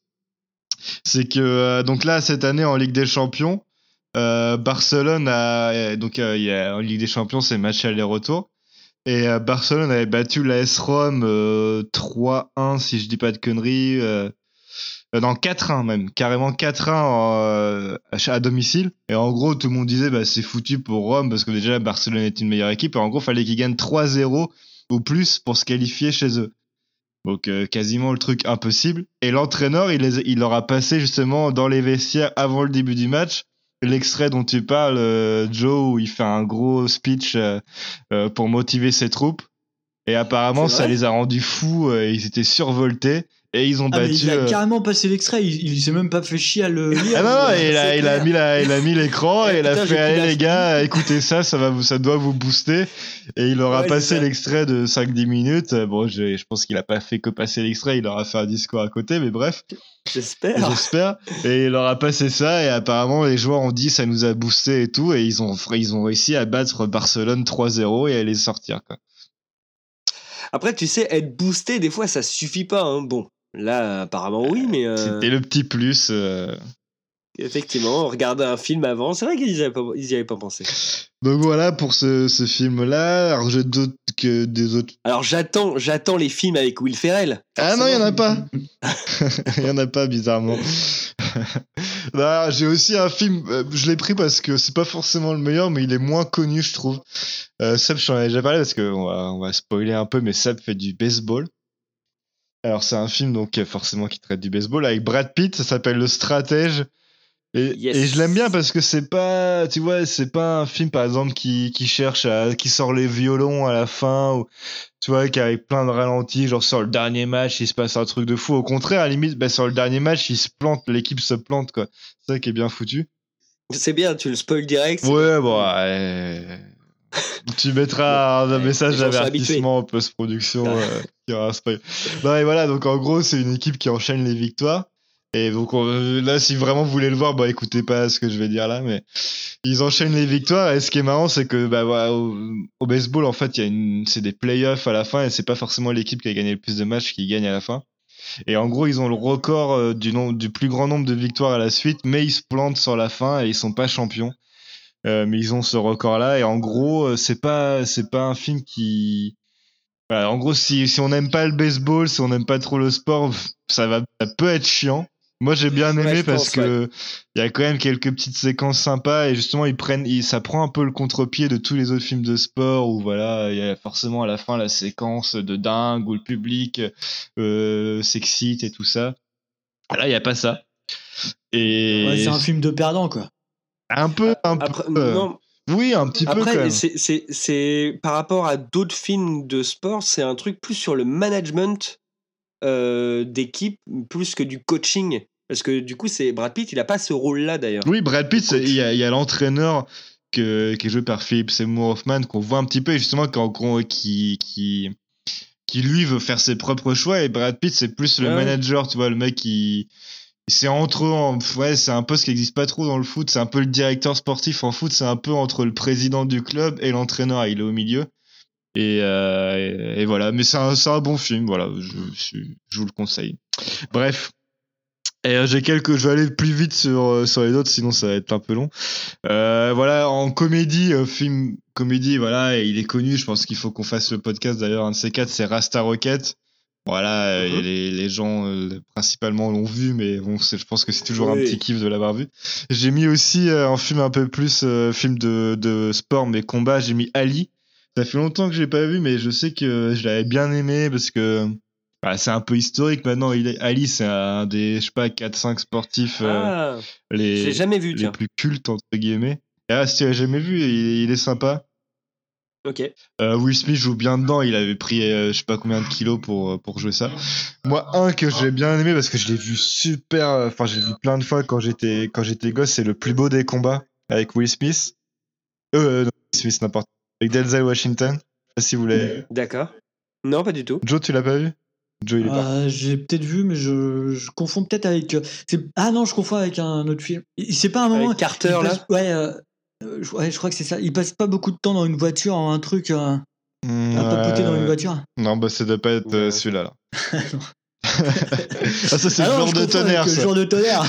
Speaker 2: c'est que euh, donc là, cette année en Ligue des Champions, euh, Barcelone a euh, donc euh, il y a en Ligue des Champions, c'est match aller-retour. Et euh, Barcelone avait battu l'A S Rome euh, trois un, si je dis pas de conneries. Euh, euh, non, quatre un même. Carrément quatre un en, euh, à, à domicile. Et en gros, tout le monde disait bah, c'est foutu pour Rome parce que déjà, Barcelone est une meilleure équipe. Et en gros, fallait qu'ils gagnent trois zéro ou plus pour se qualifier chez eux. Donc euh, quasiment le truc impossible. Et l'entraîneur, il, les, il leur a passé justement dans les vestiaires avant le début du match l'extrait dont tu parles, euh, Joe, où il fait un gros speech euh, euh, pour motiver ses troupes. Et apparemment,
Speaker 6: C'est
Speaker 2: ça
Speaker 6: vrai
Speaker 2: les a rendus fous. Euh, ils étaient survoltés et ils ont
Speaker 6: Ah, mais
Speaker 2: battu.
Speaker 6: il a
Speaker 2: euh,
Speaker 6: carrément passé l'extrait, il, il s'est même pas fait chier à le lire.
Speaker 2: Ah non, non, il a,
Speaker 6: C'est
Speaker 2: il a
Speaker 6: clair.
Speaker 2: mis la, il a mis l'écran et il a
Speaker 6: Putain, j'ai
Speaker 2: fait
Speaker 6: pris
Speaker 2: allez
Speaker 6: la
Speaker 2: les
Speaker 6: flemme.
Speaker 2: gars, écoutez ça, ça va vous, ça doit vous booster. Et il leur a
Speaker 6: Ouais,
Speaker 2: passé
Speaker 6: c'est ça.
Speaker 2: l'extrait de cinq dix minutes. Bon, je, je pense qu'il a pas fait que passer l'extrait, il leur a fait un discours à côté, mais bref.
Speaker 14: J'espère.
Speaker 2: J'espère. Et il leur a passé ça et apparemment les joueurs ont dit ça nous a boosté et tout et ils ont, ils ont réussi à battre Barcelone trois zéro et à les sortir, quoi.
Speaker 14: Après, tu sais, être boosté, des fois, ça suffit pas. Hein. Bon, là, apparemment, oui, mais. euh,
Speaker 2: C'était le petit plus. euh.
Speaker 14: Effectivement, regarder un film avant, c'est vrai qu'ils y avaient pas, ils y avaient pas pensé.
Speaker 2: Donc voilà pour ce, ce film-là. Alors j'ai d'autres que des autres.
Speaker 14: Alors j'attends, j'attends les films avec Will Ferrell.
Speaker 2: Ah non, il y en a pas. Il y en a pas bizarrement. Bah, j'ai aussi un film, euh, je l'ai pris parce que c'est pas forcément le meilleur, mais il est moins connu, je trouve. Euh, Seb, je t'en avais déjà parlé parce que on va, on va spoiler un peu, mais Seb fait du baseball. Alors c'est un film donc euh, forcément qui traite du baseball avec Brad Pitt. Ça s'appelle Le Stratège. Et,
Speaker 14: Yes.
Speaker 2: et je l'aime bien parce que c'est pas, tu vois, c'est pas un film par exemple qui, qui cherche à, qui sort les violons à la fin ou, tu vois, qui avec plein de ralentis, genre sur le dernier match il se passe un truc de fou. Au contraire, à la limite, bah, sur le dernier match il se plante, l'équipe se plante, quoi. C'est ça qui est bien foutu.
Speaker 14: C'est bien, tu le spoil direct.
Speaker 2: Ouais, bon, ouais. Tu mettras un message
Speaker 14: les gens sont
Speaker 2: d'avertissement en post-production euh, qui aura un spoil. Non, et voilà, donc en gros, c'est une équipe qui enchaîne les victoires. Et donc on- là, si vraiment vous voulez le voir, bah écoutez pas ce que je vais dire là, mais ils enchaînent les victoires. Et ce qui est marrant, c'est que bah voilà, au, au baseball, en fait, il y a une, c'est des playoffs à la fin, et c'est pas forcément l'équipe qui a gagné le plus de matchs qui gagne à la fin. Et en gros, ils ont le record euh, du nom, du plus grand nombre de victoires à la suite, mais ils se plantent sur la fin et ils sont pas champions. Euh, mais ils ont ce record-là. Et en gros, euh, c'est pas, c'est pas un film qui, voilà, en gros, si, si on n'aime pas le baseball, si on n'aime pas trop le sport, ça va, ça peut être chiant. Moi, j'ai bien aimé
Speaker 14: Ouais, je
Speaker 2: parce
Speaker 14: pense,
Speaker 2: que il y a quand même quelques petites séquences sympas et justement, ils prennent, ils, ça prend un peu le contre-pied de tous les autres films de sport où voilà, il y a forcément à la fin la séquence de dingue où le public euh, s'excite et tout ça. Là, il y a pas ça. Et
Speaker 6: Ouais, c'est un film de perdant, quoi.
Speaker 2: Un peu, un
Speaker 14: Après,
Speaker 2: peu. euh,
Speaker 14: non.
Speaker 2: Oui, un petit peu quand
Speaker 14: Après,
Speaker 2: même.
Speaker 14: c'est, c'est, c'est par rapport à d'autres films de sport, c'est un truc plus sur le management euh, d'équipe, plus que du coaching. Parce que du coup, c'est Brad Pitt, il a pas ce rôle-là d'ailleurs.
Speaker 2: Oui, Brad Pitt, c'est- il y a, il y a l'entraîneur que, qui est joué par Philip Seymour Hoffman qu'on voit un petit peu, et justement, quand, quand- qui, qui, qui lui veut faire ses propres choix, et Brad Pitt, c'est plus le
Speaker 14: Ouais.
Speaker 2: manager, tu vois, le mec qui. C'est entre eux, en- ouais, c'est un poste qui n'existe pas trop dans le foot, c'est un peu le directeur sportif en foot, c'est un peu entre le président du club et l'entraîneur, il est au milieu. Et, euh, et, et voilà, mais c'est un, c'est un bon film, voilà, je, je, je vous le conseille. Bref. Et euh, j'ai quelques, je vais aller plus vite sur, euh, sur les autres, sinon ça va être un peu long. Euh, voilà, en comédie, euh, film comédie, voilà, et il est connu, je pense qu'il faut qu'on fasse le podcast d'ailleurs, un de ces quatre, c'est Rasta Rocket. Voilà, euh,
Speaker 14: Mhm.
Speaker 2: les, les gens euh, principalement l'ont vu, mais bon, c'est- je pense que c'est toujours un
Speaker 14: Oui.
Speaker 2: petit kiff de l'avoir vu. J'ai mis aussi euh, un film un peu plus, euh, film de, de sport, mais combat, j'ai mis Ali. Ça fait longtemps que je l'ai pas vu, mais je sais que je l'avais bien aimé parce que bah, c'est un peu historique maintenant. Il est, Ali, c'est un des, je sais pas, quatre cinq sportifs euh,
Speaker 14: Ah,
Speaker 2: les,
Speaker 14: je l'ai jamais vu,
Speaker 2: les
Speaker 14: tiens.
Speaker 2: plus cultes, entre guillemets. Et ah, si tu l'as jamais vu, il, il est sympa.
Speaker 14: Ok.
Speaker 2: Euh, Will Smith joue bien dedans, il avait pris euh, je sais pas combien de kilos pour, pour jouer ça. Moi, un que j'ai bien aimé parce que je l'ai vu super, enfin, j'ai vu plein de fois quand j'étais, quand j'étais gosse, c'est Le plus beau des combats avec Will Smith. Euh, non, Will Smith, n'importe. Avec Denzel Washington. Je sais pas si vous l'avez.
Speaker 14: D'accord. Non, pas du tout.
Speaker 2: Joe, tu l'as pas vu? Joe, il est pas.
Speaker 6: Euh, j'ai peut-être vu, mais je, je confonds peut-être avec. euh, c'est- Ah non, je confonds avec un autre film. Il- C'est pas un moment.
Speaker 14: Avec Carter,
Speaker 6: il passe-
Speaker 14: là
Speaker 6: Ouais, euh, euh, je, ouais, je crois que c'est ça. Il passe pas beaucoup de temps dans une voiture, un truc. Euh,
Speaker 2: Mm,
Speaker 6: à papoter dans
Speaker 2: ouais.
Speaker 6: une voiture.
Speaker 2: Non, bah, ça doit pas être euh, celui-là, là. Ah, ça, c'est
Speaker 6: Ah
Speaker 2: le
Speaker 6: non,
Speaker 2: jour
Speaker 6: je
Speaker 2: de
Speaker 6: confonds
Speaker 2: tonnerre,
Speaker 6: avec le
Speaker 2: ça.
Speaker 6: jour de tonnerre.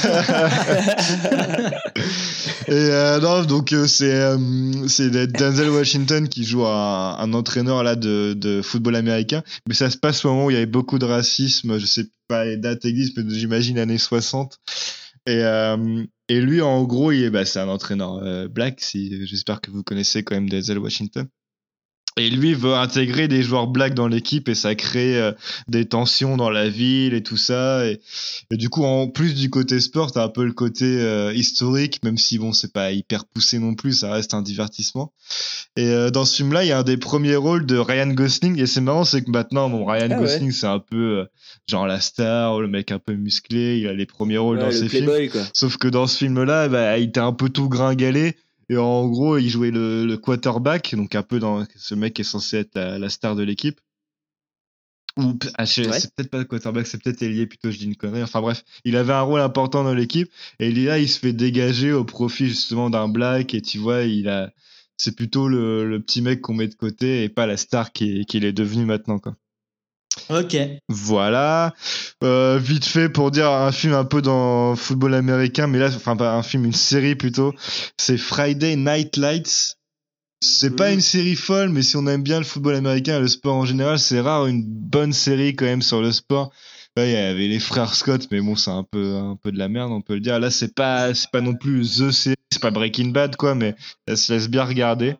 Speaker 2: Et euh, non, donc euh, c'est euh, c'est Denzel Washington qui joue un, un entraîneur là de, de football américain, mais ça se passe au moment où il y avait beaucoup de racisme, je sais pas les dates existent, mais j'imagine années soixante. Et euh, et lui en gros, il est bah c'est un entraîneur euh, black, si j'espère que vous connaissez quand même Denzel Washington. Et lui veut intégrer des joueurs blacks dans l'équipe et ça crée euh, des tensions dans la ville et tout ça. Et, et du coup, en plus du côté sport, t'as un peu le côté euh, historique, même si bon, c'est pas hyper poussé non plus, ça reste un divertissement. Et euh, dans ce film-là, il y a un des premiers rôles de Ryan Gosling. Et c'est marrant, c'est que maintenant, bon, Ryan
Speaker 14: Ah ouais.
Speaker 2: Gosling, c'est un peu euh, genre la star, le mec un peu musclé, il a les premiers rôles
Speaker 14: Ouais,
Speaker 2: dans
Speaker 14: le
Speaker 2: ses films.
Speaker 14: playboy, quoi.
Speaker 2: Sauf que dans ce film-là, bah, il était un peu tout gringalé. Et en gros, il jouait le, le quarterback, donc un peu dans ce mec qui est censé être la, la star de l'équipe. Ou ah, je-
Speaker 14: Ouais.
Speaker 2: c'est peut-être pas le quarterback, c'est peut-être ailier plutôt, je dis une connerie. Enfin bref, il avait un rôle important dans l'équipe et il est là, il se fait dégager au profit justement d'un black et tu vois, il a, c'est plutôt le, le petit mec qu'on met de côté et pas la star qui- qu'il est devenu maintenant, quoi.
Speaker 6: Ok.
Speaker 2: Voilà. Euh, vite fait pour dire un film un peu dans football américain, mais là, enfin pas un film, une série plutôt. C'est Friday Night Lights. C'est pas
Speaker 14: Mhm.
Speaker 2: une série folle, mais si on aime bien le football américain et le sport en général, c'est rare une bonne série quand même sur le sport. Là, il y avait les frères Scott, mais bon, c'est un peu, un peu de la merde, on peut le dire. Là, c'est pas, c'est pas non plus The série, c'est pas Breaking Bad, quoi, mais ça se laisse bien regarder.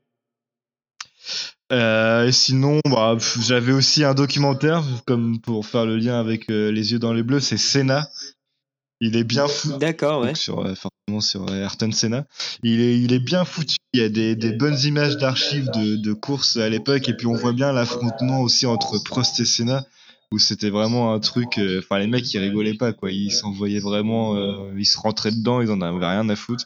Speaker 2: Euh, et sinon, bah, pff, j'avais aussi un documentaire, comme pour faire le lien avec euh, Les yeux dans les bleus, c'est Senna. Il est bien foutu.
Speaker 14: D'accord, ouais.
Speaker 2: Donc sur, euh, forcément sur euh, Ayrton Senna. Il est, il est bien foutu. Il y a des, des bonnes images d'archives de, de courses à l'époque, et puis on voit bien l'affrontement aussi entre Prost et Senna, où c'était vraiment un truc. euh, Enfin, les mecs, ils rigolaient pas, quoi. Ils s'envoyaient vraiment, euh, ils se rentraient dedans, ils en avaient rien à foutre.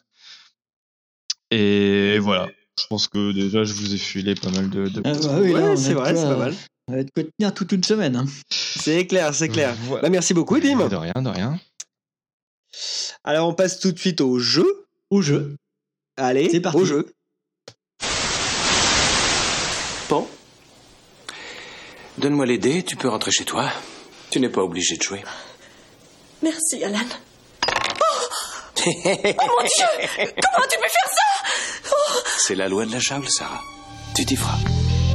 Speaker 2: Et voilà. Je pense que déjà, je vous ai filé pas mal de. de...
Speaker 6: Ah bah oui, là,
Speaker 14: Ouais,
Speaker 6: on a
Speaker 14: c'est
Speaker 6: de
Speaker 14: vrai,
Speaker 6: quoi-
Speaker 14: c'est pas mal.
Speaker 6: On va de quoi tenir toute une semaine. hein.
Speaker 14: C'est clair, c'est clair.
Speaker 2: Voilà.
Speaker 14: Bah, merci beaucoup, Dim.
Speaker 2: De rien, de rien.
Speaker 14: Alors, on passe tout de suite au jeu.
Speaker 6: Au jeu.
Speaker 14: Allez,
Speaker 6: C'est parti.
Speaker 14: au jeu.
Speaker 5: Bon. Donne-moi les dés, tu peux rentrer chez toi. Tu n'es pas obligé de jouer.
Speaker 15: Merci, Alan. Oh, oh mon Dieu! Comment tu peux faire ça? Oh.
Speaker 5: C'est la loi de la jungle, Sarah. Tu t'y feras.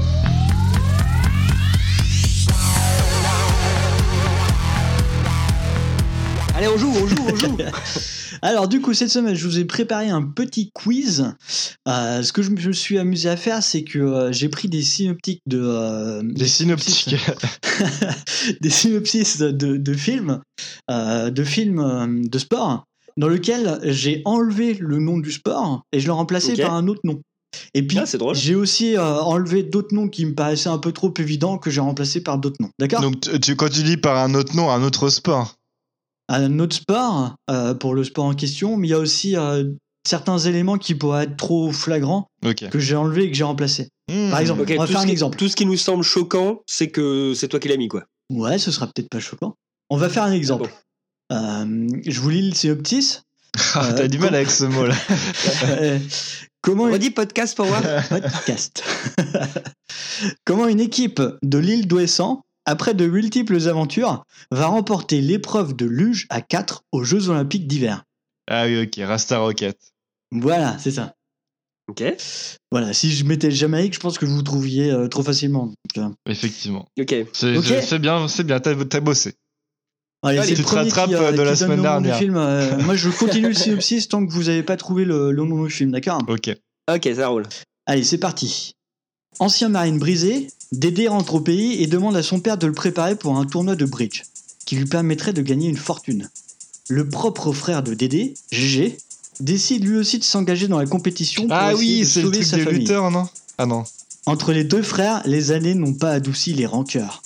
Speaker 6: Allez, on joue, on joue, on joue. Alors, du coup, cette semaine, je vous ai préparé un petit quiz. Euh, ce que je me suis amusé à faire, c'est que euh, j'ai pris des synoptiques de. euh,
Speaker 2: Des synoptiques.
Speaker 6: des synopsis de, de films, euh, de films euh, de sport. dans lequel j'ai enlevé le nom du sport et je l'ai remplacé
Speaker 14: Ok.
Speaker 6: par un autre nom. Et puis,
Speaker 14: Ah, c'est drôle.
Speaker 6: j'ai aussi euh, enlevé d'autres noms qui me paraissaient un peu trop évidents que j'ai remplacés par d'autres noms. D'accord ?
Speaker 2: Donc, tu, tu- quand tu dis par un autre nom, un autre sport.
Speaker 6: Un autre sport euh, pour le sport en question, mais il y a aussi euh, certains éléments qui pourraient être trop flagrants
Speaker 2: Ok.
Speaker 6: que j'ai enlevés et que j'ai remplacés.
Speaker 2: Mmh.
Speaker 6: Par exemple,
Speaker 14: Ok,
Speaker 6: on va
Speaker 14: tout
Speaker 6: faire
Speaker 14: ce
Speaker 6: un
Speaker 14: qui-
Speaker 6: exemple.
Speaker 14: Tout ce qui nous semble choquant, c'est que c'est toi qui l'as mis, quoi.
Speaker 6: Ouais, ce sera peut-être pas choquant. On va faire un exemple. Euh, je vous lis le synopsis.
Speaker 2: Ah,
Speaker 6: Euh,
Speaker 2: T'as du mal
Speaker 6: com-
Speaker 2: avec ce mot-là.
Speaker 6: Euh, Comment
Speaker 14: On
Speaker 6: une...
Speaker 14: dit podcast pour voir.
Speaker 6: podcast. Comment une équipe de l'île d'Ouessant, après de multiples aventures, va remporter l'épreuve de luge à quatre aux Jeux Olympiques d'hiver.
Speaker 2: Ah oui, ok, Rasta Rocket.
Speaker 6: Voilà, c'est ça.
Speaker 14: Ok.
Speaker 6: Voilà, si je mettais Jamaïque, je pense que vous vous trouviez euh, trop facilement. Donc, euh,
Speaker 2: Effectivement.
Speaker 14: Ok.
Speaker 2: C'est
Speaker 6: Ok.
Speaker 2: c'est- c'est bien, c'est bien, t'as t'as bossé.
Speaker 6: allez,
Speaker 2: Allez,
Speaker 6: c'est
Speaker 2: tu
Speaker 6: le
Speaker 2: te
Speaker 6: premier
Speaker 2: rattrapes
Speaker 6: qui, euh,
Speaker 2: de
Speaker 6: qui
Speaker 2: la
Speaker 6: donne
Speaker 2: semaine
Speaker 6: le nom du
Speaker 2: dernière.
Speaker 6: film. Euh, moi, je continue le synopsis tant que vous n'avez pas trouvé le, le nom du film, d'accord ?
Speaker 2: Ok.
Speaker 14: Ok, ça roule.
Speaker 6: Allez, c'est parti. Ancien marine brisé, Dédé rentre au pays et demande à son père de le préparer pour un tournoi de bridge qui lui permettrait de gagner une fortune. Le propre frère de Dédé, Gégé, décide lui aussi de s'engager dans la compétition pour
Speaker 2: Ah
Speaker 6: essayer
Speaker 2: oui,
Speaker 6: de
Speaker 2: c'est le
Speaker 6: sauver
Speaker 2: truc
Speaker 6: sa
Speaker 2: des
Speaker 6: famille.
Speaker 2: lutteurs, non? Ah non.
Speaker 6: Entre les deux frères, les années n'ont pas adouci les rancœurs.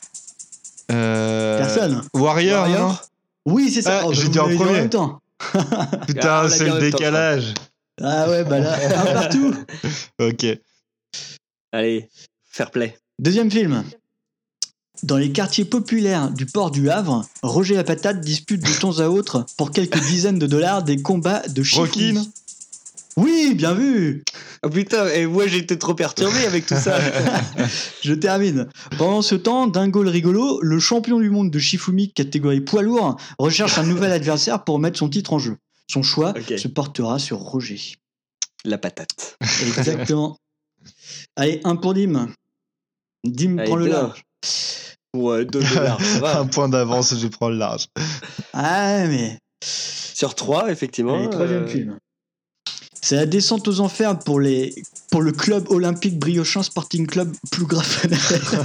Speaker 2: Euh...
Speaker 6: Personne.
Speaker 2: Warrior,
Speaker 6: Warrior
Speaker 2: non?
Speaker 6: Oui, c'est ça.
Speaker 2: Ah,
Speaker 6: Oh, bah,
Speaker 2: j'ai
Speaker 6: vous
Speaker 2: dit en
Speaker 6: l'avez dit
Speaker 2: premier.
Speaker 6: même temps.
Speaker 2: Putain,
Speaker 14: Ah, on l'a
Speaker 2: c'est
Speaker 14: dit en
Speaker 2: le
Speaker 14: même temps,
Speaker 2: décalage.
Speaker 6: Ah ouais, bah là, un partout.
Speaker 2: Ok.
Speaker 14: Allez, fair play.
Speaker 6: Deuxième film. Dans les quartiers populaires du port du Havre, Roger la Patate dispute de temps à autre, pour quelques dizaines de dollars, des combats de
Speaker 2: Rocky,
Speaker 6: Shifumi.
Speaker 2: non?
Speaker 6: Oui, bien vu.
Speaker 14: Oh putain, et moi j'étais trop perturbé avec tout ça.
Speaker 6: Je termine. Pendant ce temps, Dingo le rigolo, le champion du monde de Shifumi catégorie poids lourd, recherche un nouvel adversaire pour mettre son titre en jeu. Son choix
Speaker 14: Ok.
Speaker 6: se portera sur Roger.
Speaker 14: La patate.
Speaker 6: Exactement. Allez, un pour Dim. Dim
Speaker 14: Allez,
Speaker 6: prend le
Speaker 14: deux.
Speaker 6: large.
Speaker 14: Ouais, deux dollars, ça va.
Speaker 2: Un point d'avance, je prends le large.
Speaker 6: Ah, mais.
Speaker 14: Sur trois, effectivement.
Speaker 6: Allez, troisième
Speaker 14: euh,
Speaker 6: film. C'est la descente aux enfers pour, les, pour le club olympique Briochin Sporting Club plus grafanaire.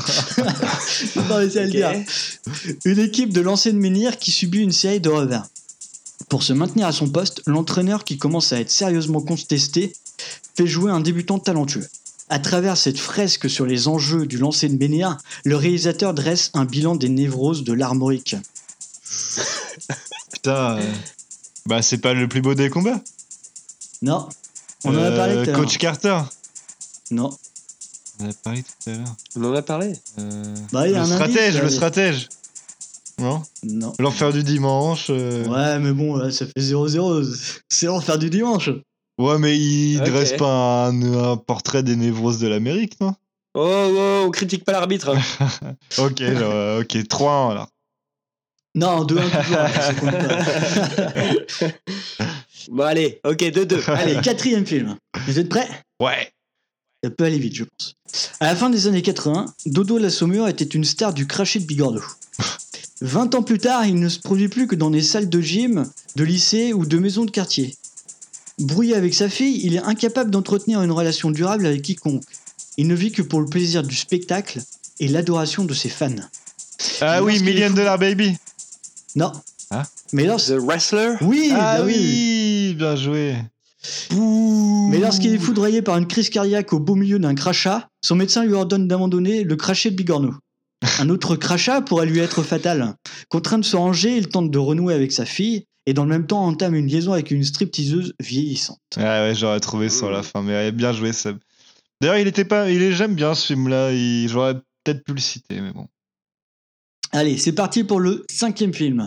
Speaker 6: Je vais pas réussi à le
Speaker 14: Ok.
Speaker 6: dire. Une équipe de lancers de menhir qui subit une série de revers. Pour se maintenir à son poste, l'entraîneur qui commence à être sérieusement contesté fait jouer un débutant talentueux. À travers cette fresque sur les enjeux du lancer de menhir, le réalisateur dresse un bilan des névroses de l'armorique.
Speaker 2: Putain. euh, Bah, c'est pas le plus beau des combats.
Speaker 6: Non, on en a parlé
Speaker 2: Euh,
Speaker 6: tout à l'heure.
Speaker 2: Coach Carter.
Speaker 6: Non.
Speaker 2: On en a parlé tout à l'heure.
Speaker 14: On en a parlé.
Speaker 2: Euh,
Speaker 6: Bah, il y a
Speaker 2: le
Speaker 6: un
Speaker 2: stratège,
Speaker 6: indice, là,
Speaker 2: le
Speaker 6: mais-
Speaker 2: stratège. Non?
Speaker 6: Non.
Speaker 2: L'enfer du dimanche. euh,
Speaker 6: Ouais, mais bon, là, ça fait zéro zéro. C'est l'enfer du dimanche.
Speaker 2: Ouais, mais il
Speaker 14: Ok.
Speaker 2: dresse pas un, un portrait des névroses de l'Amérique, non?
Speaker 14: Oh, oh, on critique pas l'arbitre.
Speaker 2: Ok, genre, euh, ok, trois un alors.
Speaker 6: Non, deux un toujours. ça compte pas.
Speaker 14: Bon, allez, ok, deux deux.
Speaker 6: Allez, quatrième film. Vous êtes prêts?
Speaker 2: Ouais.
Speaker 6: Ça peut aller vite, je pense. À la fin des années quatre-vingts, Dodo la Saumure était une star du crachet de Bigorneau. vingt ans plus tard, il ne se produit plus que dans des salles de gym, de lycée ou de maisons de quartier. Brouillé avec sa fille, il est incapable d'entretenir une relation durable avec quiconque. Il ne vit que pour le plaisir du spectacle et l'adoration de ses fans.
Speaker 2: Ah
Speaker 6: Et
Speaker 2: oui,
Speaker 6: lorsqu'il
Speaker 2: Million
Speaker 6: est fou-
Speaker 2: Dollar Baby.
Speaker 6: Non.
Speaker 2: Hein?
Speaker 6: Mais lors...
Speaker 14: The Wrestler.
Speaker 6: Oui,
Speaker 2: Ah
Speaker 6: bien vu.
Speaker 2: oui, bien joué.
Speaker 6: Mais lorsqu'il est foudroyé par une crise cardiaque au beau milieu d'un crachat, son médecin lui ordonne d'abandonner le crachet de Bigorneau. Un autre crachat pourrait lui être fatal. Contraint de se ranger, il tente de renouer avec sa fille et dans le même temps entame une liaison avec une stripteaseuse vieillissante.
Speaker 2: Ah ouais, j'aurais trouvé sur la fin, mais bien joué Seb. D'ailleurs, il était pas, il est, j'aime bien ce film-là. Il... J'aurais peut-être pu le citer, mais bon.
Speaker 6: Allez, c'est parti pour le cinquième film.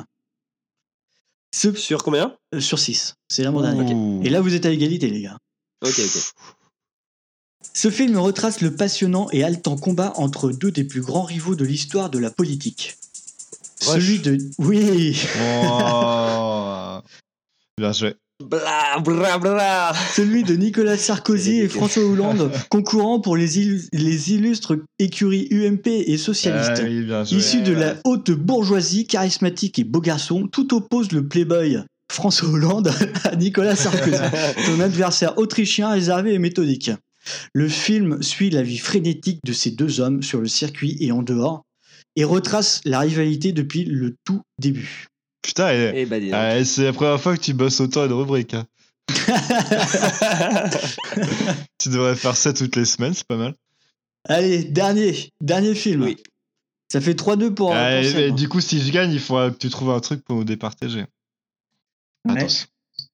Speaker 6: Ce-
Speaker 14: Sur combien?
Speaker 6: euh, sur six. C'est l'avant-dernier.
Speaker 2: Ouh.
Speaker 6: Et là, vous êtes à égalité, les gars.
Speaker 14: Ok, ok.
Speaker 6: Ce film retrace le passionnant et haletant combat entre deux des plus grands rivaux de l'histoire de la politique.
Speaker 14: Rush.
Speaker 6: Celui de... Oui.
Speaker 2: Oh. Bien joué.
Speaker 14: Bla, bla, bla.
Speaker 6: Celui de Nicolas Sarkozy et François Hollande, concourant pour les, illu- les illustres écuries U M P et socialistes.
Speaker 2: Ah oui, bien joué.
Speaker 6: Issu de la haute bourgeoisie, charismatique et beau garçon, tout oppose le playboy François Hollande à Nicolas Sarkozy, son adversaire autrichien réservé et méthodique. Le film suit la vie frénétique de ces deux hommes sur le circuit et en dehors, et retrace la rivalité depuis le tout début.
Speaker 2: Putain, et,
Speaker 14: Eh ben, dis donc.
Speaker 2: euh, c'est la première fois que tu bosses autant une rubrique. Hein. Tu devrais faire ça toutes les semaines, c'est pas mal.
Speaker 6: Allez, dernier, dernier film.
Speaker 14: Oui.
Speaker 6: Ça fait trois deux pour,
Speaker 2: Ah,
Speaker 6: pour
Speaker 2: et,
Speaker 6: Seb.
Speaker 2: et du coup, si je gagne, il faudra que tu trouves un truc pour nous départager.
Speaker 6: Ouais.
Speaker 2: Attention.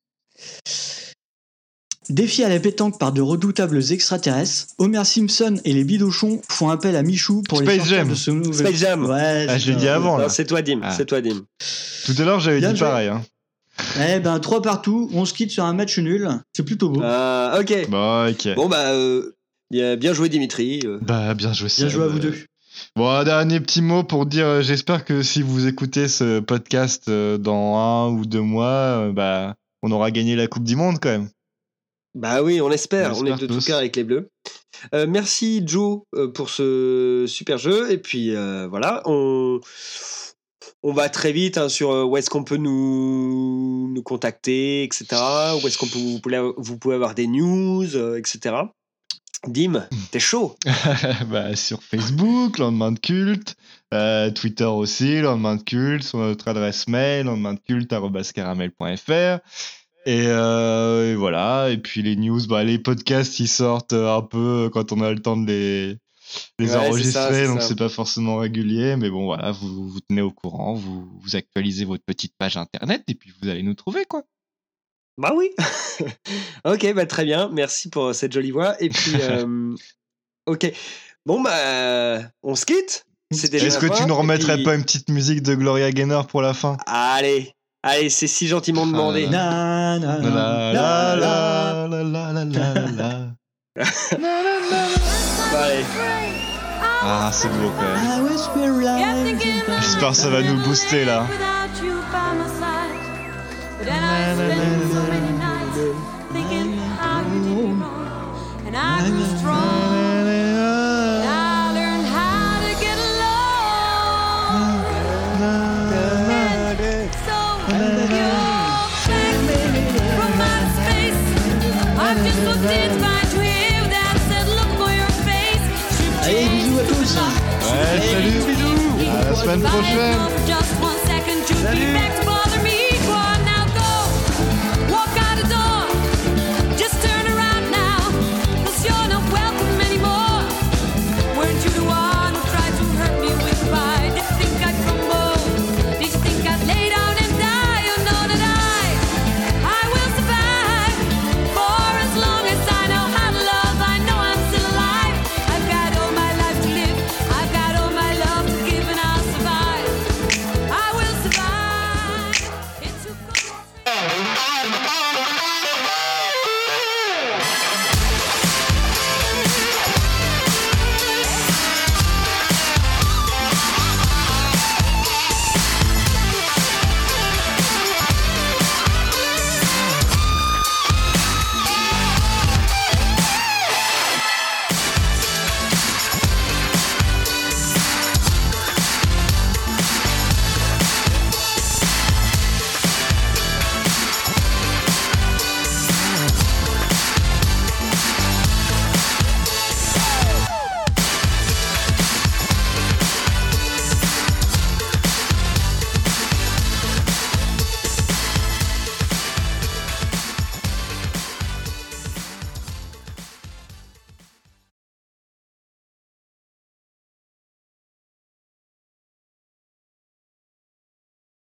Speaker 6: Défiés à la pétanque par de redoutables extraterrestres, Homer Simpson et les Bidochons font appel à Michou pour les
Speaker 2: Space
Speaker 6: sortir
Speaker 2: Jam.
Speaker 6: de ce nouvel...
Speaker 14: Space Jam.
Speaker 6: Ouais,
Speaker 2: Ah, je l'ai dit avant,
Speaker 14: Non,
Speaker 2: là.
Speaker 14: c'est toi, Dim.
Speaker 2: Ah.
Speaker 14: C'est toi, Dim.
Speaker 2: Tout à l'heure, j'avais
Speaker 6: Bien
Speaker 2: dit
Speaker 6: joué.
Speaker 2: pareil. Hein.
Speaker 6: Eh ben, trois partout, on se quitte sur un match nul. C'est plutôt beau.
Speaker 14: Ah, ok.
Speaker 2: Bon, ok.
Speaker 14: Bon, bah, euh, bien bien joué, Dimitri. euh.
Speaker 2: Bah, bien joué,
Speaker 6: Bien
Speaker 2: Seb.
Speaker 6: joué à vous deux.
Speaker 2: Bon, un dernier petit mot pour dire, euh, j'espère que si vous écoutez ce podcast euh, dans un ou deux mois, euh, bah, on aura gagné la Coupe du Monde quand même.
Speaker 14: Bah oui, on espère.
Speaker 2: On
Speaker 14: On, est
Speaker 2: espère
Speaker 14: de tout
Speaker 2: tous.
Speaker 14: cœur avec les Bleus. Euh, merci, Joe, euh, pour ce super jeu. Et puis, euh, voilà, on... On va très vite hein, sur euh, où est-ce qu'on peut nous, nous contacter, et cetera. Où est-ce qu'on peut, vous, pouvez, vous pouvez avoir des news, euh, et cetera. Dim, t'es chaud.
Speaker 2: Bah, sur Facebook, Lendemain de Culte, euh, Twitter aussi, Lendemain de Culte, sur notre adresse mail, lendemain de culte arobase caramel point f r. Et, euh, et voilà, et puis les news, bah, les podcasts ils sortent un peu quand on a le temps de les, les
Speaker 14: Ouais, c'est
Speaker 2: enregistrer,
Speaker 14: ça, c'est
Speaker 2: donc
Speaker 14: ça.
Speaker 2: c'est pas forcément régulier, mais bon voilà, vous vous tenez au courant, vous, vous actualisez votre petite page internet et puis vous allez nous trouver quoi.
Speaker 14: Bah oui. Ok, bah très bien. Merci pour cette jolie voix. Et puis, euh, ok. Bon, bah, on se quitte. C'est déjà
Speaker 2: Est-ce
Speaker 14: la
Speaker 2: que tu
Speaker 14: fin,
Speaker 2: nous
Speaker 14: et
Speaker 2: remettrais
Speaker 14: puis-
Speaker 2: pas une petite musique de Gloria Gaynor pour la fin?
Speaker 14: Allez, allez, c'est si gentiment demandé.
Speaker 6: Na, na,
Speaker 2: La
Speaker 6: na,
Speaker 2: la
Speaker 6: la,
Speaker 2: la la la la la la.
Speaker 14: Bon, allez.
Speaker 2: Ah, c'est beau quand même.
Speaker 6: I whisper lies.
Speaker 2: J'espère que ça va nous booster là.
Speaker 7: Without you by my side. But then I spent so many nights thinking how you did me wrong. And I grew strong. And I learned how to get along. And so you're back from outer space. I've just looked in to find you here without a said look for your face.
Speaker 6: Allez, bisous à tous.
Speaker 2: Ouais, salut, bisous. À la semaine prochaine.
Speaker 7: Just one second to be back to